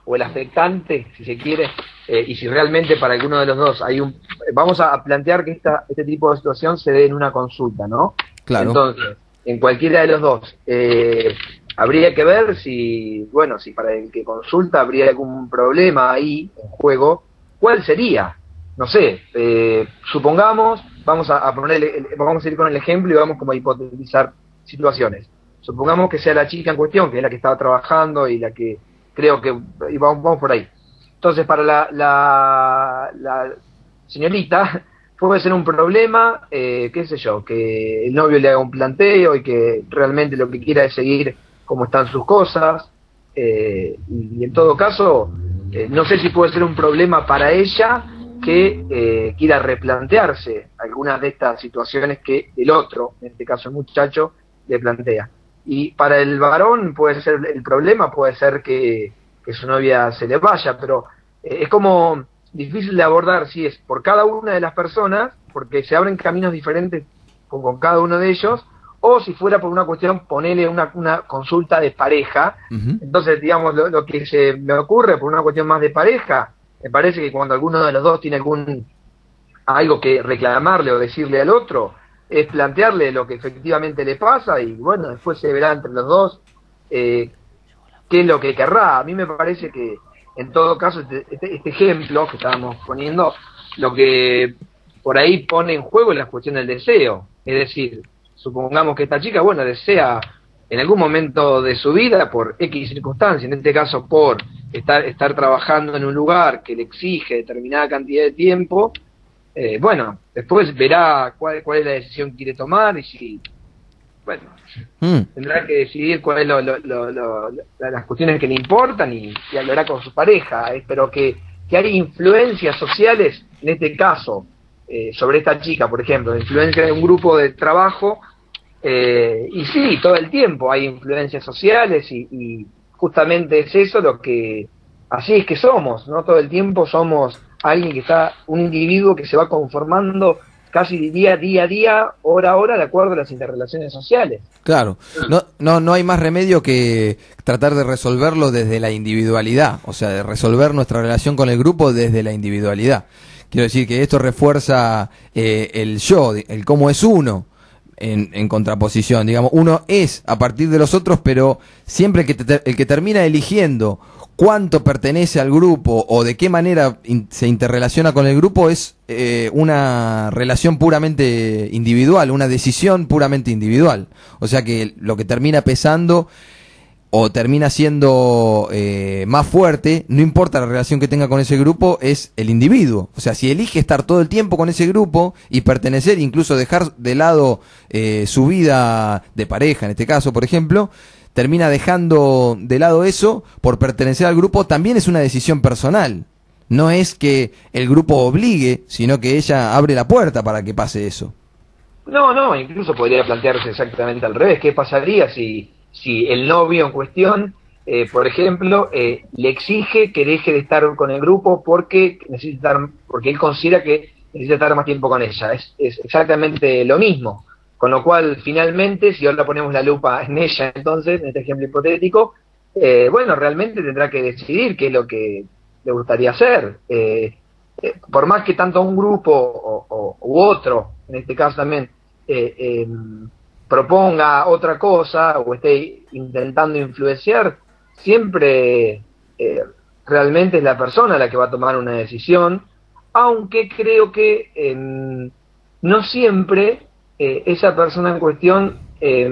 o el afectante, si se quiere, eh, y si realmente para alguno de los dos hay un... Vamos a plantear que esta, este tipo de situación se dé en una consulta, ¿no? Claro. Entonces, en cualquiera de los dos, eh, habría que ver si, bueno, si para el que consulta habría algún problema ahí en juego, ¿cuál sería? No sé, eh, supongamos, vamos a, a poner, el, vamos a ir con el ejemplo y vamos como a hipotetizar situaciones. Supongamos que sea la chica en cuestión, que es la que estaba trabajando y la que creo que, y vamos, vamos por ahí. Entonces, para la, la, la señorita, puede ser un problema, eh, qué sé yo, que el novio le haga un planteo y que realmente lo que quiera es seguir como están sus cosas, eh, y, y en todo caso, eh, no sé si puede ser un problema para ella que eh, quiera replantearse algunas de estas situaciones que el otro, en este caso el muchacho, le plantea. Y para el varón puede ser, el problema puede ser que, que su novia se le vaya, pero eh, es como difícil de abordar si es por cada una de las personas, porque se abren caminos diferentes con, con cada uno de ellos, o si fuera por una cuestión, ponerle una, una consulta de pareja. Uh-huh. Entonces, digamos, lo, lo que se me ocurre por una cuestión más de pareja, me parece que cuando alguno de los dos tiene algún algo que reclamarle o decirle al otro, es plantearle lo que efectivamente le pasa y bueno, después se verá entre los dos eh, qué es lo que querrá. A mí me parece que en todo caso este, este, este ejemplo que estábamos poniendo, lo que por ahí pone en juego es la cuestión del deseo. Es decir, supongamos que esta chica, bueno, desea en algún momento de su vida, por X circunstancia, en este caso por estar, estar trabajando en un lugar que le exige determinada cantidad de tiempo, eh, bueno, después verá cuál, cuál es la decisión que quiere tomar y si, bueno, mm. tendrá que decidir cuáles es lo, lo, lo, lo, lo, las cuestiones que le importan y, y lo hará con su pareja, eh, pero que, que hay influencias sociales, en este caso, eh, sobre esta chica, por ejemplo, influencia de un grupo de trabajo, eh, y sí, todo el tiempo hay influencias sociales y, y justamente es eso lo que, así es que somos, ¿no? Todo el tiempo somos alguien que está, un individuo que se va conformando casi día, día a día, hora a hora, de acuerdo a las interrelaciones sociales. Claro, no, no, no hay más remedio que tratar de resolverlo desde la individualidad, o sea, de resolver nuestra relación con el grupo desde la individualidad. Quiero decir que esto refuerza eh, el yo, el cómo es uno, en, en contraposición. Digamos, uno es a partir de los otros, pero siempre el que, te, el que termina eligiendo cuánto pertenece al grupo o de qué manera in, se interrelaciona con el grupo es eh, una relación puramente individual, una decisión puramente individual. O sea que lo que termina pesando o termina siendo eh, más fuerte, no importa la relación que tenga con ese grupo, es el individuo. O sea, si elige estar todo el tiempo con ese grupo y pertenecer, incluso dejar de lado eh, su vida de pareja, en este caso, por ejemplo, termina dejando de lado eso por pertenecer al grupo, también es una decisión personal. No es que el grupo obligue, sino que ella abre la puerta para que pase eso. No, no, incluso podría plantearse exactamente al revés. ¿Qué pasaría si, si el novio en cuestión, eh, por ejemplo, eh, le exige que deje de estar con el grupo porque necesita estar, porque él considera que necesita estar más tiempo con ella? Es, es exactamente lo mismo. Con lo cual, finalmente, si ahora ponemos la lupa en ella, entonces, en este ejemplo hipotético, eh, bueno, realmente tendrá que decidir qué es lo que le gustaría hacer. Eh, eh, por más que tanto un grupo o, o, u otro, en este caso también, eh, eh, proponga otra cosa o esté intentando influenciar, siempre eh, realmente es la persona la que va a tomar una decisión, aunque creo que eh, no siempre... Eh, esa persona en cuestión eh,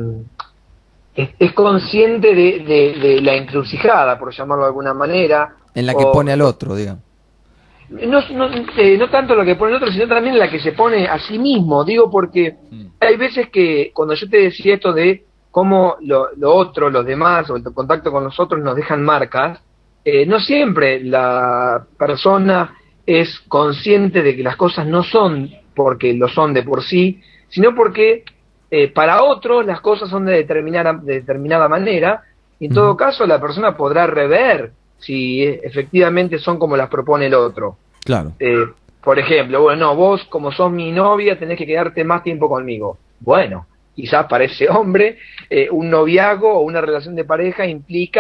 es, es consciente de, de, de la encrucijada, por llamarlo de alguna manera. En la que o, pone al otro, digamos. No, no, eh, no tanto lo que pone el otro, sino también la que se pone a sí mismo. Digo porque mm. hay veces que cuando yo te decía esto de cómo lo, lo otro, los demás, o el contacto con los otros nos dejan marcas, eh, no siempre la persona es consciente de que las cosas no son porque lo son de por sí, sino porque eh, para otros las cosas son de determinada, de determinada manera, y en uh-huh. todo caso la persona podrá rever si eh, efectivamente son como las propone el otro. Claro. Eh, por ejemplo, bueno, no, vos como sos mi novia tenés que quedarte más tiempo conmigo. Bueno, quizás para ese hombre eh, un noviazgo o una relación de pareja implica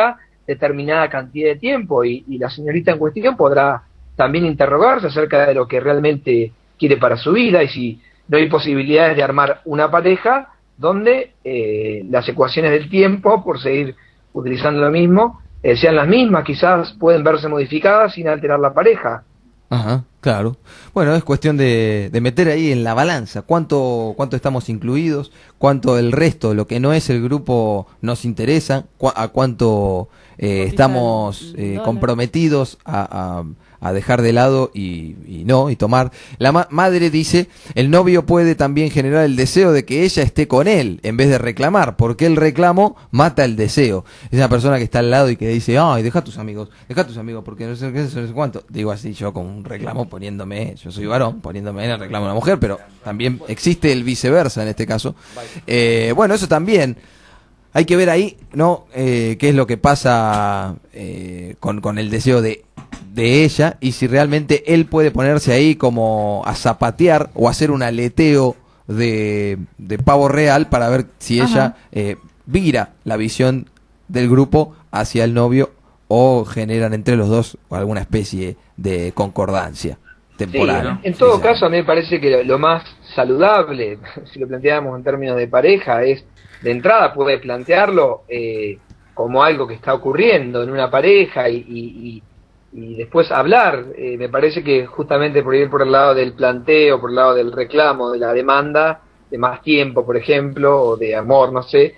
determinada cantidad de tiempo y, y la señorita en cuestión podrá también interrogarse acerca de lo que realmente quiere para su vida y si no hay posibilidades de armar una pareja donde eh, las ecuaciones del tiempo, por seguir utilizando lo mismo, eh, sean las mismas, quizás pueden verse modificadas sin alterar la pareja. Ajá, claro. Bueno, es cuestión de, de meter ahí en la balanza cuánto cuánto estamos incluidos, cuánto el resto, lo que no es el grupo, nos interesa, cu a cuánto eh, estamos eh, comprometidos a, a, a dejar de lado y, y no, y tomar. La ma madre dice, el novio puede también generar el deseo de que ella esté con él, en vez de reclamar, porque el reclamo mata el deseo. Es una persona que está al lado y que dice, ay, deja a tus amigos, deja a tus amigos, porque no sé qué, no sé cuánto. Digo así yo con un reclamo poniéndome, yo soy varón, poniéndome en el reclamo de una mujer, pero también existe el viceversa en este caso. Eh, bueno, eso también. Hay que ver ahí, ¿no? Eh, qué es lo que pasa eh, con, con el deseo de, de ella y si realmente él puede ponerse ahí como a zapatear o hacer un aleteo de, de pavo real para ver si Ajá. ella eh, vira la visión del grupo hacia el novio o generan entre los dos alguna especie de concordancia temporal. Sí, en todo caso, a mí me parece que lo, lo más saludable, si lo planteamos en términos de pareja, es de entrada puede plantearlo eh, como algo que está ocurriendo en una pareja y, y, y, y después hablar. Eh, me parece que justamente por ir por el lado del planteo, por el lado del reclamo, de la demanda, de más tiempo, por ejemplo, o de amor, no sé,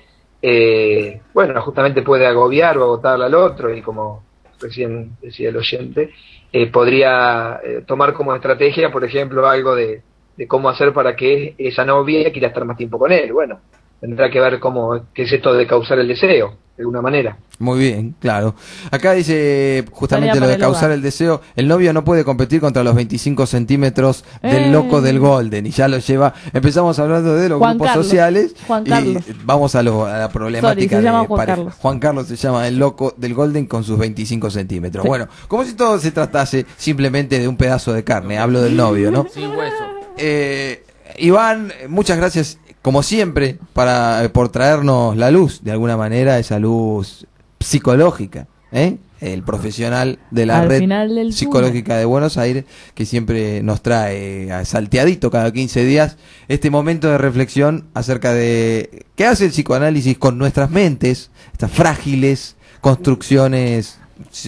eh, bueno, justamente puede agobiar o agotar al otro y como recién decía el oyente, eh, podría eh, tomar como estrategia, por ejemplo, algo de, de cómo hacer para que esa novia quiera estar más tiempo con él. Bueno, tendrá que ver cómo qué es esto de causar el deseo, de alguna manera. Muy bien, claro. Acá dice justamente Tarea lo de para el causar hogar. el deseo. El novio no puede competir contra los veinticinco centímetros del Eh. loco del Golden y ya lo lleva. Empezamos hablando de los Juan grupos Carlos. sociales Juan y Carlos. vamos a, lo, a la problemática Sorry, se llama de Juan pareja. Carlos. Juan Carlos se llama el loco del Golden con sus veinticinco centímetros. Sí. Bueno, como si todo se tratase simplemente de un pedazo de carne. Hablo del novio, ¿no? Sin hueso. Eh, Iván, muchas gracias como siempre para por traernos la luz, de alguna manera, esa luz psicológica, ¿eh? El profesional de la Al red final del psicológica de Buenos Aires, que siempre nos trae a salteadito cada quince días este momento de reflexión acerca de qué hace el psicoanálisis con nuestras mentes, estas frágiles construcciones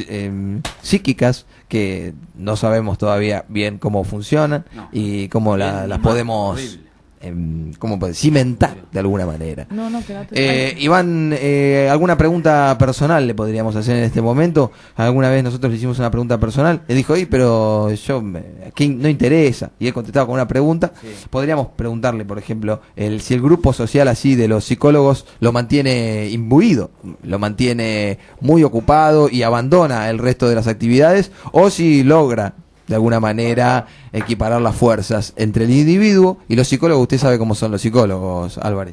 eh, psíquicas que no sabemos todavía bien cómo funcionan No. y cómo la- Bien, las mal, podemos horrible. em, ¿cómo puede? cimentar de alguna manera. No, no, quédate. Eh, Iván, eh, ¿alguna pregunta personal le podríamos hacer en este momento? Alguna vez nosotros le hicimos una pregunta personal. Él dijo, "Ey, pero yo, me- aquí no interesa." Y él contestaba con una pregunta. Podríamos preguntarle, por ejemplo, el, si el grupo social así de los psicólogos lo mantiene imbuido, lo mantiene muy ocupado y abandona el resto de las actividades, o si logra de alguna manera equiparar las fuerzas entre el individuo y los psicólogos. Usted sabe cómo son los psicólogos, Álvarez.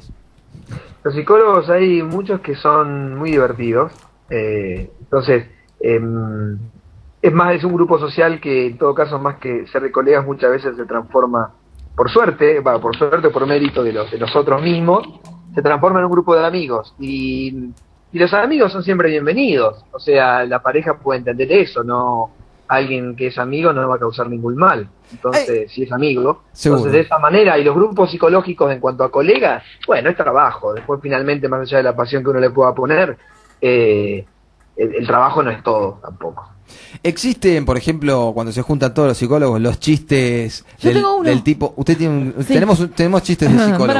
Los psicólogos hay muchos que son muy divertidos, eh, entonces eh, es más, es un grupo social que en todo caso más que ser de colegas muchas veces se transforma, por suerte, va, por suerte o por mérito de los de nosotros mismos, se transforma en un grupo de amigos y, y los amigos son siempre bienvenidos, o sea, la pareja puede entender eso, no alguien que es amigo no va a causar ningún mal, entonces si es amigo, Seguro. entonces de esa manera, y los grupos psicológicos en cuanto a colegas, bueno, es trabajo, después finalmente más allá de la pasión que uno le pueda poner, eh, el, el trabajo no es todo tampoco. Existen, por ejemplo, cuando se juntan todos los psicólogos, los chistes Yo del, tengo uno. del tipo. Usted tiene un- Sí. tenemos un- tenemos chistes de psicólogos.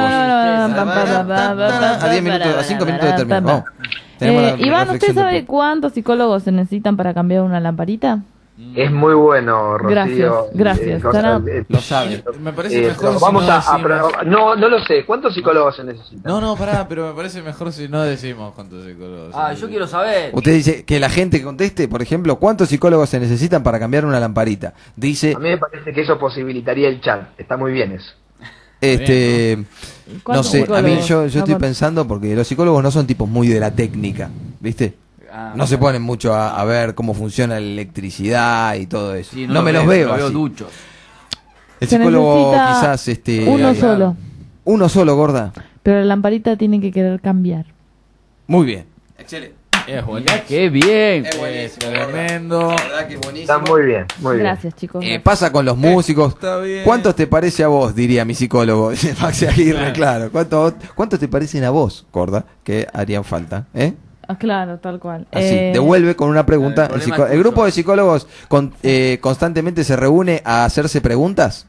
A A diez minutos, a cinco minutos de terminar. Vamos. Tenemos la Eh, Iván, ¿usted reflexión del sabe público. cuántos psicólogos se necesitan para cambiar una lamparita? Es muy bueno, Rocío. Gracias, gracias. cosa- Estará- eh, Lo sabe. Me parece eh, mejor si vamos no a, a- decimos. no, no lo sé. ¿Cuántos psicólogos se necesitan? No, no, pará, pero me parece mejor si no decimos cuántos psicólogos. Ah, yo quiero saber. Usted dice que la gente conteste, por ejemplo, ¿cuántos psicólogos se necesitan para cambiar una lamparita? Dice, A mí me parece que eso posibilitaría el chat. Está muy bien eso. este, no ¿Cuántos sé, a mí psicólogos? yo, yo estoy No, pensando porque los psicólogos no son tipos muy de la técnica, ¿viste? Ah, No se ponen mucho a, a ver cómo funciona la electricidad y todo eso. sí, no lo me los veo, veo, lo veo así. duchos. El Se psicólogo necesita quizás este Uno ahí- solo, uno solo, gorda. pero la lamparita tiene que querer cambiar. Muy bien. Excelente. Es buenísimo. ¡Qué bien! Es buenísimo, tremendo. La verdad que es buenísimo. Está muy bien, muy bien. Gracias, chicos. Eh, pasa con los músicos. Está bien. ¿Cuántos te parece a vos? Diría mi psicólogo, dice Maxi Aguirre, claro. ¿Cuántos, ¿Cuántos te parecen a vos, Corda, que harían falta? ¿Eh? Ah, claro, tal cual. Así, Eh, devuelve con una pregunta. El El, problema psico- es el tuyo. grupo de psicólogos con- eh, constantemente se reúne a hacerse preguntas.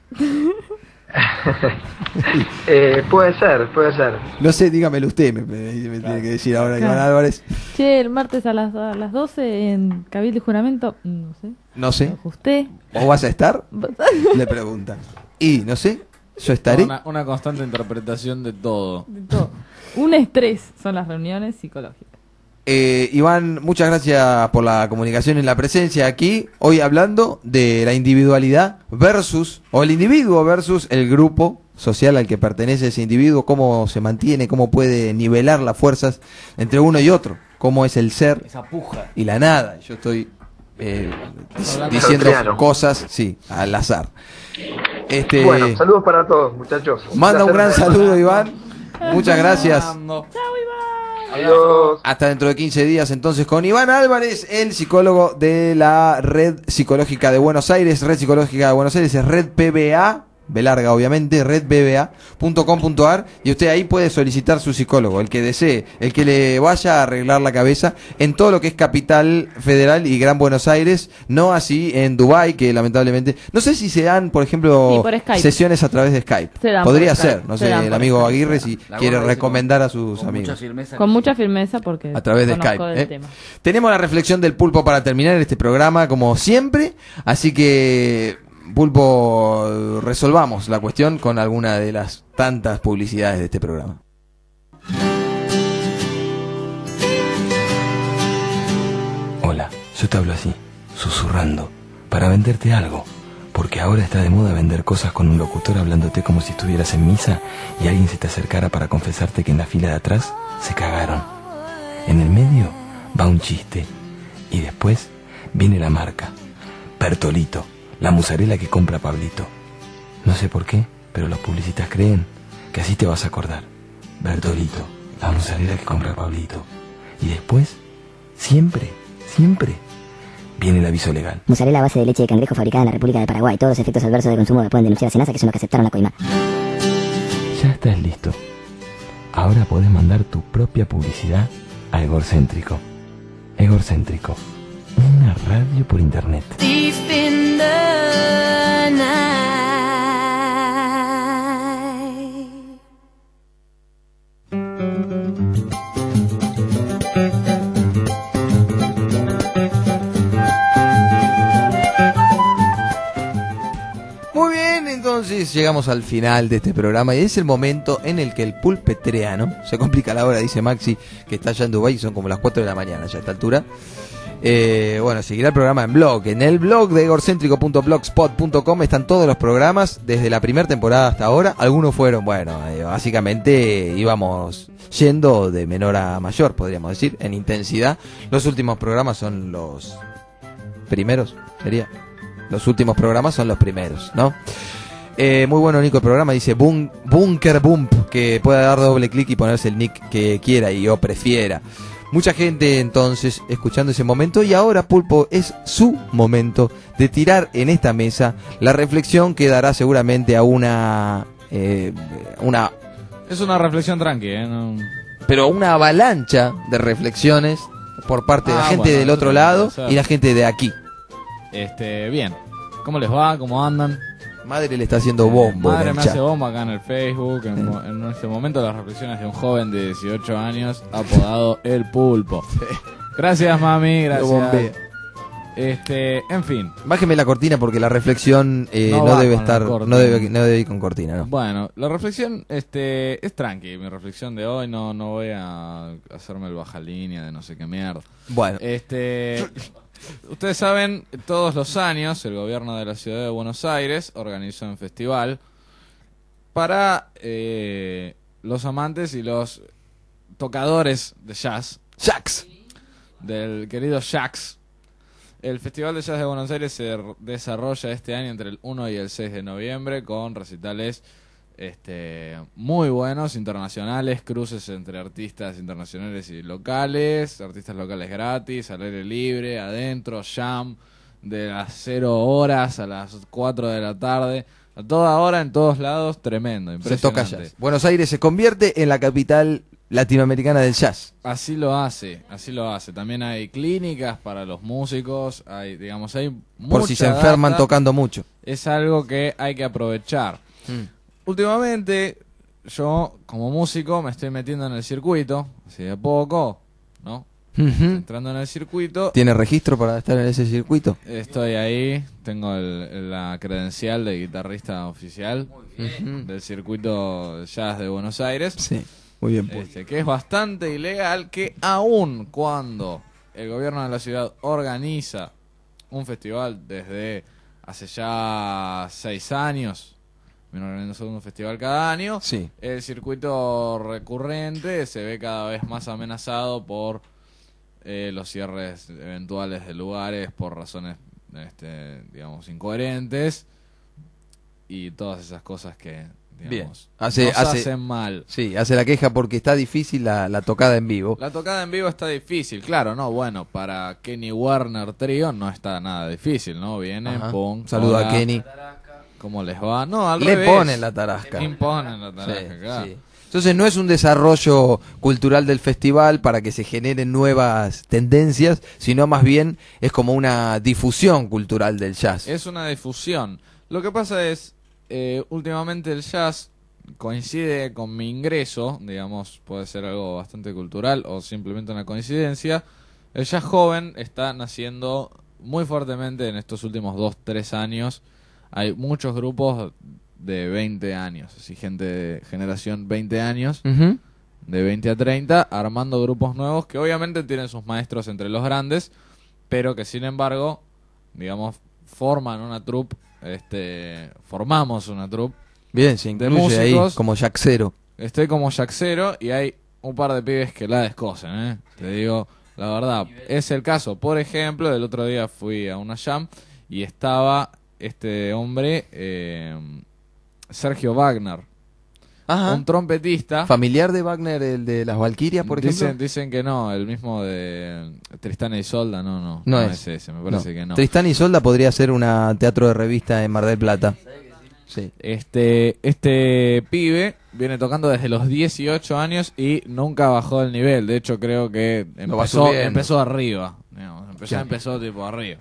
Eh, puede ser, puede ser. No sé, dígamelo usted, me, me- me tiene que decir ahora, Claro. Iván Álvarez. Che, el martes a las, a las doce en Cabildo y Juramento, no sé. No sé. ¿Usted? ¿O vas a estar? Le pregunta. Y, no sé, yo estaré. Una, una constante interpretación de todo. De todo. Un estrés son las reuniones psicológicas. Eh, Iván, muchas gracias por la comunicación y la presencia aquí. Hoy hablando de la individualidad versus, o el individuo versus el grupo social al que pertenece ese individuo, cómo se mantiene, cómo puede nivelar las fuerzas entre uno y otro, cómo es el ser Esa puja. y la nada. Yo estoy eh, dic- diciendo Sartreano. cosas, sí, al azar. Este, Bueno, saludos para todos, muchachos. manda un placer. gran saludo, Iván. Muchas gracias. Adiós. Hasta dentro de quince días entonces con Iván Álvarez, el psicólogo de la Red Psicológica de Buenos Aires. Red Psicológica de Buenos Aires es Red P B A, B larga obviamente, red p b a punto com punto a r, y usted ahí puede solicitar su psicólogo, el que desee, el que le vaya a arreglar la cabeza en todo lo que es Capital Federal y Gran Buenos Aires, no así en Dubái, que lamentablemente, no sé si se dan, por ejemplo, Sí, por Skype. sesiones a través de Skype. Se dan Podría por Skype. ser, no Se sé, dan el por amigo Skype. Aguirre si La quiere gorra dice recomendar a sus con amigos. mucha firmeza. Con mucha firmeza porque A través de conozco Skype. del ¿eh? tema. Tenemos la reflexión del Pulpo para terminar este programa, como siempre. Así que, Pulpo, resolvamos la cuestión con alguna de las tantas publicidades de este programa. Hola, yo te hablo así, susurrando, para venderte algo. Porque ahora está de moda vender cosas con un locutor hablándote como si estuvieras en misa y alguien se te acercara para confesarte que en la fila de atrás se cagaron. En el medio va un chiste y después viene la marca. Bertolito, la musarela que compra Pablito. No sé por qué, pero los publicistas creen que así te vas a acordar. Bertolito, la musarela que compra Pablito. Y después, siempre, siempre, viene el aviso legal. Musarela a base de leche de cangrejo fabricada en la República de Paraguay. Todos los efectos adversos de consumo que pueden denunciar a Senasa, que son los que aceptaron la coima. Ya estás listo. Ahora podés mandar tu propia publicidad a Egorcéntrico. Egorcéntrico, una radio por internet. Deep in the night. Muy bien, entonces llegamos al final de este programa y es el momento en el que el pulpetreano, se complica la hora, dice Maxi, que está allá en Dubái y son como las cuatro de la mañana ya a esta altura. Eh, bueno, seguirá el programa en blog. En el blog de egorcéntrico punto blogspot punto com están todos los programas desde la primera temporada hasta ahora. Algunos fueron, bueno, eh, básicamente íbamos yendo de menor a mayor, podríamos decir, en intensidad. Los últimos programas son los primeros, sería. Los últimos programas son los primeros, ¿no? Eh, muy bueno, Nico, el programa dice Bun- Bunker Bump, que pueda dar doble clic y ponerse el nick que quiera y o prefiera. Mucha gente entonces escuchando ese momento y ahora, Pulpo, es su momento de tirar en esta mesa la reflexión que dará seguramente a una eh, una Es una reflexión tranqui, ¿eh? No... pero una avalancha de reflexiones por parte de la Ah, gente bueno, del eso otro me lado interesa. y la gente de aquí. Este, bien. ¿Cómo les va? ¿Cómo andan? Madre le está haciendo bombo. Madre en el me chat. hace bomba acá en el Facebook. En, mo- en este momento las reflexiones de un joven de dieciocho años apodado El Pulpo. Gracias, mami. Lo Gracias. bombea. Este, en fin. Bájeme la cortina porque la reflexión eh, No no, va debe con la estar, cortina. no debe, no debe ir con cortina, ¿no? Bueno, la reflexión este es tranqui. Mi reflexión de hoy no, no voy a hacerme el baja línea de no sé qué mierda. Bueno. Este, ustedes saben, todos los años el gobierno de la ciudad de Buenos Aires organiza un festival para eh, los amantes y los tocadores de jazz. Jax. Del querido Jax. El Festival de Jazz de Buenos Aires se r- desarrolla este año entre el uno y el seis de noviembre con recitales este, muy buenos, internacionales, cruces entre artistas internacionales y locales, artistas locales gratis, al aire libre, adentro, jam, de las cero horas a las cuatro de la tarde, a toda hora, en todos lados, tremendo, Se toca impresionante. jazz. Buenos Aires se convierte en la capital latinoamericana del jazz. Así lo hace, así lo hace. También hay clínicas para los músicos, hay, digamos, hay Por si mucha se enferman data. tocando mucho. Es algo que hay que aprovechar. Mm. Últimamente, yo como músico me estoy metiendo en el circuito, así de poco, ¿no? Ujú. Entrando en el circuito. ¿Tiene registro para estar en ese circuito? Estoy ahí, tengo el- la credencial de guitarrista oficial Ujú. del circuito jazz de Buenos Aires. Sí, muy bien. Pues. Este, que es bastante ilegal que aun cuando el gobierno de la ciudad organiza un festival desde hace ya seis años, viene organizando un festival cada año, Sí. el circuito recurrente se ve cada vez más amenazado por eh, los cierres eventuales de lugares por razones, este, digamos, incoherentes y todas esas cosas que, Bien. digamos, Hace, nos hace, hacen mal. Sí, hace la queja porque está difícil la, la tocada en vivo. La tocada en vivo está difícil, claro, no, bueno, para Kenny Werner Trio no está nada difícil, ¿no? Vienen, Ajá. pum, Saludo a hola, Kenny. ¿Cómo les va? No, al Le revés. ponen la tarasca. Imponen la tarasca, Sí, claro. sí. Entonces no es un desarrollo cultural del festival para que se generen nuevas tendencias, sino más bien es como una difusión cultural del jazz. Es una difusión. Lo que pasa es, eh, últimamente el jazz coincide con mi ingreso, digamos, puede ser algo bastante cultural o simplemente una coincidencia. El jazz joven está naciendo muy fuertemente en estos últimos dos, tres años. Hay muchos grupos de veinte años, así gente de generación veinte años, Ujú. de veinte a treinta, armando grupos nuevos que obviamente tienen sus maestros entre los grandes, pero que sin embargo, digamos, forman una troupe, este, formamos una troupe. Bien, se de incluye ahí músicos. como jazzero. Estoy como jazzero y hay un par de pibes que la descosen, ¿eh? Te digo, la verdad. Es el caso, por ejemplo, el otro día fui a una jam y estaba este hombre, eh, Sergio Wagner, Ajá. un trompetista. Familiar de Wagner, el de las Valquirias, por ejemplo. Dicen, dicen que no, el mismo de Tristán y Isolda, no, no. No no es. es ese, me parece que no. Tristán y Solda podría ser un teatro de revista en Mar del Plata. Sí. Este, este pibe viene tocando desde los dieciocho años y nunca bajó el nivel. De hecho, creo que Lo va empezó, subiendo. empezó arriba. Digamos, empezó, Claro. empezó tipo arriba.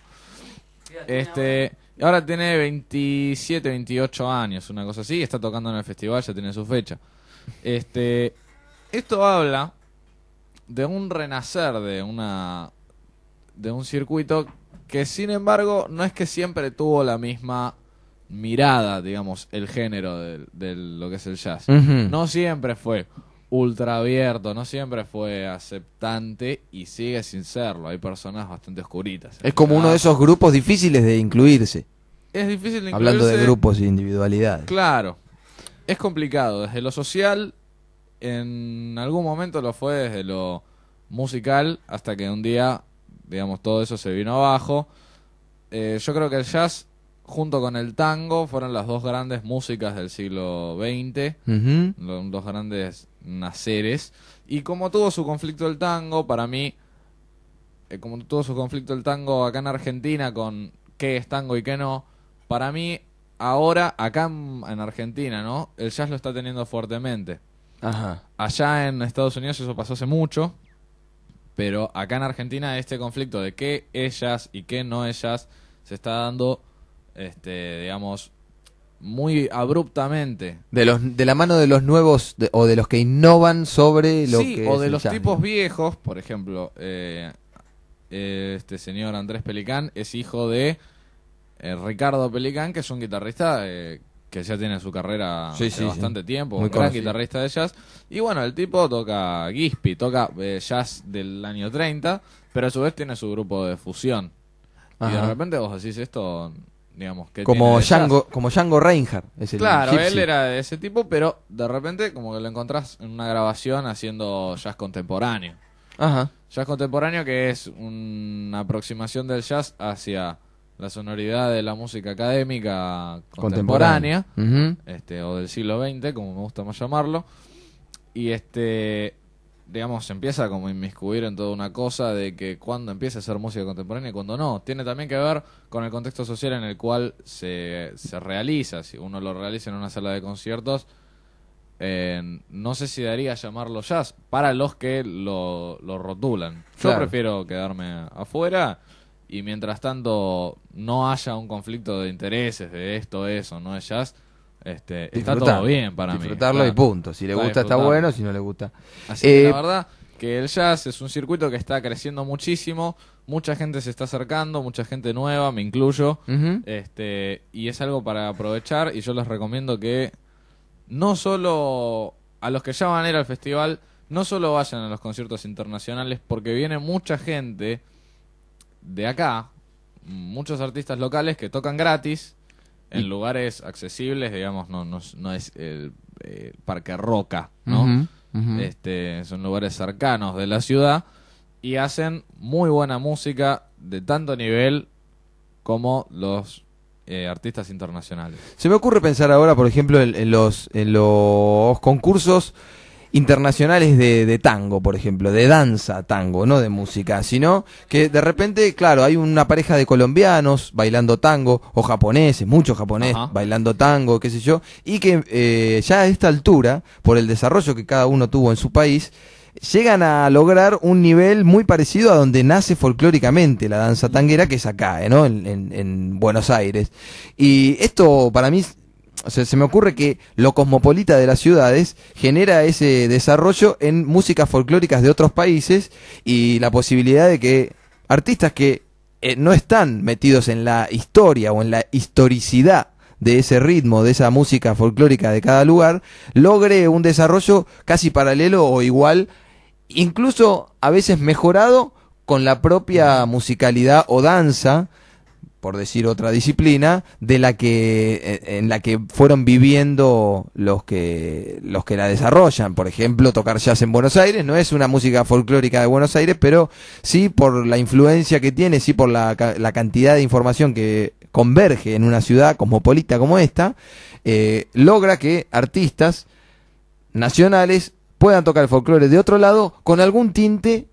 Este, y ahora tiene veintisiete, veintiocho años, una cosa así. Está tocando en el festival, ya tiene su fecha. Este, esto habla de un renacer de una de un circuito que, sin embargo, no es que siempre tuvo la misma mirada, digamos, el género de, de lo que es el jazz. Ujú. No siempre fue ultra abierto, no siempre fue aceptante y sigue sin serlo. Hay personas bastante oscuritas. Es como uno de esos grupos difíciles de incluirse. Es difícil de Hablando de incluirse. grupos e individualidades. Claro. Es complicado. Desde lo social, en algún momento lo fue desde lo musical, hasta que un día, digamos, todo eso se vino abajo. Eh, yo creo que el jazz, junto con el tango, fueron las dos grandes músicas del siglo veinte, Ujú. los dos grandes naceres. Y como tuvo su conflicto el tango, para mí, eh, como tuvo su conflicto el tango acá en Argentina con qué es tango y qué no, para mí, ahora, acá en, en Argentina, ¿no? El jazz lo está teniendo fuertemente. Ajá. Allá en Estados Unidos eso pasó hace mucho, pero acá en Argentina este conflicto de qué es jazz y qué no es jazz se está dando, este, digamos, muy abruptamente. De los de la mano de los nuevos de- o de los que innovan sobre lo Sí, que o es de el los jazz, tipos ¿no? viejos, por ejemplo, eh, eh, este señor Andrés Pelicán es hijo de eh, Ricardo Pelicán, que es un guitarrista eh, que ya tiene su carrera Sí, hace sí, sí. bastante tiempo, Muy un gran conocido. guitarrista de jazz. Y bueno, el tipo toca Gispy, toca eh, jazz del año treinta, pero a su vez tiene su grupo de fusión. Y de Ajá. repente vos decís esto, digamos, que Como Django, como Django Reinhardt. Es el Claro, gypsy. él era de ese tipo, pero de repente como que lo encontrás en una grabación haciendo jazz contemporáneo. Ajá. Jazz contemporáneo que es una aproximación del jazz hacia la sonoridad de la música académica contemporánea, contemporánea. Uh-huh. este, o del siglo veinte, como me gusta más llamarlo, y este, digamos, se empieza como a inmiscuir en toda una cosa de que cuando empieza a ser música contemporánea y cuando no. Tiene también que ver con el contexto social en el cual se, se realiza. Si uno lo realiza en una sala de conciertos, eh, no sé si daría a llamarlo jazz para los que lo, lo rotulan. Yo Claro. prefiero quedarme afuera y mientras tanto no haya un conflicto de intereses de esto, eso, no es jazz. Este, está Disfrutar, todo bien para mí. disfrutarlo claro. y punto. Si le Está gusta está disfrutarlo. bueno, si no le gusta. Así que Eh, la verdad que el jazz es un circuito que está creciendo muchísimo, mucha gente se está acercando, mucha gente nueva, me incluyo, Ujú. este y es algo para aprovechar y yo les recomiendo que no solo a los que ya van a ir al festival, no solo vayan a los conciertos internacionales porque viene mucha gente de acá, muchos artistas locales que tocan gratis en Y- lugares accesibles, digamos, no, no, no es el eh, Parque Roca, ¿no? Ujú, ujú. Este, son lugares cercanos de la ciudad y hacen muy buena música de tanto nivel como los eh, artistas internacionales. Se me ocurre pensar ahora, por ejemplo, en, en los, en los concursos internacionales de, de tango, por ejemplo, de danza tango, no de música, sino que de repente, claro, hay una pareja de colombianos bailando tango, o japoneses, muchos japoneses Ajá. bailando tango, qué sé yo, y que eh, ya a esta altura, por el desarrollo que cada uno tuvo en su país, llegan a lograr un nivel muy parecido a donde nace folclóricamente la danza tanguera, que es acá, ¿eh? ¿no? En, en- en Buenos Aires. Y esto para mí, o sea, se me ocurre que lo cosmopolita de las ciudades genera ese desarrollo en músicas folclóricas de otros países y la posibilidad de que artistas que eh, no están metidos en la historia o en la historicidad de ese ritmo, de esa música folclórica de cada lugar, logre un desarrollo casi paralelo o igual, incluso a veces mejorado con la propia musicalidad o danza, por decir otra disciplina, de la que eh, en la que fueron viviendo los que los que la desarrollan. Por ejemplo, tocar jazz en Buenos Aires no es una música folclórica de Buenos Aires, pero sí por la influencia que tiene, sí por la, ca- la cantidad de información que converge en una ciudad cosmopolita como esta, eh, logra que artistas nacionales puedan tocar el folclore de otro lado con algún tinte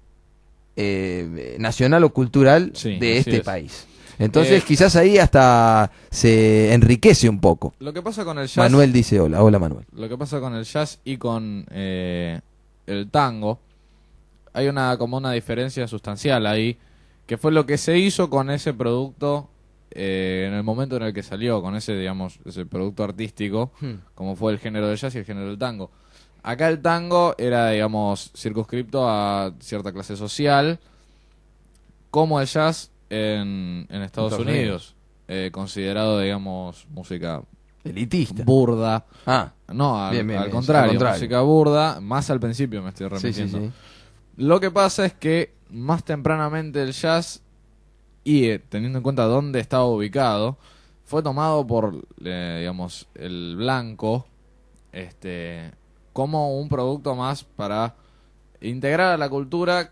eh, nacional o cultural Sí, de así este es. país. Entonces Eh, quizás ahí hasta se enriquece un poco. Lo que pasa con el jazz, Manuel dice hola, hola Manuel. lo que pasa con el jazz y con eh, el tango, hay una como una diferencia sustancial ahí, que fue lo que se hizo con ese producto eh, en el momento en el que salió, con ese, digamos, ese producto artístico, Hmm. como fue el género del jazz y el género del tango. Acá el tango era, digamos, circunscripto a cierta clase social, como el jazz en, en Estados Estados Unidos, eh, considerado, digamos, música Elitista. burda. Ah, No, al, bien, bien, al bien, contrario, al contrario. música burda, más al principio me estoy sí, sí, remitiendo. sí. Lo que pasa es que más tempranamente el jazz, y eh, teniendo en cuenta dónde estaba ubicado, fue tomado por, eh, digamos, el blanco, este, como un producto más para integrar a la cultura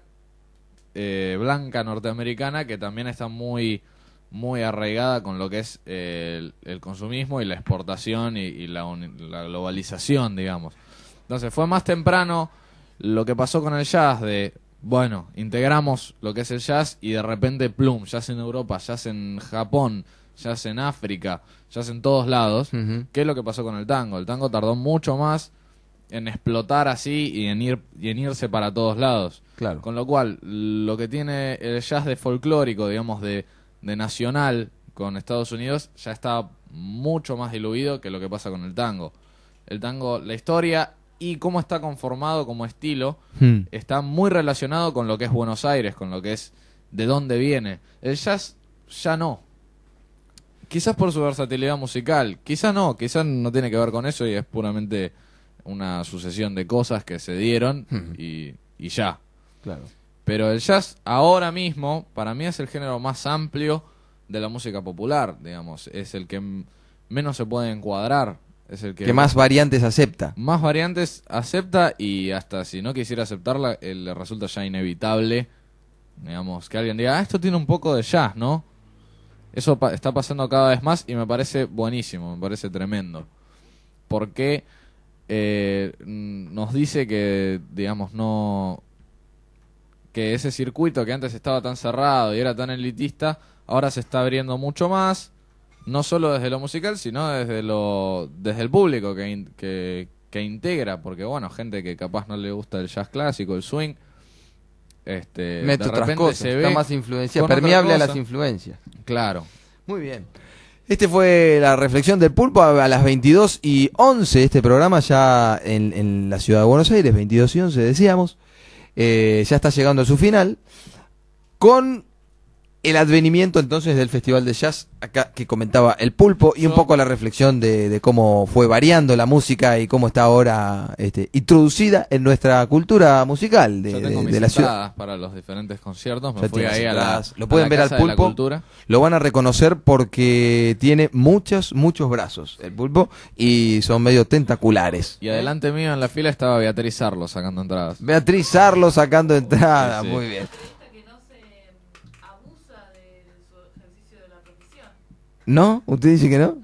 eh, blanca norteamericana, que también está muy muy arraigada con lo que es eh, el, el consumismo y la exportación y, y la, uni- la globalización, digamos. Entonces fue más temprano lo que pasó con el jazz de, bueno, integramos lo que es el jazz y de repente, plum, jazz en Europa, jazz en Japón, jazz en África, jazz en todos lados. Ujú. ¿Qué es lo que pasó con el tango? El tango tardó mucho más en explotar así y en ir y en irse para todos lados. Claro. Con lo cual, lo que tiene el jazz de folclórico, digamos, de, de nacional con Estados Unidos, ya está mucho más diluido que lo que pasa con el tango. El tango, la historia y cómo está conformado como estilo, Hmm. está muy relacionado con lo que es Buenos Aires, con lo que es de dónde viene. El jazz ya no. Quizás por su versatilidad musical, quizás no, quizás no tiene que ver con eso y es puramente una sucesión de cosas que se dieron Hmm. y, y ya. Claro. Pero el jazz ahora mismo, para mí es el género más amplio de la música popular, digamos. Es el que m- menos se puede encuadrar. Es el que, Que más variantes acepta. más variantes acepta y hasta si no quisiera aceptarla, eh, le resulta ya inevitable, digamos, que alguien diga, ah, esto tiene un poco de jazz, ¿no? Eso pa- está pasando cada vez más y me parece buenísimo, me parece tremendo. Porque eh, nos dice que, digamos, no... que ese circuito que antes estaba tan cerrado y era tan elitista, ahora se está abriendo mucho más, no solo desde lo musical, sino desde lo desde el público que, in- que, que integra, porque bueno, gente que capaz no le gusta el jazz clásico, el swing, este, Mete de otras repente cosas, se está ve más influenciado, con otra permeable a cosa. las influencias. Claro. Muy bien. Este fue la reflexión del Pulpo a las veintidós y once, este programa ya en, en la ciudad de Buenos Aires, veintidós y once decíamos. Eh, ya está llegando a su final con el advenimiento entonces del Festival de Jazz acá que comentaba el Pulpo y un poco la reflexión de, de cómo fue variando la música y cómo está ahora este, introducida en nuestra cultura musical de, Yo tengo de- mis de la ciudad. entradas para los diferentes conciertos, me Ya fui tiene ahí a la, entradas. Lo a pueden la ver al Casa de la Pulpo, Cultura. lo van a reconocer porque tiene muchos, muchos brazos el Pulpo y son medio tentaculares. Y adelante mío en la fila estaba Beatriz Arlo sacando entradas. Beatriz Arlo sacando entradas, Sí, sí. muy bien. ¿No? ¿Usted dice que no?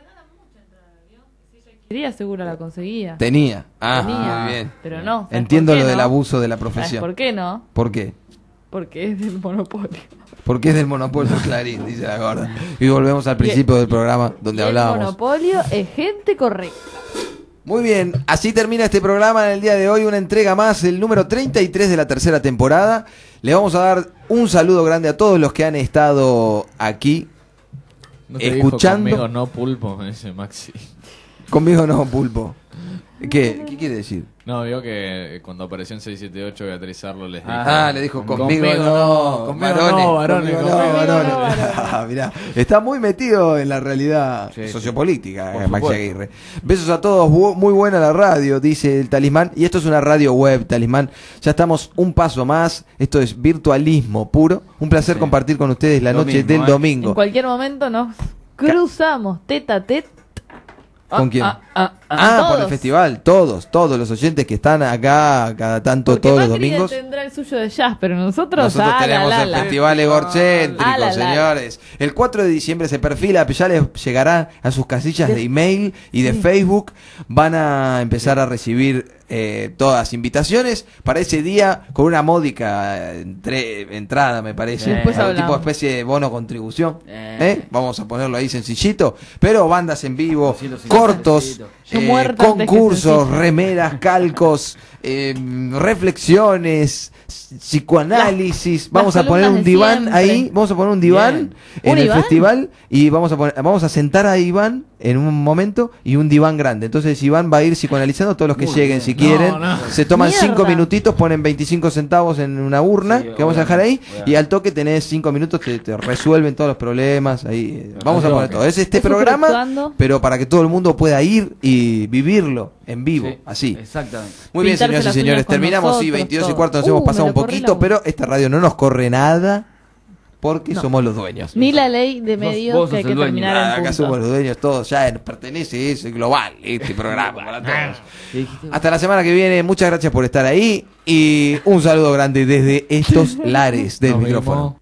Quería, seguro la conseguía. Tenía. Ah, Tenía, muy bien. pero no. ¿sabes Entiendo por qué lo del no? abuso de la ¿Sabes profesión. por qué no? ¿Por qué? Porque es del monopolio. Porque es del monopolio Clarín, dice la gorda. Y volvemos al principio del programa donde Y el hablábamos. monopolio es gente correcta. Muy bien, así termina este programa en el día de hoy, una entrega más, el número treinta y tres de la tercera temporada. Le vamos a dar un saludo grande a todos los que han estado aquí ¿No te escuchando. dijo conmigo no pulpo? Me dice Maxi. Conmigo no, Pulpo. ¿Qué? ¿Qué quiere decir? No, vio que cuando apareció en seiscientos setenta y ocho Beatriz Arlo les dijo. Ah, le dijo conmigo, Conmigo no, no, conmigo varones, no, varones, conmigo no, conmigo varones. no, varones. Ah, mirá, está muy metido en la realidad Sí, sí. sociopolítica, Por eh, Maxi supuesto. Aguirre. Besos a todos, bu- muy buena la radio, dice el Talismán. Y esto es una radio web, Talismán. Ya estamos un paso más. Esto es virtualismo puro. Un placer Sí. compartir con ustedes la Lo noche mismo, del eh. domingo. En cualquier momento nos cruzamos tete a tete. ¿Con quién? Ah, ah, ah. Ah, por el Todos. festival, todos, todos los oyentes que están acá cada tanto, Porque todos los Macri domingos. tendrá el suyo de jazz, pero nosotros, Nosotros ah, la, tenemos la, el la. festival egocéntrico, Ah, la, la. señores. El cuatro de diciembre se perfila, ya les llegará a sus casillas de email y de Facebook. Van a empezar a recibir eh, todas invitaciones para ese día con una módica eh, entre- entrada, me parece. Después Algún hablamos. tipo de especie de bono contribución. Eh. ¿eh? Vamos a ponerlo ahí sencillito. Pero bandas en vivo, doscientos cincuenta, cortos, sencillito. Yo eh, muerta antes que concursos, sencillo. remeras, calcos, eh, reflexiones, psicoanálisis. Las- Vamos las a poner un columnas de diván siempre. ahí, vamos a poner un diván Bien. en ¿Un el Iván? festival y vamos a poner, vamos a sentar a Iván en un momento y un diván grande. Entonces Iván va a ir psicoanalizando todos los que Muy lleguen bien. si No, quieren. no. Se toman Mierda. cinco minutitos, ponen veinticinco centavos en una urna Sí, que vamos a dejar ahí obviamente. y al toque tenés cinco minutos, te, te resuelven todos los problemas. Ahí eh, vamos a Al poner toque. todo. Es este Eso programa, fluctuando. pero para que todo el mundo pueda ir y vivirlo en vivo, Sí, así. Exactamente. Muy bien, Pintarse señoras y las señores, uñas con terminamos, sí, nosotros, veintidós y todo. cuarto, nos Uh, hemos me pasado lo un corrí la poquito, voz. pero esta radio no nos corre nada porque somos los dueños. Ni la ley de medios vos que hay sos que el dueño. terminar Ah, en acá punto. somos los dueños todos, ya pertenece, es global este programa para todos. ¿Qué dijiste? Hasta la semana que viene, muchas gracias por estar ahí y un saludo grande desde estos lares del Nos micrófono. vemos.